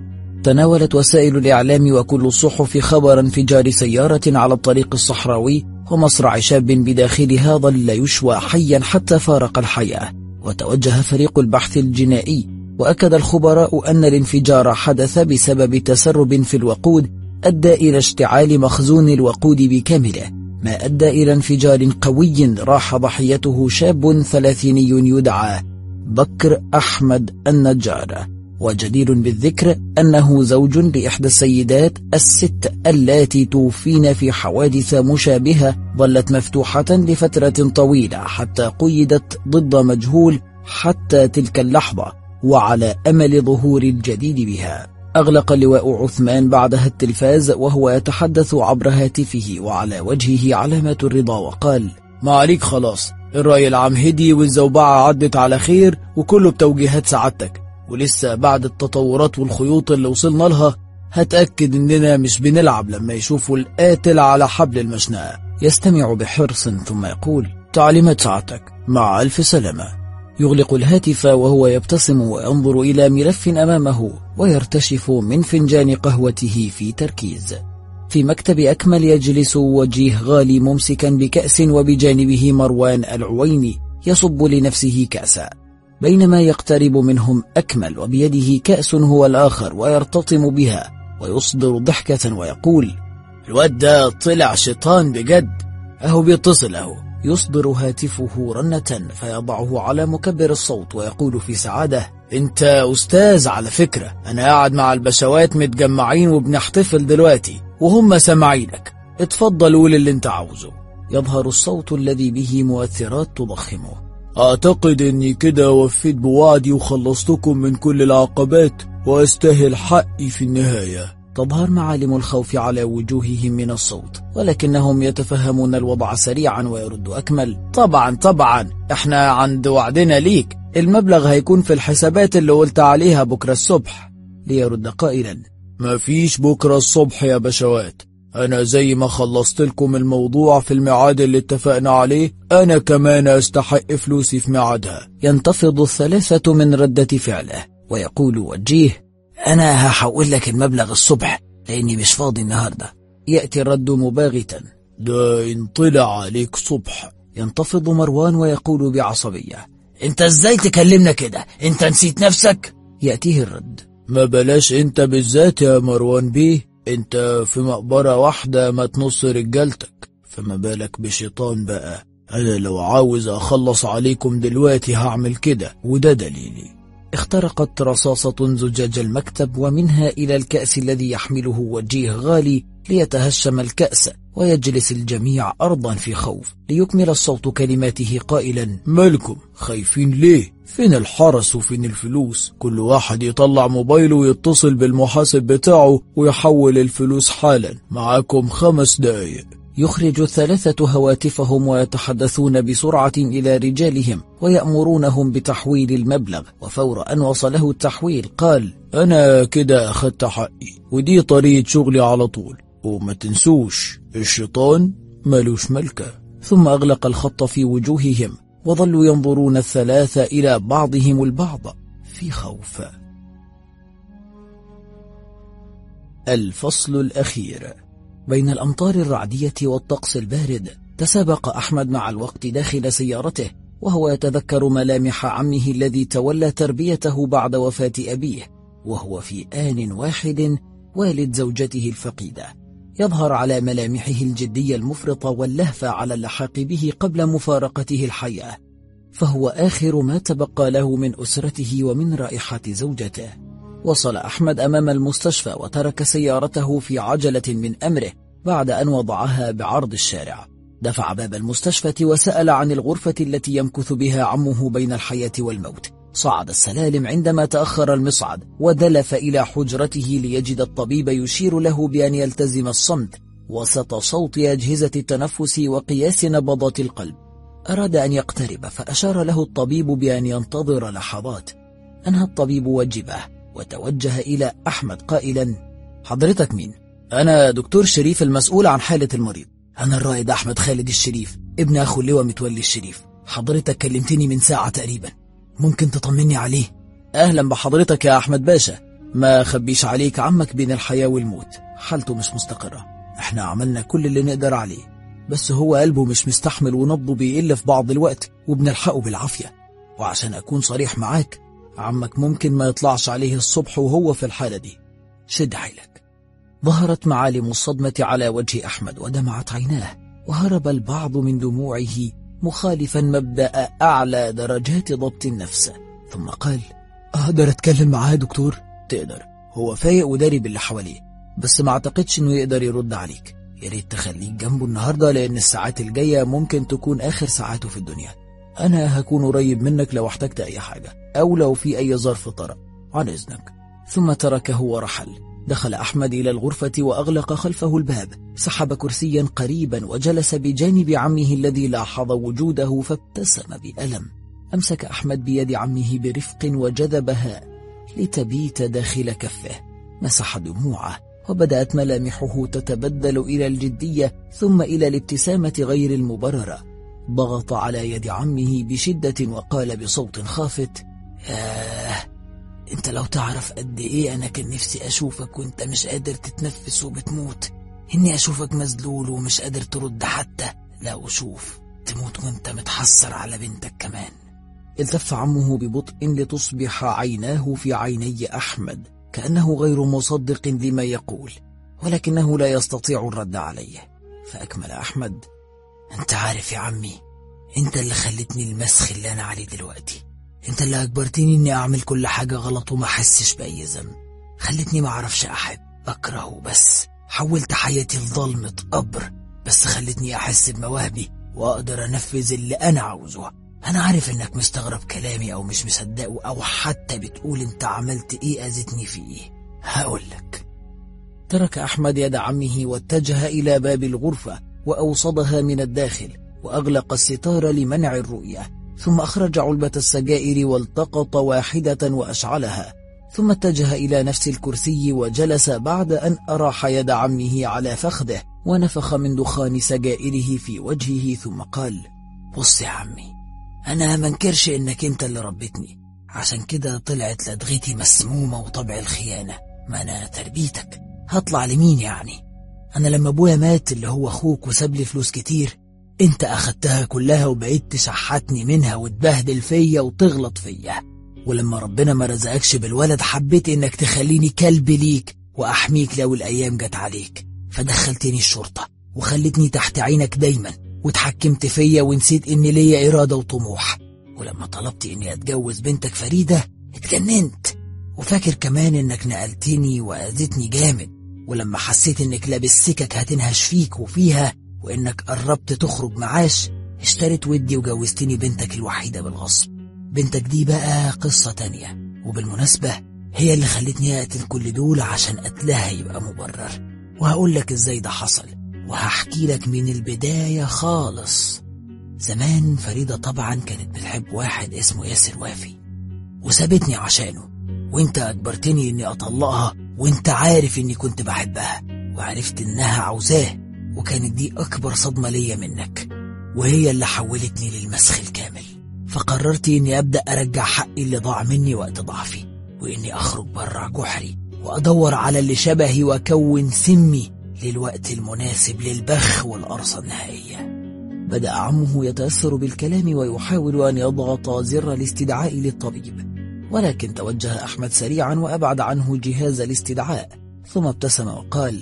تناولت وسائل الإعلام وكل الصحف خبر انفجار سيارة على الطريق الصحراوي ومصرع شاب بداخلها ظل يشوى حيا حتى فارق الحياة. وتوجه فريق البحث الجنائي، وأكد الخبراء أن الانفجار حدث بسبب تسرب في الوقود أدى إلى اشتعال مخزون الوقود بكامله، ما أدى إلى انفجار قوي راح ضحيته شاب 30 يدعى بكر أحمد النجار. وجدير بالذكر أنه زوج لإحدى السيدات الست اللاتي توفين في حوادث مشابهة ظلت مفتوحة لفترة طويلة حتى قيدت ضد مجهول حتى تلك اللحظة، وعلى أمل ظهور الجديد بها. أغلق اللواء عثمان بعدها التلفاز وهو يتحدث عبر هاتفه وعلى وجهه علامة الرضا، وقال: ما عليك خلاص، الرأي العام هدي والزوبعة عدت على خير وكله بتوجيهات سعادتك، ولسه بعد التطورات والخيوط اللي وصلنا لها هتأكد إننا مش بنلعب لما يشوفوا القاتل على حبل المشنقة. يستمع بحرص ثم يقول: تعليمات سعادتك، مع ألف سلامة. يغلق الهاتف وهو يبتسم وينظر إلى ملف أمامه ويرتشف من فنجان قهوته في تركيز. في مكتب أكمل يجلس وجيه غالي ممسكا بكأس وبجانبه مروان العويني يصب لنفسه كأسا، بينما يقترب منهم أكمل وبيده كأس هو الآخر ويرتطم بها ويصدر ضحكة ويقول: الواد ده طلع شيطان بجد، أهو بيتصل أهو. يصدر هاتفه رنة فيضعه على مكبر الصوت ويقول في سعادة: انت أستاذ على فكرة، أنا قاعد مع البشوات متجمعين وبنحتفل دلوقتي وهم سامعينك، اتفضل قول اللي انت عاوزه. يظهر الصوت الذي به مؤثرات تضخمه. أعتقد أني كده وفيت بوعدي وخلصتكم من كل العقبات وأستاهل حقي في النهاية. تظهر معالم الخوف على وجوههم من الصوت، ولكنهم يتفهمون الوضع سريعا. ويرد أكمل: طبعا احنا عند وعدنا ليك، المبلغ هيكون في الحسابات اللي قلت عليها بكرة الصبح. ليرد قائلا: ما فيش بكرة الصبح يا بشوات، أنا زي ما خلصت لكم الموضوع في الميعاد اللي اتفقنا عليه، أنا كمان أستحق فلوسي في ميعادها. ينتفض الثلاثة من ردة فعله ويقول وجيه: أنا هحول لك المبلغ الصبح لأني مش فاضي النهاردة. يأتي الرد مباغتا: ده إن طلع عليك صبح. ينتفض مروان ويقول بعصبية: انت ازاي تكلمنا كده؟ انت نسيت نفسك؟ يأتيه الرد: ما بلاش انت بالذات يا مروان بيه، انت في مقبرة واحدة ما تنص رجالتك، فما بالك بشيطان بقى. انا لو عاوز اخلص عليكم دلوقتي هعمل كده، وده دليلي. اخترقت رصاصة زجاج المكتب ومنها إلى الكأس الذي يحمله وجيه غالي ليتهشم الكأس، ويجلس الجميع أرضا في خوف. ليكمل الصوت كلماته قائلا: مالكم خايفين ليه؟ فين الحرس وفين الفلوس؟ كل واحد يطلع موبايله ويتصل بالمحاسب بتاعه ويحول الفلوس حالا، معاكم 5 دقايق. يخرج الثلاثة هواتفهم ويتحدثون بسرعة إلى رجالهم ويأمرونهم بتحويل المبلغ. وفور أن وصله التحويل قال: أنا كده أخدت حقي، ودي طريقة شغلي على طول، وما تنسوش الشيطان ملوش ملكة. ثم أغلق الخط في وجوههم وظلوا ينظرون الثلاثة إلى بعضهم البعض في خوف. الفصل الأخير. بين الأمطار الرعدية والطقس البارد تسابق أحمد مع الوقت داخل سيارته وهو يتذكر ملامح عمه الذي تولى تربيته بعد وفاة أبيه، وهو في آن واحد والد زوجته الفقيدة. يظهر على ملامحه الجدية المفرطة واللهفة على اللحاق به قبل مفارقته الحياة، فهو آخر ما تبقى له من أسرته ومن رائحة زوجته. وصل أحمد أمام المستشفى وترك سيارته في عجلة من أمره بعد أن وضعها بعرض الشارع. دفع باب المستشفى وسأل عن الغرفة التي يمكث بها عمه بين الحياة والموت. صعد السلالم عندما تأخر المصعد ودلف إلى حجرته ليجد الطبيب يشير له بأن يلتزم الصمت وسط صوت أجهزة التنفس وقياس نبضات القلب. أراد أن يقترب فأشار له الطبيب بأن ينتظر لحظات. أنهى الطبيب واجبه وتوجه إلى أحمد قائلا: حضرتك مين؟ أنا دكتور شريف المسؤول عن حالة المريض. أنا الرائد أحمد خالد الشريف ابن أخو اللواء متولي الشريف. حضرتك كلمتني من ساعة تقريبا، ممكن تطمني عليه؟ أهلا بحضرتك يا أحمد باشا، ما خبيش عليك، عمك بين الحياة والموت، حالته مش مستقرة. احنا عملنا كل اللي نقدر عليه، بس هو قلبه مش مستحمل ونبضه بيقل في بعض الوقت وبنلحقه بالعافية. وعشان أكون صريح معاك، عمك ممكن ما يطلعش عليه الصبح وهو في الحالة دي. شد حيلك. ظهرت معالم الصدمة على وجه أحمد ودمعت عيناه، وهرب البعض من دموعه مخالفا مبدأ أعلى درجات ضبط النفس. ثم قال: أقدر أتكلم معاه دكتور؟ تقدر، هو فايق وداري باللي حواليه، بس ما اعتقدش انه يقدر يرد عليك. يا ريت تخليك جنبه النهارده، لان الساعات الجايه ممكن تكون اخر ساعاته في الدنيا. انا هكون قريب منك لو احتجت اي حاجه او لو في اي ظرف طرأ. عن اذنك. ثم تركه ورحل. دخل احمد الى الغرفه واغلق خلفه الباب، سحب كرسيا قريبا وجلس بجانب عمه الذي لاحظ وجوده فابتسم بألم. امسك احمد بيد عمه برفق وجذبها لتبيت داخل كفه. مسح دموعه وبدأت ملامحه تتبدل إلى الجدية ثم إلى الابتسامة غير المبررة. ضغط على يد عمه بشدة وقال بصوت خافت: انت لو تعرف قد ايه انا كان نفسي اشوفك وانت مش قادر تتنفس وبتموت، اني اشوفك مذلول ومش قادر ترد حتى، لا وشوف تموت وانت متحسر على بنتك كمان. التف عمه ببطء لتصبح عيناه في عيني أحمد كأنه غير مصدق لما يقول، ولكنه لا يستطيع الرد عليه. فأكمل أحمد: انت عارف يا عمي، انت اللي خلتني المسخ اللي انا عليه دلوقتي، انت اللي اجبرتني اني اعمل كل حاجة غلط وما احسش بأي ذنب، خلتني ما اعرفش احب، اكره بس، حولت حياتي لظلمة قبر، بس خلتني احس بمواهبي واقدر انفذ اللي انا عاوزه. انا عارف انك مستغرب كلامي او مش مصدقه او حتى بتقول انت عملت ايه اذيتني في ايه. هقولك. ترك احمد يد عمه واتجه الى باب الغرفة واوصدها من الداخل واغلق الستار لمنع الرؤية، ثم اخرج علبة السجائر والتقط واحدة واشعلها، ثم اتجه الى نفس الكرسي وجلس بعد ان اراح يد عمه على فخذه ونفخ من دخان سجائره في وجهه، ثم قال: بص يا عمي، أنا منكرش إنك أنت اللي ربيتني، عشان كده طلعت لدغتي مسمومة وطبع الخيانة، ما أنا تربيتك، هطلع لمين يعني؟ أنا لما أبويا مات اللي هو أخوك وساب لي فلوس كتير، أنت أخدتها كلها وبقيت تشحتني منها وتبهدل فيا وتغلط فيا، ولما ربنا ما رزقكش بالولد حبيت إنك تخليني كلب ليك وأحميك لو الأيام جت عليك، فدخلتني الشرطة وخلتني تحت عينك دايما وتحكمت فيا ونسيت إني ليا إرادة وطموح، ولما طلبت إني أتجوز بنتك فريدة اتجننت، وفاكر كمان إنك نقلتني وأذيتني جامد، ولما حسيت إنك لابس سكك هتنهش فيك وفيها وإنك قربت تخرج معاش، اشتريت ودي وجوزتني بنتك الوحيدة بالغصب. بنتك دي بقى قصة تانية، وبالمناسبة هي اللي خلتني أقتل كل دول عشان قتلها يبقى مبرر، وهقولك إزاي ده حصل وهحكي لك من البداية خالص. زمان فريدة طبعا كانت بتحب واحد اسمه ياسر وافي وسابتني عشانه، وانت اجبرتني اني اطلقها وانت عارف اني كنت بحبها، وعرفت انها عاوزاه، وكانت دي اكبر صدمة ليا منك، وهي اللي حولتني للمسخ الكامل. فقررت اني ابدأ ارجع حقي اللي ضاع مني وقت ضعفي، واني اخرج برا جحري وادور على اللي شبهي واكون سمي للوقت المناسب للبخ والقرصة النهائية. بدأ عمه يتأثر بالكلام ويحاول أن يضغط زر الاستدعاء للطبيب، ولكن توجه أحمد سريعا وأبعد عنه جهاز الاستدعاء، ثم ابتسم وقال: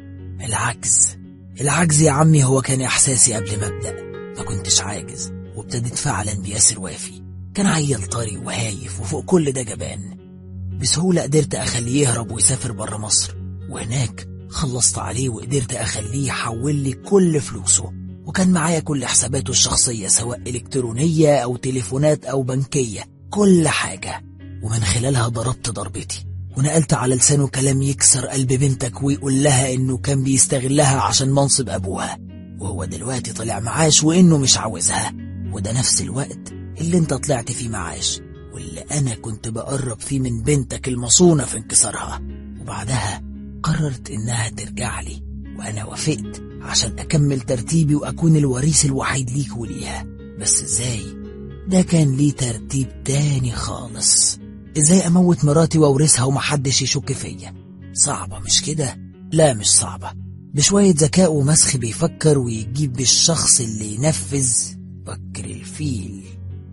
العجز يا عمي هو كان إحساسي قبل ما أبدأ، ما كنتش عاجز، وابتدت فعلا بياسر وافي، كان عيل طري وهايف وفوق كل ده جبان. بسهولة قدرت أخليه يهرب ويسافر برا مصر، وهناك خلصت عليه وقدرت أخليه يحول لي كل فلوسه، وكان معايا كل حساباته الشخصية سواء إلكترونية أو تليفونات أو بنكية، كل حاجة، ومن خلالها ضربت ضربتي ونقلت على لسانه كلام يكسر قلب بنتك ويقول لها إنه كان بيستغلها عشان منصب أبوها، وهو دلوقتي طلع معاش وإنه مش عاوزها، وده نفس الوقت اللي انت طلعت فيه معاش واللي أنا كنت بقرب فيه من بنتك المصونة في انكسارها. وبعدها قررت إنها ترجع لي، وأنا وافقت عشان أكمل ترتيبي وأكون الوريث الوحيد ليك وليها. بس إزاي؟ ده كان ليه ترتيب تاني خالص. ازاي اموت مراتي واورثها ومحدش يشك فيا؟ صعبة مش كده؟ لا مش صعبة، بشوية ذكاء ومسخ بيفكر ويجيب الشخص اللي ينفذ. بكر الفيل.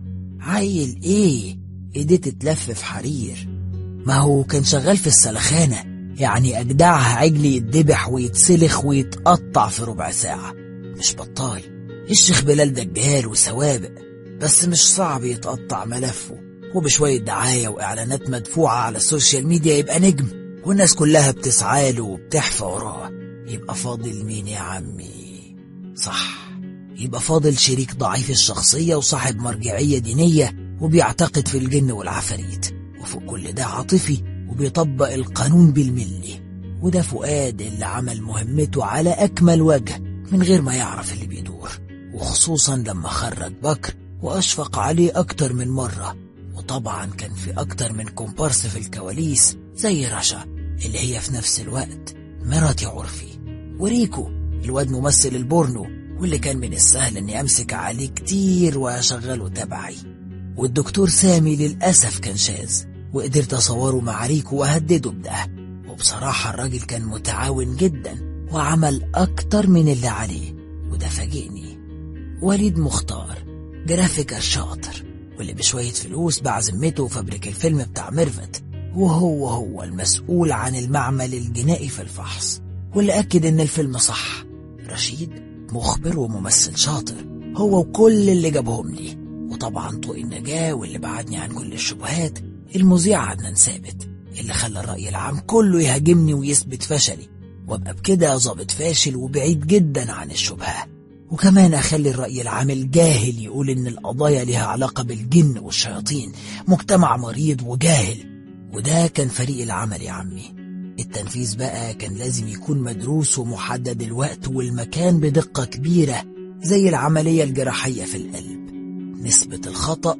عيل ايه؟ ايديه تتلف في حرير، ما هو كان شغال في السلخانة، يعني اجدعها عجل يتذبح ويتسلخ ويتقطع في ربع ساعة، مش بطال. الشيخ بلال دجال وسوابق، بس مش صعب يتقطع ملفه، وبشوية دعاية وإعلانات مدفوعة على السوشيال ميديا يبقى نجم، والناس كلها بتسعاله وبتحفى وراه. يبقى فاضل مين يا عمي؟ صح، يبقى فاضل شريك ضعيف الشخصية وصاحب مرجعية دينية وبيعتقد في الجن والعفاريت، وفوق كل ده عاطفي وبيطبق القانون بالملي. وده فؤاد اللي عمل مهمته على أكمل وجه من غير ما يعرف اللي بيدور، وخصوصا لما خرج بكر وأشفق عليه أكتر من مرة. وطبعا كان في أكتر من كومبارس في الكواليس، زي رشا اللي هي في نفس الوقت مراتي عرفي، وريكو الواد ممثل البورنو واللي كان من السهل اني امسك عليه كتير واشغله تبعي، والدكتور سامي للأسف كان شاذ وقدرت اصوره مع ريكو واهدده بده. وبصراحة الراجل كان متعاون جدا وعمل اكتر من اللي عليه، وده فاجئني. وليد مختار جرافيكر شاطر واللي بشوية فلوس باع ذمته وفبرك الفيلم بتاع ميرفت، وهو المسؤول عن المعمل الجنائي في الفحص واللي أكد إن الفيلم صح. رشيد مخبر وممثل شاطر، هو وكل اللي جابهم لي. وطبعا طوق النجاة واللي بعدني عن كل الشبهات، المذيع عدنان ثابت اللي خلى الرأي العام كله يهاجمني ويثبت فشلي، وابقى بكده ظابط فاشل وبعيد جدا عن الشبهة. وكمان أخلي الرأي العام الجاهل يقول إن القضايا لها علاقة بالجن والشياطين، مجتمع مريض وجاهل. وده كان فريق العمل يا عمي. التنفيذ بقى كان لازم يكون مدروس ومحدد الوقت والمكان بدقة كبيرة، زي العملية الجراحية في القلب، نسبة الخطأ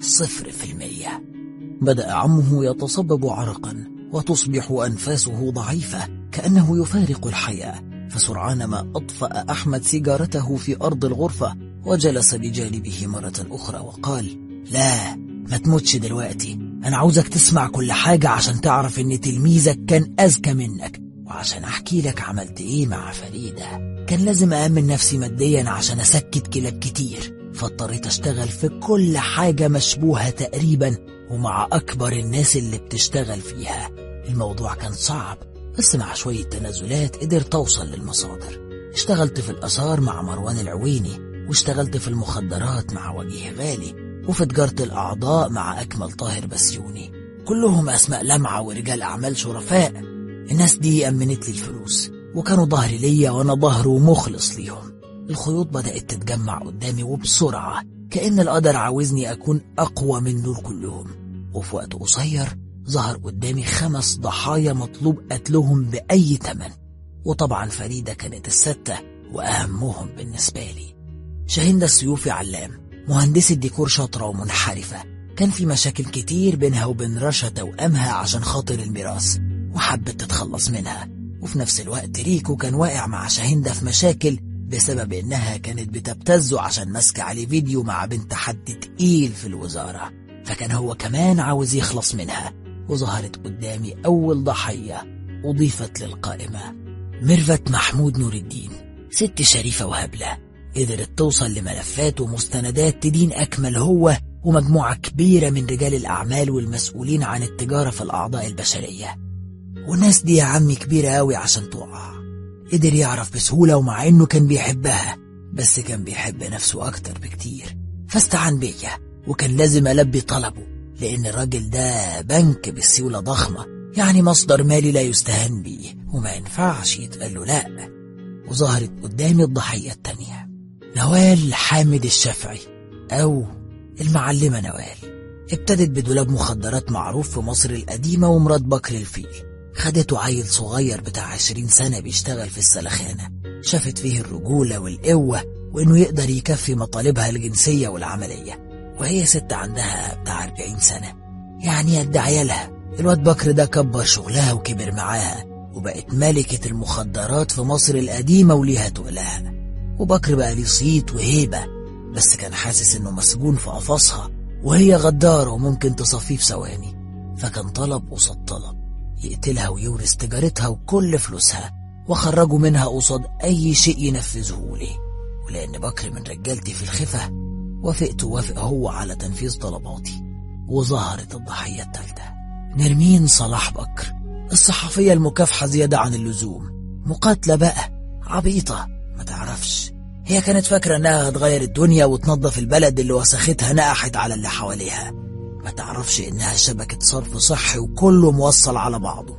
0%. بدأ عمه يتصبب عرقا وتصبح أنفاسه ضعيفة كأنه يفارق الحياة، فسرعان ما أطفأ أحمد سيجارته في أرض الغرفة وجلس بجانبه مرة أخرى وقال: لا ما تموتش دلوقتي، أنا عاوزك تسمع كل حاجة عشان تعرف إن تلميذك كان أذكى منك، وعشان أحكي لك عملت إيه مع فريدة. كان لازم أأمن نفسي ماديا عشان أسكت كلاب كتير، فاضطريت أشتغل في كل حاجة مشبوهة تقريبا ومع أكبر الناس اللي بتشتغل فيها. الموضوع كان صعب، بس مع شوية تنازلات قدرت أوصل للمصادر. اشتغلت في الآثار مع مروان العويني، واشتغلت في المخدرات مع وجيه غالي، وفي تجارة الأعضاء مع أكمل طاهر بسيوني، كلهم أسماء لمعة ورجال أعمال شرفاء. الناس دي أمنت لي الفلوس وكانوا ظهري ليا وأنا ظهر ومخلص ليهم. الخيوط بدأت تتجمع قدامي وبسرعة، كأن القدر عاوزني أكون أقوى من دول كلهم. وفي وقت قصير ظهر قدامي 5 ضحايا مطلوب قتلهم بأي تمن، وطبعا فريدة كانت الستة وأهمهم بالنسبة لي. شاهندة السيوفي علام، مهندسة ديكور شاطرة ومنحرفة، كان في مشاكل كتير بينها وبين رشا توأمها عشان خاطر الميراث، وحبت تتخلص منها. وفي نفس الوقت ريكو كان واقع مع شاهندة في مشاكل بسبب إنها كانت بتبتزه عشان ماسكة عليه فيديو مع بنت حد تقيل في الوزارة، فكان هو كمان عاوز يخلص منها. وظهرت قدامي أول ضحية أضيفت للقائمة، ميرفت محمود نور الدين، ست شريفة وهبلة، قدرت توصل لملفات ومستندات تدين أكمل هو ومجموعة كبيرة من رجال الأعمال والمسؤولين عن التجارة في الأعضاء البشرية. والناس دي يا عمي كبيرة أوي عشان تقع. قدر يعرف بسهولة، ومع إنه كان بيحبها بس كان بيحب نفسه أكتر بكتير، فاستعان بيا وكان لازم ألبي طلبه، لأن الراجل ده بنك بالسيولة ضخمة، يعني مصدر مالي لا يستهان بيه وما ينفعش يتقال له لأ. وظهرت قدامي الضحية التانية، نوال حامد الشافعي أو المعلمة نوال. ابتدت بدولاب مخدرات معروف في مصر القديمة ومرات بكر الفيل. خدته عيل صغير بتاع 20 سنة بيشتغل في السلخانة، شافت فيه الرجولة والقوة وإنه يقدر يكفي مطالبها الجنسية والعملية، وهي ست عندها بتاع 40 سنة، يعني قد عيالها. الواد بكر ده كبر شغلها وكبر معاها وبقت ملكة المخدرات في مصر القديمة وليها تقلها. وبكر بقى ليه صيت وهيبة، بس كان حاسس إنه مسجون في قفصها وهي غدارة وممكن تصفيه في ثواني. فكان طلب قصاد طلب، يقتلها ويورث تجارتها وكل فلوسها وخرجوا منها قصاد أي شيء ينفذه لي. ولأن بكر من رجالتي في الخفة وافقت ووافق هو على تنفيذ طلباتي. وظهرت الضحية الثالثة، نرمين صلاح بكر، الصحفية المكافحة زيادة عن اللزوم، مقاتلة بقى، عبيطة ما تعرفش. هي كانت فاكرة انها هتغير الدنيا وتنظف البلد اللي وسختها نقحت على اللي حواليها، ما تعرفش انها شبكة صرف صحي وكله موصل على بعضه.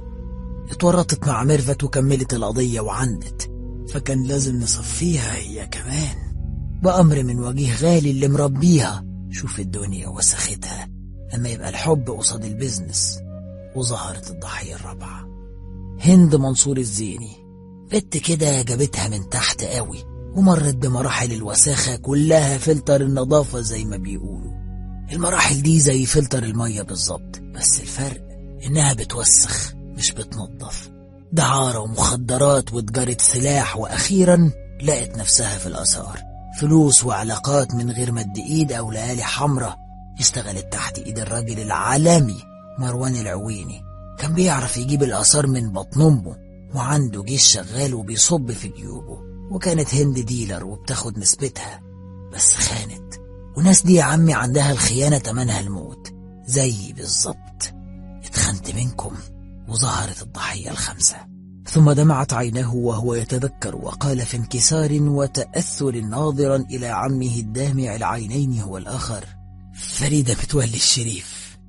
اتورطت مع ميرفت وكملت القضية وعندت، فكان لازم نصفيها هي كمان بأمر من وجيه غالي اللي مربيها. شوف الدنيا وسختها لما يبقى الحب قصاد البيزنس. وظهرت الضحية الرابعة، هند منصور الزيني، بنت كده جابتها من تحت قوي ومرت بمراحل الوساخة كلها فلتر النظافة زي ما بيقولوا. المراحل دي زي فلتر المية بالظبط، بس الفرق انها بتوسخ مش بتنظف. دعارة ومخدرات وتجارة سلاح، واخيرا لقت نفسها في الآثار، فلوس وعلاقات من غير مد ايد او ليالي حمرة. اشتغلت تحت ايد الراجل العالمي مروان العويني، كان بيعرف يجيب الآثار من بطن امه وعنده جيش شغال وبيصب في جيوبه. وكانت هند ديلر وبتاخد نسبتها، بس خانت. وناس دي يا عمي عندها الخيانة تمنها الموت زي بالظبط. اتخنت منكم. وظهرت الضحية الخامسة، ثم دمعت عيناه وهو يتذكر وقال في انكسار وتأثر ناظرا إلى عمه الدامع العينين هو الآخر: فريدة متولي الشريف،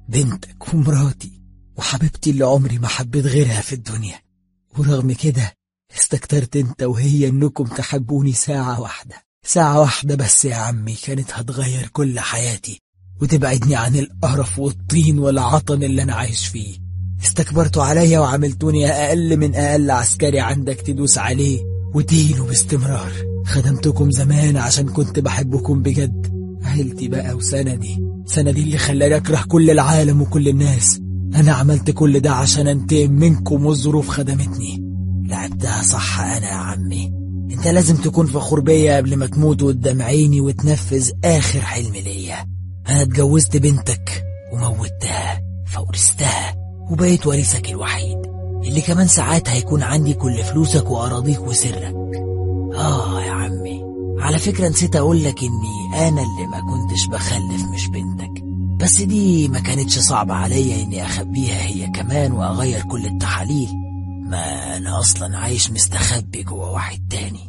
بنتك ومراتي وحبيبتي اللي عمري ما حبيت غيرها في الدنيا. ورغم كده استكترت انت وهي انكم تحبوني ساعة واحدة، ساعة واحدة بس يا عمي كانت هتغير كل حياتي وتبعدني عن القرف والطين والعطن اللي انا عايش فيه. استكبرتوا عليا وعملتوني اقل من اقل عسكري عندك تدوس عليه وتهينه باستمرار. خدمتكم زمان عشان كنت بحبكم بجد، عيلتي بقى وسندي اللي خلاني اكره كل العالم وكل الناس. انا عملت كل ده عشان انتقم منكم والظروف خدمتني. لعبتها صح انا يا عمي. انت لازم تكون فخور بيا قبل ما تموت قدام عيني وتنفذ اخر حلم ليا. انا اتجوزت بنتك وموتها فورثتها وبقيت ورثك الوحيد، اللي كمان ساعات هيكون عندي كل فلوسك واراضيك وسرك. يا عمي، على فكرة نسيت اقولك اني انا اللي ما كنتش بخلف مش بنتك، بس دي ما كانتش صعبة عليا اني اخبيها هي كمان واغير كل التحاليل. ما انا اصلا عايش مستخبي جوا واحد تاني.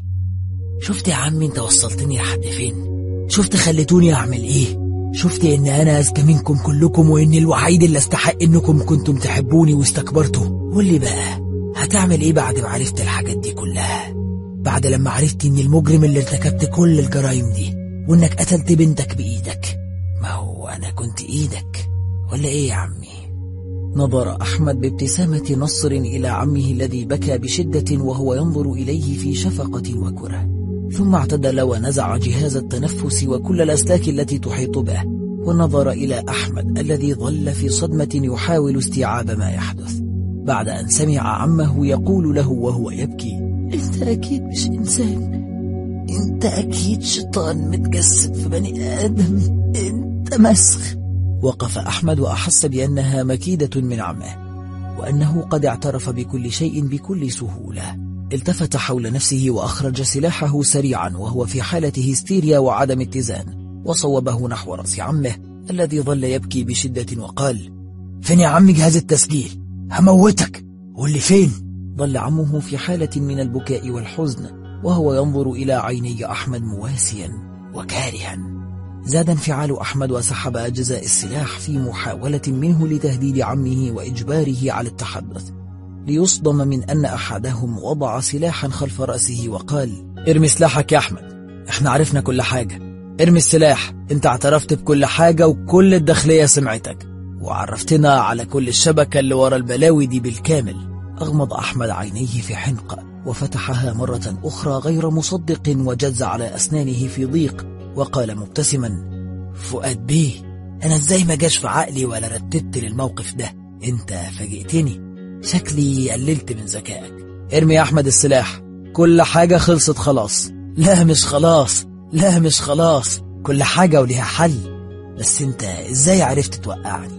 شفت يا عمي انت وصلتني لحد فين؟ شفت خليتوني اعمل ايه؟ شفت ان انا اذكى منكم كلكم واني الوحيد اللي استحق انكم كنتم تحبوني واستكبرتوا. قولي بقى هتعمل ايه بعد ما عرفت الحاجات دي كلها؟ بعد لما عرفت اني المجرم اللي ارتكبت كل الجرائم دي وانك قتلت بنتك بايدك. ما هو انا كنت ايدك ولا ايه يا عمي؟ نظر أحمد بابتسامة نصر إلى عمه الذي بكى بشدة وهو ينظر إليه في شفقة وكره، ثم اعتدل ونزع جهاز التنفس وكل الأسلاك التي تحيط به، ونظر إلى أحمد الذي ظل في صدمة يحاول استيعاب ما يحدث بعد أن سمع عمه يقول له وهو يبكي: انت أكيد مش إنسان، انت أكيد شيطان متجسد في بني آدم، انت مسخ. وقف أحمد وأحس بأنها مكيدة من عمه وأنه قد اعترف بكل شيء بكل سهولة. التفت حول نفسه وأخرج سلاحه سريعا وهو في حالة هستيريا وعدم اتزان، وصوبه نحو رأس عمه الذي ظل يبكي بشدة وقال: فين يا عمي جهاز التسجيل؟ هموتك. واللي فين؟ ظل عمه في حالة من البكاء والحزن وهو ينظر إلى عيني أحمد مواسيا وكارها. زاد انفعال أحمد وسحب أجزاء السلاح في محاولة منه لتهديد عمه وإجباره على التحدث، ليصدم من أن أحدهم وضع سلاحا خلف رأسه وقال: ارمي سلاحك يا أحمد، احنا عرفنا كل حاجة. ارمي السلاح، انت اعترفت بكل حاجة وكل الداخلية سمعتك وعرفتنا على كل الشبكة اللي ورا البلاوي دي بالكامل. أغمض أحمد عينيه في حنقة وفتحها مرة أخرى غير مصدق وجز على أسنانه في ضيق وقال مبتسما: فؤاد بيه، أنا ازاي ما جاش في عقلي ولا رتبت للموقف ده؟ انت فاجئتني، شكلي قللت من ذكائك. ارمي يا أحمد السلاح، كل حاجة خلصت خلاص. لا مش خلاص، لا مش خلاص، كل حاجة وليها حل. بس انت ازاي عرفت توقعني؟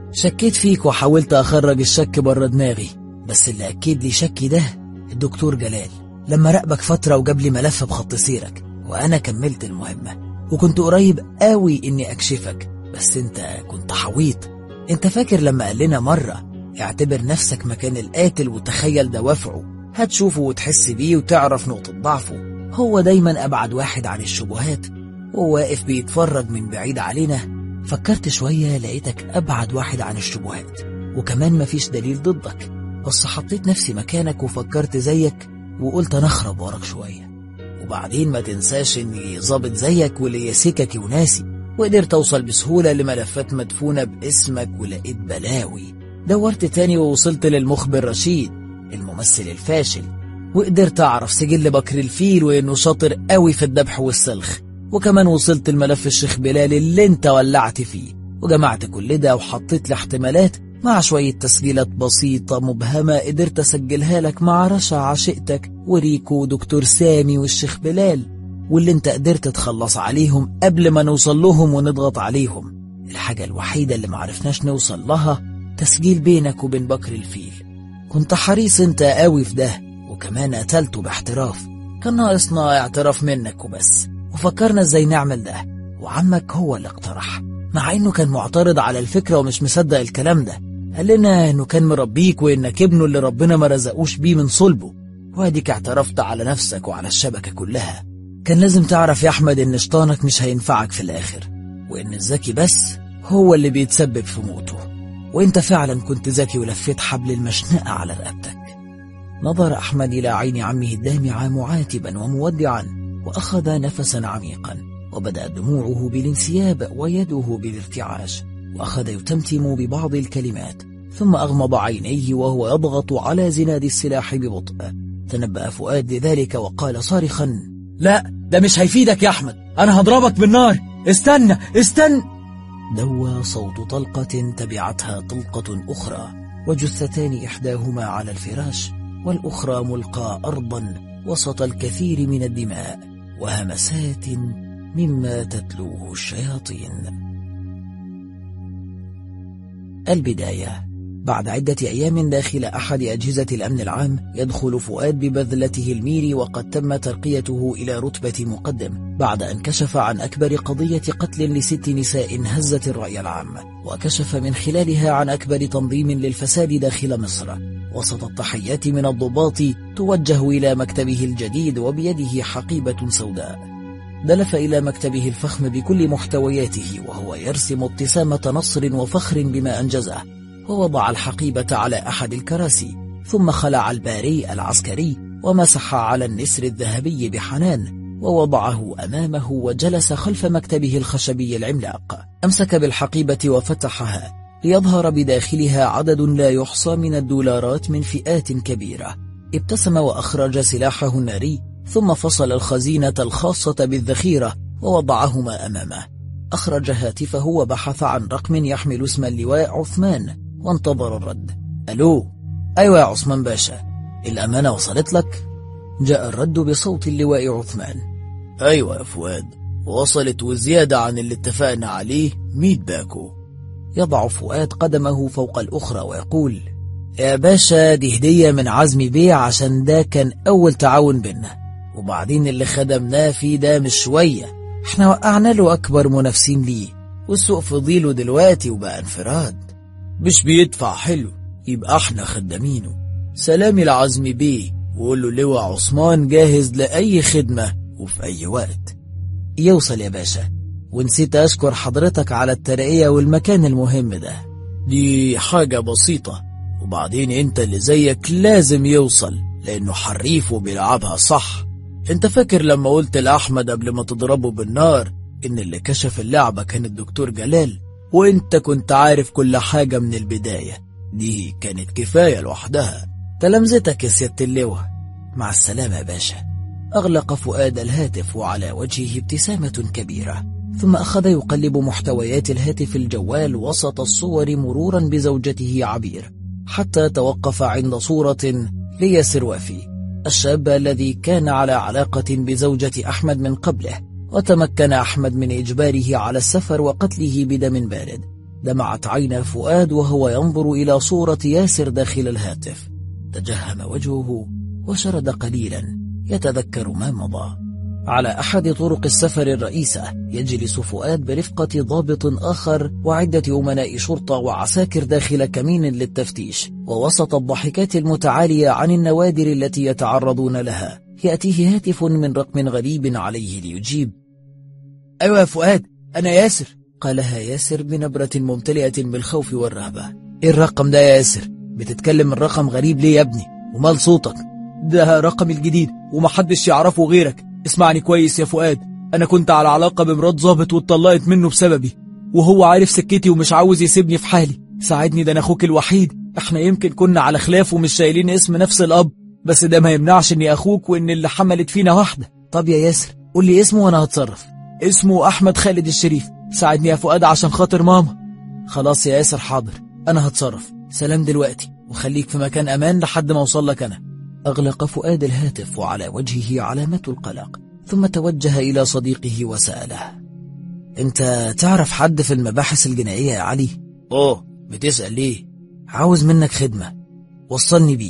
شكيت فيك وحاولت أخرج الشك بره دماغي، بس اللي أكد لي شكي ده الدكتور جلال لما راقبك فترة وجاب لي ملف بخط سيرك، وأنا كملت المهمة وكنت قريب قوي إني أكشفك، بس أنت كنت حويط. أنت فاكر لما قال لنا مرة اعتبر نفسك مكان القاتل وتخيل دوافعه، هتشوفه وتحس بيه وتعرف نقطة ضعفه. هو دايما أبعد واحد عن الشبهات وواقف بيتفرج من بعيد علينا. فكرت شوية لقيتك أبعد واحد عن الشبهات، وكمان مفيش دليل ضدك، بس حطيت نفسي مكانك وفكرت زيك وقلت نخرب وراك شوية. وبعدين ما تنساش إني ظابط زيك وليا سكك وناسي، وقدرت أوصل بسهولة لملفات مدفونة باسمك ولقيت بلاوي. دورت تاني ووصلت للمخبر رشيد الممثل الفاشل، وقدرت أعرف سجل بكر الفيل وإنه شاطر قوي في الذبح والسلخ، وكمان وصلت الملف الشيخ بلال اللي انت ولعت فيه، وجمعت كل ده وحطيت لاحتمالات مع شوية تسجيلات بسيطة مبهمة قدرت أسجلها لك مع رشا عشيقتك وريكو ودكتور سامي والشيخ بلال، واللي انت قدرت تخلص عليهم قبل ما نوصل لهم ونضغط عليهم. الحاجة الوحيدة اللي معرفناش نوصل لها تسجيل بينك وبين بكر الفيل. كنت حريص انت قوي في ده، وكمان قتلته باحتراف، كان ناقصنا اعتراف منك وبس. وفكرنا ازاي نعمل ده، وعمك هو اللي اقترح، مع انه كان معترض على الفكرة ومش مصدق الكلام ده. قال لنا انه كان مربيك وانك ابنه اللي ربنا ما رزقوش بيه من صلبه، واديك اعترفت على نفسك وعلى الشبكة كلها. كان لازم تعرف يا احمد ان شيطانك مش هينفعك في الاخر، وان الذكي بس هو اللي بيتسبب في موته. وانت فعلا كنت ذكي ولفيت حبل المشنقة على رقبتك. نظر أحمد إلى عين عمه الدامعة معاتبا ومودعا، وأخذ نفسا عميقا، وبدأت دموعه بالانسياب ويده بالارتعاش، وأخذ يتمتم ببعض الكلمات، ثم أغمض عينيه وهو يضغط على زناد السلاح ببطء. تنبأ فؤاد لذلك وقال صارخا: لا، ده مش هيفيدك يا أحمد، أنا هضربك بالنار، استنى استنى. دوى صوت طلقة تبعتها طلقة أخرى، وجثتان إحداهما على الفراش والأخرى ملقى أرضا وسط الكثير من الدماء وهمسات مما تتلوه الشياطين. البداية. بعد عدة أيام داخل أحد أجهزة الأمن العام، يدخل فؤاد ببذلته الميري، وقد تم ترقيته إلى رتبة مقدم بعد أن كشف عن أكبر قضية قتل ل6 نساء هزت الرأي العام، وكشف من خلالها عن أكبر تنظيم للفساد داخل مصر. وسط التحيات من الضباط توجه إلى مكتبه الجديد وبيده حقيبة سوداء. دلف إلى مكتبه الفخم بكل محتوياته وهو يرسم ابتسامة نصر وفخر بما أنجزه، ووضع الحقيبة على أحد الكراسي، ثم خلع الباري العسكري ومسح على النسر الذهبي بحنان ووضعه أمامه، وجلس خلف مكتبه الخشبي العملاق. أمسك بالحقيبة وفتحها ليظهر بداخلها عدد لا يحصى من الدولارات من فئات كبيرة. ابتسم وأخرج سلاحه الناري، ثم فصل الخزينة الخاصة بالذخيرة ووضعهما أمامه. أخرج هاتفه وبحث عن رقم يحمل اسم اللواء عثمان، وانتظر الرد. ألو؟ أيوة يا عثمان باشا، الأمانة وصلت لك؟ جاء الرد بصوت اللواء عثمان. أيوة يا فؤاد، وصلت وزيادة عن اللي اتفقنا عليه 100 باكو. يضع فؤاد قدمه فوق الأخرى ويقول: يا باشا، دي هدية من عزمي بيه، عشان ده كان أول تعاون بينا، وبعدين اللي خدمناه فيه ده مش شوية، احنا وقعنا له أكبر منافسين ليه، والسوق فضيله دلوقتي وبقى انفراد. مش بيدفع حلو، يبقى احنا خدامينه. سلامي لعزمي بيه، وقول له لواء عثمان جاهز لأي خدمة وفي أي وقت. يوصل يا باشا، ونسيت أشكر حضرتك على الترقية والمكان المهم ده. دي حاجة بسيطة، وبعدين انت اللي زيك لازم يوصل، لأنه حريف وبيلعبها صح. انت فاكر لما قلت لأحمد قبل ما تضربه بالنار إن اللي كشف اللعبة كان الدكتور جلال، وانت كنت عارف كل حاجة من البداية؟ دي كانت كفاية لوحدها. تلامذتك يا سيادة اللواء. مع السلامة يا باشا. أغلق فؤاد الهاتف وعلى وجهه ابتسامة كبيرة، ثم أخذ يقلب محتويات الهاتف الجوال وسط الصور مرورا بزوجته عبير، حتى توقف عند صورة لياسر وافي، الشاب الذي كان على علاقة بزوجة أحمد من قبله، وتمكن أحمد من إجباره على السفر وقتله بدم بارد. دمعت عين فؤاد وهو ينظر إلى صورة ياسر داخل الهاتف. تجهم وجهه وشرد قليلا يتذكر ما مضى. على أحد طرق السفر الرئيسة يجلس فؤاد برفقة ضابط آخر وعدة أمناء شرطة وعساكر داخل كمين للتفتيش، ووسط الضحكات المتعالية عن النوادر التي يتعرضون لها يأتيه هاتف من رقم غريب عليه ليجيب. أيوة يا فؤاد، أنا ياسر، قالها ياسر بنبرة ممتلئة بالخوف والرهبة. إيه الرقم ده يا ياسر؟ بتتكلم من رقم غريب ليه يا ابني؟ ومال صوتك؟ ده رقمي الجديد ومحدش يعرفه غيرك. اسمعني كويس يا فؤاد، أنا كنت على علاقة بمرات ضابط واتطلقت منه بسببي، وهو عارف سكتي ومش عاوز يسيبني في حالي. ساعدني، ده أنا أخوك الوحيد. احنا يمكن كنا على خلاف ومش شايلين اسم نفس الأب، بس ده ما يمنعش إني أخوك وإن اللي حملت فينا واحدة. طب يا ياسر قول لي اسمه وأنا هتصرف. اسمه أحمد خالد الشريف. ساعدني يا فؤاد عشان خاطر ماما. خلاص يا ياسر، حاضر، أنا هتصرف. سلام دلوقتي، وخليك في مكان أمان لحد ما أوصل لك أنا. أغلق فؤاد الهاتف وعلى وجهه علامة القلق، ثم توجه إلى صديقه وسأله: أنت تعرف حد في المباحث الجنائية يا علي؟ بتسأل ليه؟ عاوز منك خدمة، وصلني بيه.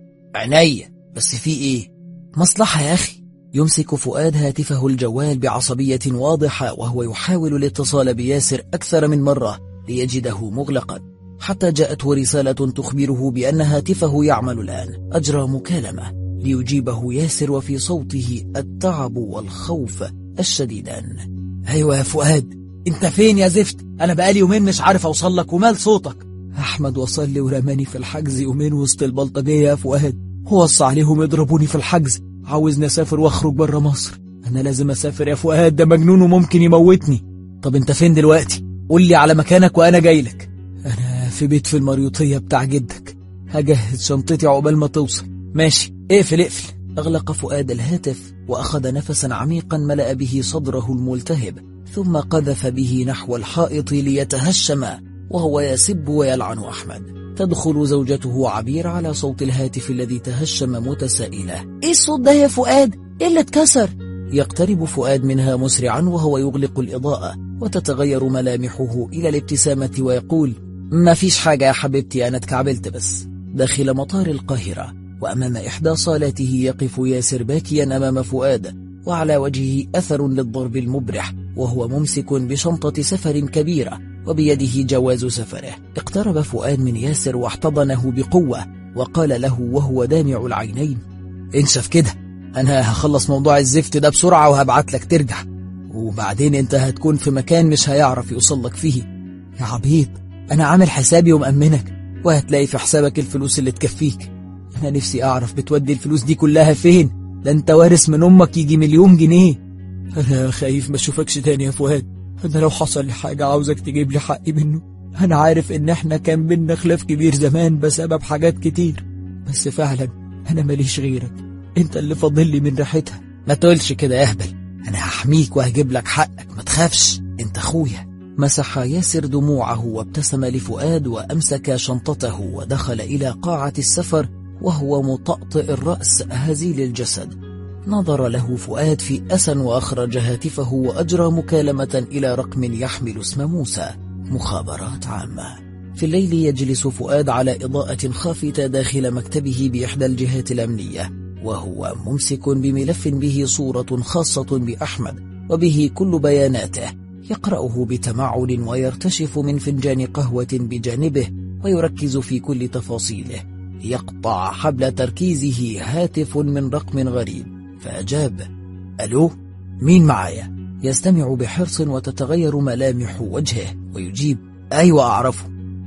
عينيا، بس في إيه؟ مصلحة يا أخي. يمسك فؤاد هاتفه الجوال بعصبية واضحة وهو يحاول الاتصال بياسر أكثر من مرة ليجده مغلقا، حتى جاءته رسالة تخبره بأن هاتفه يعمل الآن. أجرى مكالمة ليجيبه ياسر وفي صوته التعب والخوف الشديدان. أيوة يا فؤاد، أنت فين يا زفت؟ أنا بقالي يومين مش عارف أوصل لك، ومال صوتك؟ أحمد وصل لي ورماني في الحجز يومين وسط البلطجية يا فؤاد، وصى عليهم يضربوني في الحجز. عاوزني أسافر وأخرج برا مصر. أنا لازم أسافر يا فؤاد، ده مجنون وممكن يموتني. طب أنت فين دلوقتي؟ قول لي على مكانك وأنا جايلك. أنا في بيت في المريوطية بتاع جدك، هجهز شنطتي عقبال ما توصل. ماشي، اقفل. أغلق فؤاد الهاتف وأخذ نفسا عميقا ملأ به صدره الملتهب، ثم قذف به نحو الحائط ليتهشم وهو يسب ويلعن أحمد. تدخل زوجته عبير على صوت الهاتف الذي تهشم متسائلة: إيه الصوت ده يا فؤاد؟ إيه اللي اتكسر؟ يقترب فؤاد منها مسرعا وهو يغلق الإضاءة، وتتغير ملامحه إلى الابتسامة ويقول: ما فيش حاجة يا حبيبتي، أنا اتكعبلت بس. داخل مطار القاهرة، وأمام إحدى صالاته يقف ياسر باكيا أمام فؤاد، وعلى وجهه أثر للضرب المبرح، وهو ممسك بشنطة سفر كبيرة وبيده جواز سفره. اقترب فؤاد من ياسر واحتضنه بقوة وقال له وهو دامع العينين: انشف كده، أنا هخلص موضوع الزفت ده بسرعة وهبعت لك ترجع، وبعدين انت هتكون في مكان مش هيعرف يوصلك فيه. يا عبيط، أنا عامل حسابي ومأمنك، وهتلاقي في حسابك الفلوس اللي تكفيك. أنا نفسي أعرف بتودي الفلوس دي كلها فين؟ ده انت وارث من أمك يجي 1,000,000 جنيه. أنا خايف ما أشوفكش تاني يا فؤاد. أنا لو حصل لي حاجة عاوزك تجيب لي حقي منه. أنا عارف إن إحنا كان بينا خلاف كبير زمان بسبب حاجات كتير، بس فعلا أنا ماليش غيرك، أنت اللي فاضل لي من ريحتها. ما تقولش كده يا أهبل، أنا هحميك وهجيب لك حقك، ما تخافش، أنت أخويا. مسح ياسر دموعه وابتسم لفؤاد وأمسك شنطته ودخل إلى قاعة السفر وهو مطأطئ الرأس هزيل الجسد. نظر له فؤاد في أسى وأخرج هاتفه وأجرى مكالمة إلى رقم يحمل اسم موسى، مخابرات عامة. في الليل يجلس فؤاد على إضاءة خافتة داخل مكتبه بإحدى الجهات الأمنية، وهو ممسك بملف به صورة خاصة بأحمد وبه كل بياناته. يقرأه بتمعن ويرتشف من فنجان قهوة بجانبه ويركز في كل تفاصيله. يقطع حبل تركيزه هاتف من رقم غريب، فأجاب: ألو، مين معايا؟ يستمع بحرص وتتغير ملامح وجهه ويجيب: أيوة أعرفه،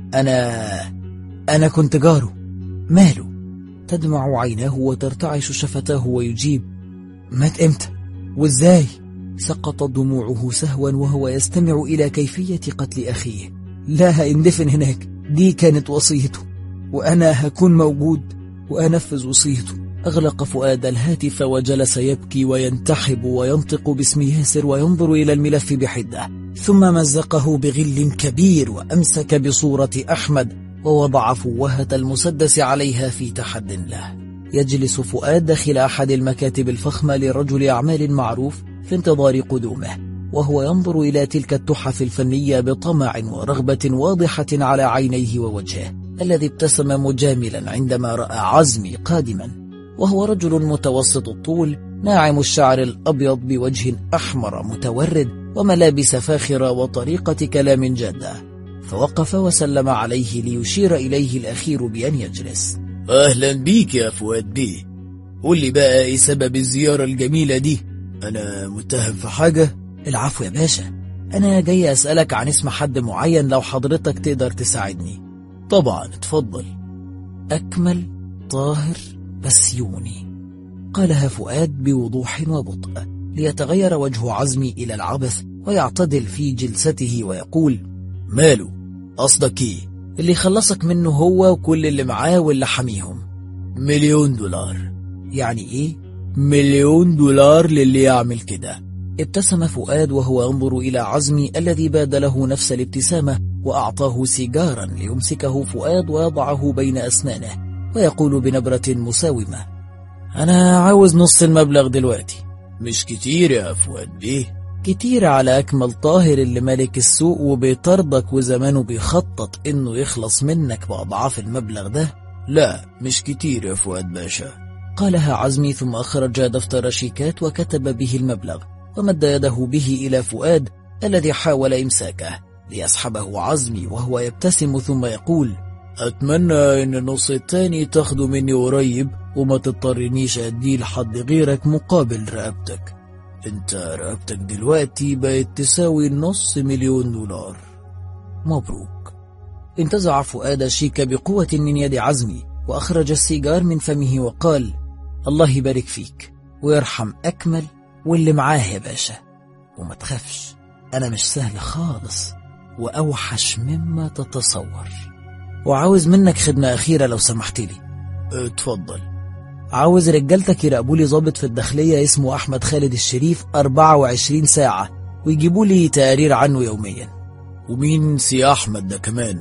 أنا كنت جاره. ماله؟ تدمع عيناه وترتعش شفتاه ويجيب: مات إمتى؟ وإزاي؟ سقطت دموعه سهوا وهو يستمع إلى كيفية قتل أخيه. لا هيندفن هناك، دي كانت وصيته، وأنا هكون موجود وأنفذ وصيته. أغلق فؤاد الهاتف وجلس يبكي وينتحب وينطق باسم ياسر وينظر إلى الملف بحدة، ثم مزقه بغل كبير وأمسك بصورة أحمد ووضع فوهة المسدس عليها في تحد له. يجلس فؤاد داخل أحد المكاتب الفخمة لرجل أعمال معروف في انتظار قدومه، وهو ينظر إلى تلك التحف الفنية بطمع ورغبة واضحة على عينيه ووجهه الذي ابتسم مجاملا عندما رأى عزمي قادما، وهو رجل متوسط الطول ناعم الشعر الأبيض بوجه أحمر متورد وملابس فاخرة وطريقة كلام جادة، فوقف وسلم عليه ليشير إليه الأخير بأن يجلس. أهلا بيك يا فؤاد بيه، قول لي بقى إيه سبب الزيارة الجميلة دي؟ أنا متهم في حاجة؟ العفو يا باشا، أنا جاي أسألك عن اسم حد معين لو حضرتك تقدر تساعدني. طبعا اتفضل. أكمل طاهر بسيوني، قالها فؤاد بوضوح وبطء ليتغير وجه عزمي إلى العبث ويعتدل في جلسته ويقول: ماله؟ قصدك ايه؟ اللي خلصك منه هو وكل اللي معاه واللي حميهم. $1,000,000. يعني ايه؟ $1,000,000 للي يعمل كده. ابتسم فؤاد وهو ينظر إلى عزمي الذي باد له نفس الابتسامة، وأعطاه سيجارا ليمسكه فؤاد ويضعه بين أسنانه ويقول بنبرة مساومة: أنا عاوز نص المبلغ دلوقتي. مش كتير يا فؤاد بيه؟ كتير على أكمل طاهر اللي مالك السوق وبيطردك وزمانه بيخطط إنه يخلص منك بأضعاف المبلغ ده. لا مش كتير يا فؤاد باشا، قالها عزمي، ثم أخرج دفتر شيكات وكتب به المبلغ ومد يده به إلى فؤاد الذي حاول إمساكه ليسحبه عزمي وهو يبتسم ثم يقول: أتمنى إن النص التاني تاخده مني قريب وما تضطرنيش أديه لحد غيرك مقابل رقبتك. انت رقبتك دلوقتي بقت تساوي $500,000. مبروك. انتزع فؤاد الشيك بقوة من يد عزمي وأخرج السيجار من فمه وقال: الله يبارك فيك ويرحم أكمل واللي معاه يا باشا، وما تخافش أنا مش سهل خالص وأوحش مما تتصور، وعاوز منك خدمة أخيرة لو سمحت لي. اتفضل. عاوز رجالتك يراقبوا لي ضابط في الداخلية اسمه أحمد خالد الشريف 24 ساعة ويجيبوا لي تقارير عنه يوميا. ومين سي أحمد ده كمان؟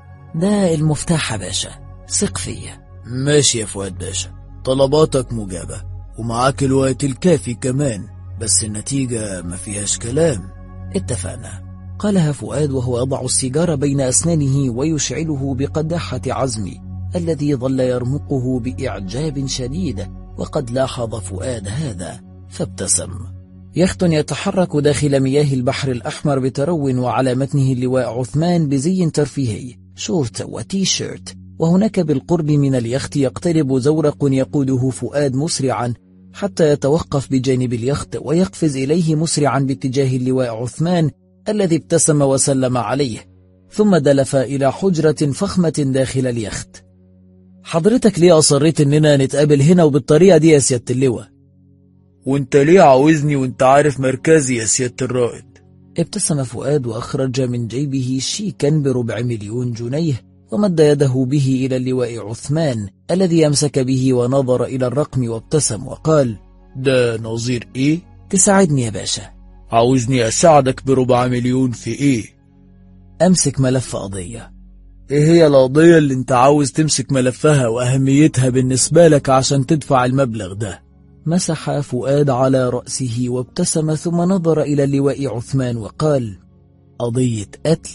ده المفتاح يا باشا، ثق فيا. ماشي يا فؤاد باشا، طلباتك مجابة ومعاك الوقت الكافي كمان، بس النتيجة ما فيهاش كلام. اتفقنا، قالها فؤاد وهو يضع السيجار بين أسنانه ويشعله بقداحة عزمي الذي ظل يرمقه بإعجاب شديد، وقد لاحظ فؤاد هذا فابتسم. يخت يتحرك داخل مياه البحر الأحمر بترو، وعلى متنه اللواء عثمان بزي ترفيهي، شورت وتي شيرت، وهناك بالقرب من اليخت يقترب زورق يقوده فؤاد مسرعا حتى يتوقف بجانب اليخت ويقفز إليه مسرعا باتجاه اللواء عثمان الذي ابتسم وسلم عليه، ثم دلف إلى حجرة فخمة داخل اليخت. حضرتك ليه أصريت إننا نتقابل هنا وبالطريقة دي يا سيادة اللواء؟ وانت ليه عاوزني وانت عارف مركزي يا سيادة الرائد؟ ابتسم فؤاد وأخرج من جيبه شيكا ب400,000 جنيه ومد يده به إلى اللواء عثمان الذي يمسك به ونظر إلى الرقم وابتسم وقال: ده نظير ايه؟ تساعدني يا باشا. عاوزني أساعدك ب400,000 في ايه؟ أمسك ملف قضية. ايه هي القضية اللي انت عاوز تمسك ملفها وأهميتها بالنسبة لك عشان تدفع المبلغ ده؟ مسح فؤاد على رأسه وابتسم ثم نظر إلى اللواء عثمان وقال: قضية قتل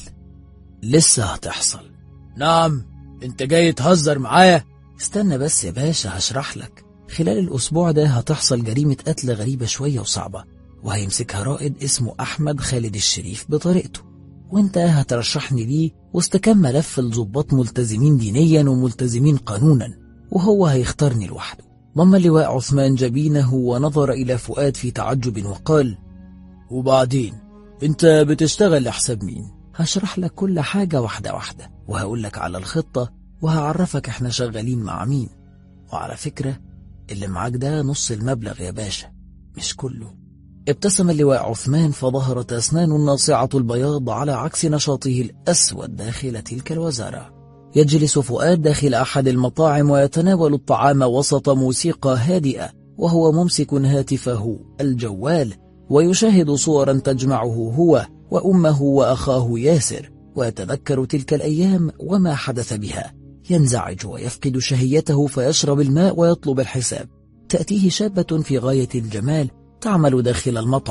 لسه هتحصل. نعم، انت جاي تهزر معايا؟ استنى بس يا باشا هشرح لك. خلال الأسبوع ده هتحصل جريمة قتل غريبة شوية وصعبة، وهيمسكها رائد اسمه أحمد خالد الشريف بطريقته، وانت هترشحني ليه وسط كام ملف الضباط ملتزمين دينيا وملتزمين قانونا، وهو هيختارني لوحده. ضم اللواء عثمان جبينه ونظر إلى فؤاد في تعجب وقال: وبعدين انت بتشتغل لحساب مين؟ هشرح لك كل حاجة واحدة واحدة، وهقول لك على الخطة وهعرفك احنا شغالين مع مين. وعلى فكرة اللي معاك ده نص المبلغ يا باشا، مش كله. ابتسم اللواء عثمان فظهرت أسنان الناصعة البياض على عكس نشاطه الأسود داخل تلك الوزارة. يجلس فؤاد داخل أحد المطاعم ويتناول الطعام وسط موسيقى هادئة وهو ممسك هاتفه الجوال ويشاهد صورا تجمعه هو وأمه وأخاه ياسر، ويتذكر تلك الأيام وما حدث بها. ينزعج ويفقد شهيته فيشرب الماء ويطلب الحساب. تأتيه شابة في غاية الجمال تعمل داخل المطعم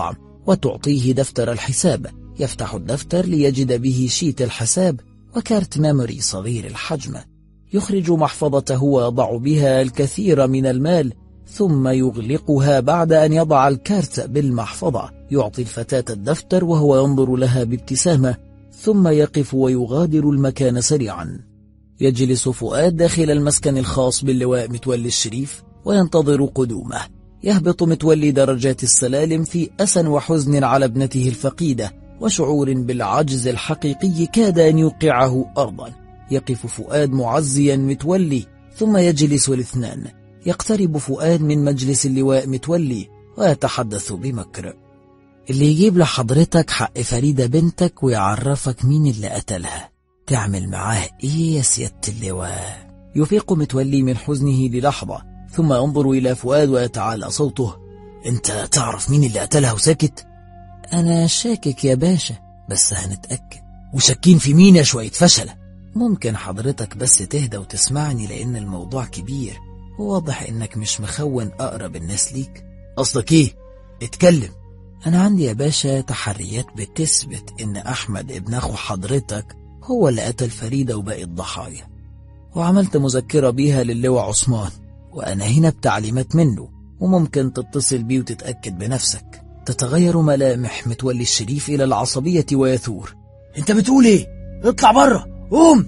وتعطيه دفتر الحساب. يفتح الدفتر ليجد به شيت الحساب وكارت ميموري صغير الحجم. يخرج محفظته ويضع بها الكثير من المال، ثم يغلقها بعد أن يضع الكارت بالمحفظة. يعطي الفتاة الدفتر وهو ينظر لها بابتسامة، ثم يقف ويغادر المكان سريعا. يجلس فؤاد داخل المسكن الخاص باللواء متولي الشريف وينتظر قدومه. يهبط متولي درجات السلالم في أسى وحزن على ابنته الفقيدة، وشعور بالعجز الحقيقي كاد أن يوقعه أرضا. يقف فؤاد معزيا متولي، ثم يجلس الاثنان. يقترب فؤاد من مجلس اللواء متولي ويتحدث بمكر. اللي يجيب لحضرتك حق فريدة بنتك ويعرفك مين اللي قتلها تعمل معاه ايه يا سيادة اللواء؟ يفيق متولي من حزنه للحظة، ثم ينظر إلى فؤاد ويتعالى صوته. انت تعرف مين اللي قتلها وساكت؟ انا شاكك يا باشا، بس هنتأكد. وشاكين في مين يا شوية فشلة؟ ممكن حضرتك بس تهدى وتسمعني، لأن الموضوع كبير، وواضح إنك مش مخون أقرب الناس ليك. قصدك إيه؟ اتكلم. أنا عندي يا باشا تحريات بتثبت إن أحمد ابن أخو حضرتك هو اللي قتل فريدة وباقي الضحايا، وعملت مذكرة بيها للواء عثمان، وأنا هنا بتعليمات منه، وممكن تتصل بيه وتتأكد بنفسك. تتغير ملامح متولي الشريف إلى العصبية ويثور. انت بتقول ايه؟ اطلع بره، قوم.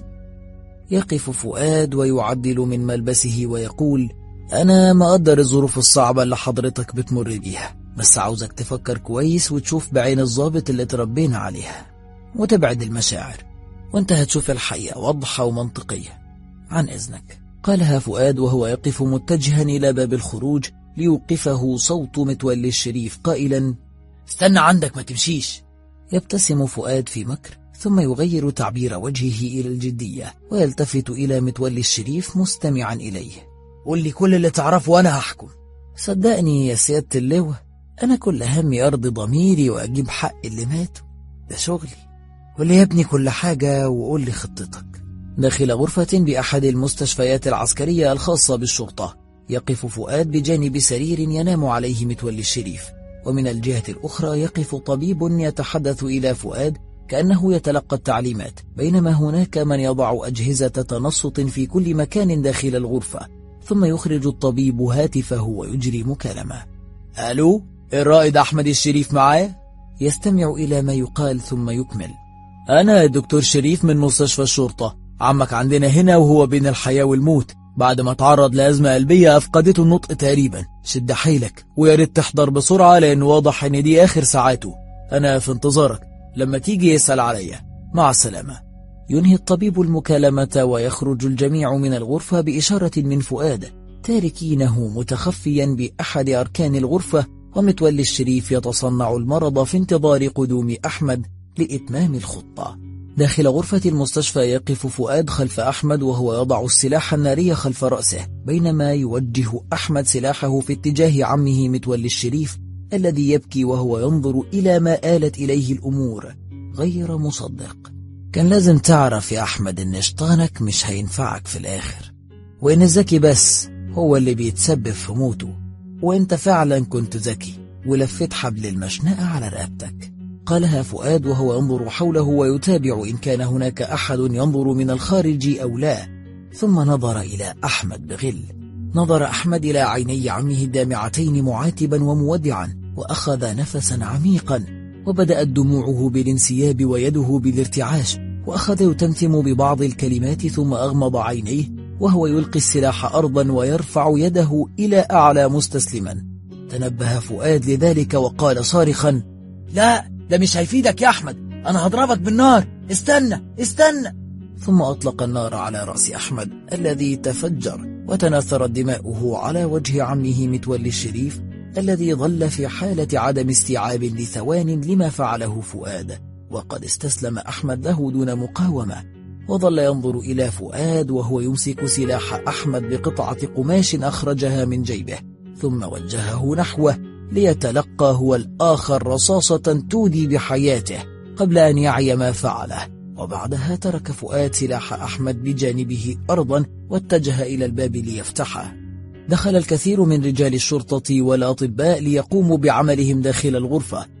يقف فؤاد ويعدل من ملبسه ويقول: أنا مقدر الظروف الصعبة اللي حضرتك بتمر بيها، بس عاوزك تفكر كويس وتشوف بعين الضابط اللي تربينا عليها، وتبعد المشاعر، وانت هتشوف الحقيقة واضحة ومنطقية. عن إذنك. قالها فؤاد وهو يقف متجها إلى باب الخروج، ليوقفه صوت متولي الشريف قائلا: استنى عندك، ما تمشيش. يبتسم فؤاد في مكر، ثم يغير تعبير وجهه إلى الجدية، ويلتفت إلى متولي الشريف مستمعا إليه. قل لي كل اللي تعرفه وأنا هحكم. صدقني يا سيادة اللواء، أنا كل همي أرضي ضميري وأجيب حق اللي ماتوا، ده شغلي. قل لي يا ابني كل حاجة وقل لي خطتك. داخل غرفة بأحد المستشفيات العسكرية الخاصة بالشرطة، يقف فؤاد بجانب سرير ينام عليه متولي الشريف، ومن الجهة الأخرى يقف طبيب يتحدث إلى فؤاد كأنه يتلقى التعليمات، بينما هناك من يضع أجهزة تنصت في كل مكان داخل الغرفة. ثم يخرج الطبيب هاتفه ويجري مكالمة. ألو، الرائد أحمد الشريف معايا؟ يستمع إلى ما يقال ثم يكمل: أنا الدكتور شريف من مستشفى الشرطة. عمك عندنا هنا وهو بين الحياة والموت، بعد ما تعرض لأزمة قلبية أفقدته النطق تقريبا. شد حيلك ويا ريت تحضر بسرعة، لأنه واضح إن دي آخر ساعاته. أنا في انتظارك، لما تيجي يسأل عليا. مع السلامة. ينهي الطبيب المكالمة ويخرج الجميع من الغرفة بإشارة من فؤاد، تاركينه متخفيا بأحد أركان الغرفة، ومتولي الشريف يتصنع المرض في انتظار قدوم أحمد لإتمام الخطة. داخل غرفة المستشفى يقف فؤاد خلف أحمد وهو يضع السلاح الناري خلف رأسه، بينما يوجه أحمد سلاحه في اتجاه عمه متولي الشريف الذي يبكي وهو ينظر إلى ما آلت إليه الأمور غير مصدق. كان لازم تعرف يا أحمد إن شيطانك مش هينفعك في الآخر، وإن الذكي بس هو اللي بيتسبب في موته، وإنت فعلا كنت ذكي ولفت حبل المشنقة على رقبتك. قالها فؤاد وهو ينظر حوله ويتابع إن كان هناك أحد ينظر من الخارج أو لا، ثم نظر إلى أحمد بغل. نظر أحمد إلى عيني عمه الدامعتين معاتبا ومودعا، وأخذ نفسا عميقا، وبدأت دموعه بالانسياب ويده بالارتعاش، وأخذ يتمتم ببعض الكلمات، ثم أغمض عينيه وهو يلقي السلاح أرضا ويرفع يده إلى أعلى مستسلما. تنبه فؤاد لذلك وقال صارخا: لا، ده مش هيفيدك يا أحمد، أنا هضربك بالنار، استنى استنى. ثم أطلق النار على رأس أحمد الذي تفجر، وتناثرت دماؤه على وجه عمه متولي الشريف الذي ظل في حالة عدم استيعاب لثوان لما فعله فؤاد، وقد استسلم أحمد له دون مقاومة، وظل ينظر إلى فؤاد وهو يمسك سلاح أحمد بقطعة قماش أخرجها من جيبه، ثم وجهه نحوه ليتلقى هو الآخر رصاصة تودي بحياته قبل أن يعي ما فعله. وبعدها ترك فؤاد سلاح أحمد بجانبه أرضا واتجه إلى الباب ليفتحه. دخل الكثير من رجال الشرطة والأطباء ليقوموا بعملهم داخل الغرفة،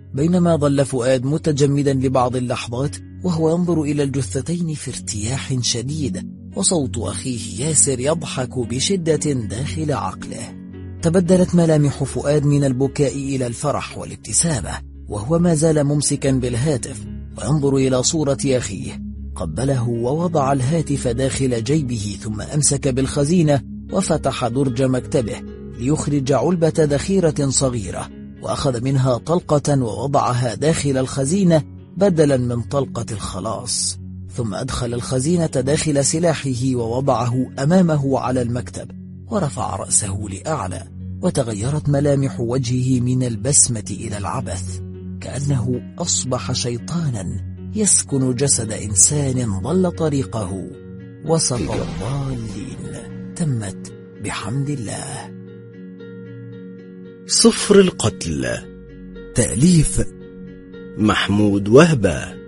بينما ظل فؤاد متجمدا لبعض اللحظات وهو ينظر إلى الجثتين في ارتياح شديد، وصوت أخيه ياسر يضحك بشدة داخل عقله. تبدلت ملامح فؤاد من البكاء إلى الفرح والابتسامة، وهو ما زال ممسكا بالهاتف وينظر إلى صورة أخيه. قبله ووضع الهاتف داخل جيبه، ثم أمسك بالخزينة وفتح درج مكتبه ليخرج علبة ذخيرة صغيرة، وأخذ منها طلقة ووضعها داخل الخزينة بدلا من طلقة الخلاص، ثم أدخل الخزينة داخل سلاحه ووضعه أمامه على المكتب، ورفع رأسه لأعلى، وتغيرت ملامح وجهه من البسمة إلى العبث، كأنه أصبح شيطانا يسكن جسد إنسان ضل طريقه وسط الضالين. تمت بحمد الله. صفر القتل، تأليف محمود وهبة،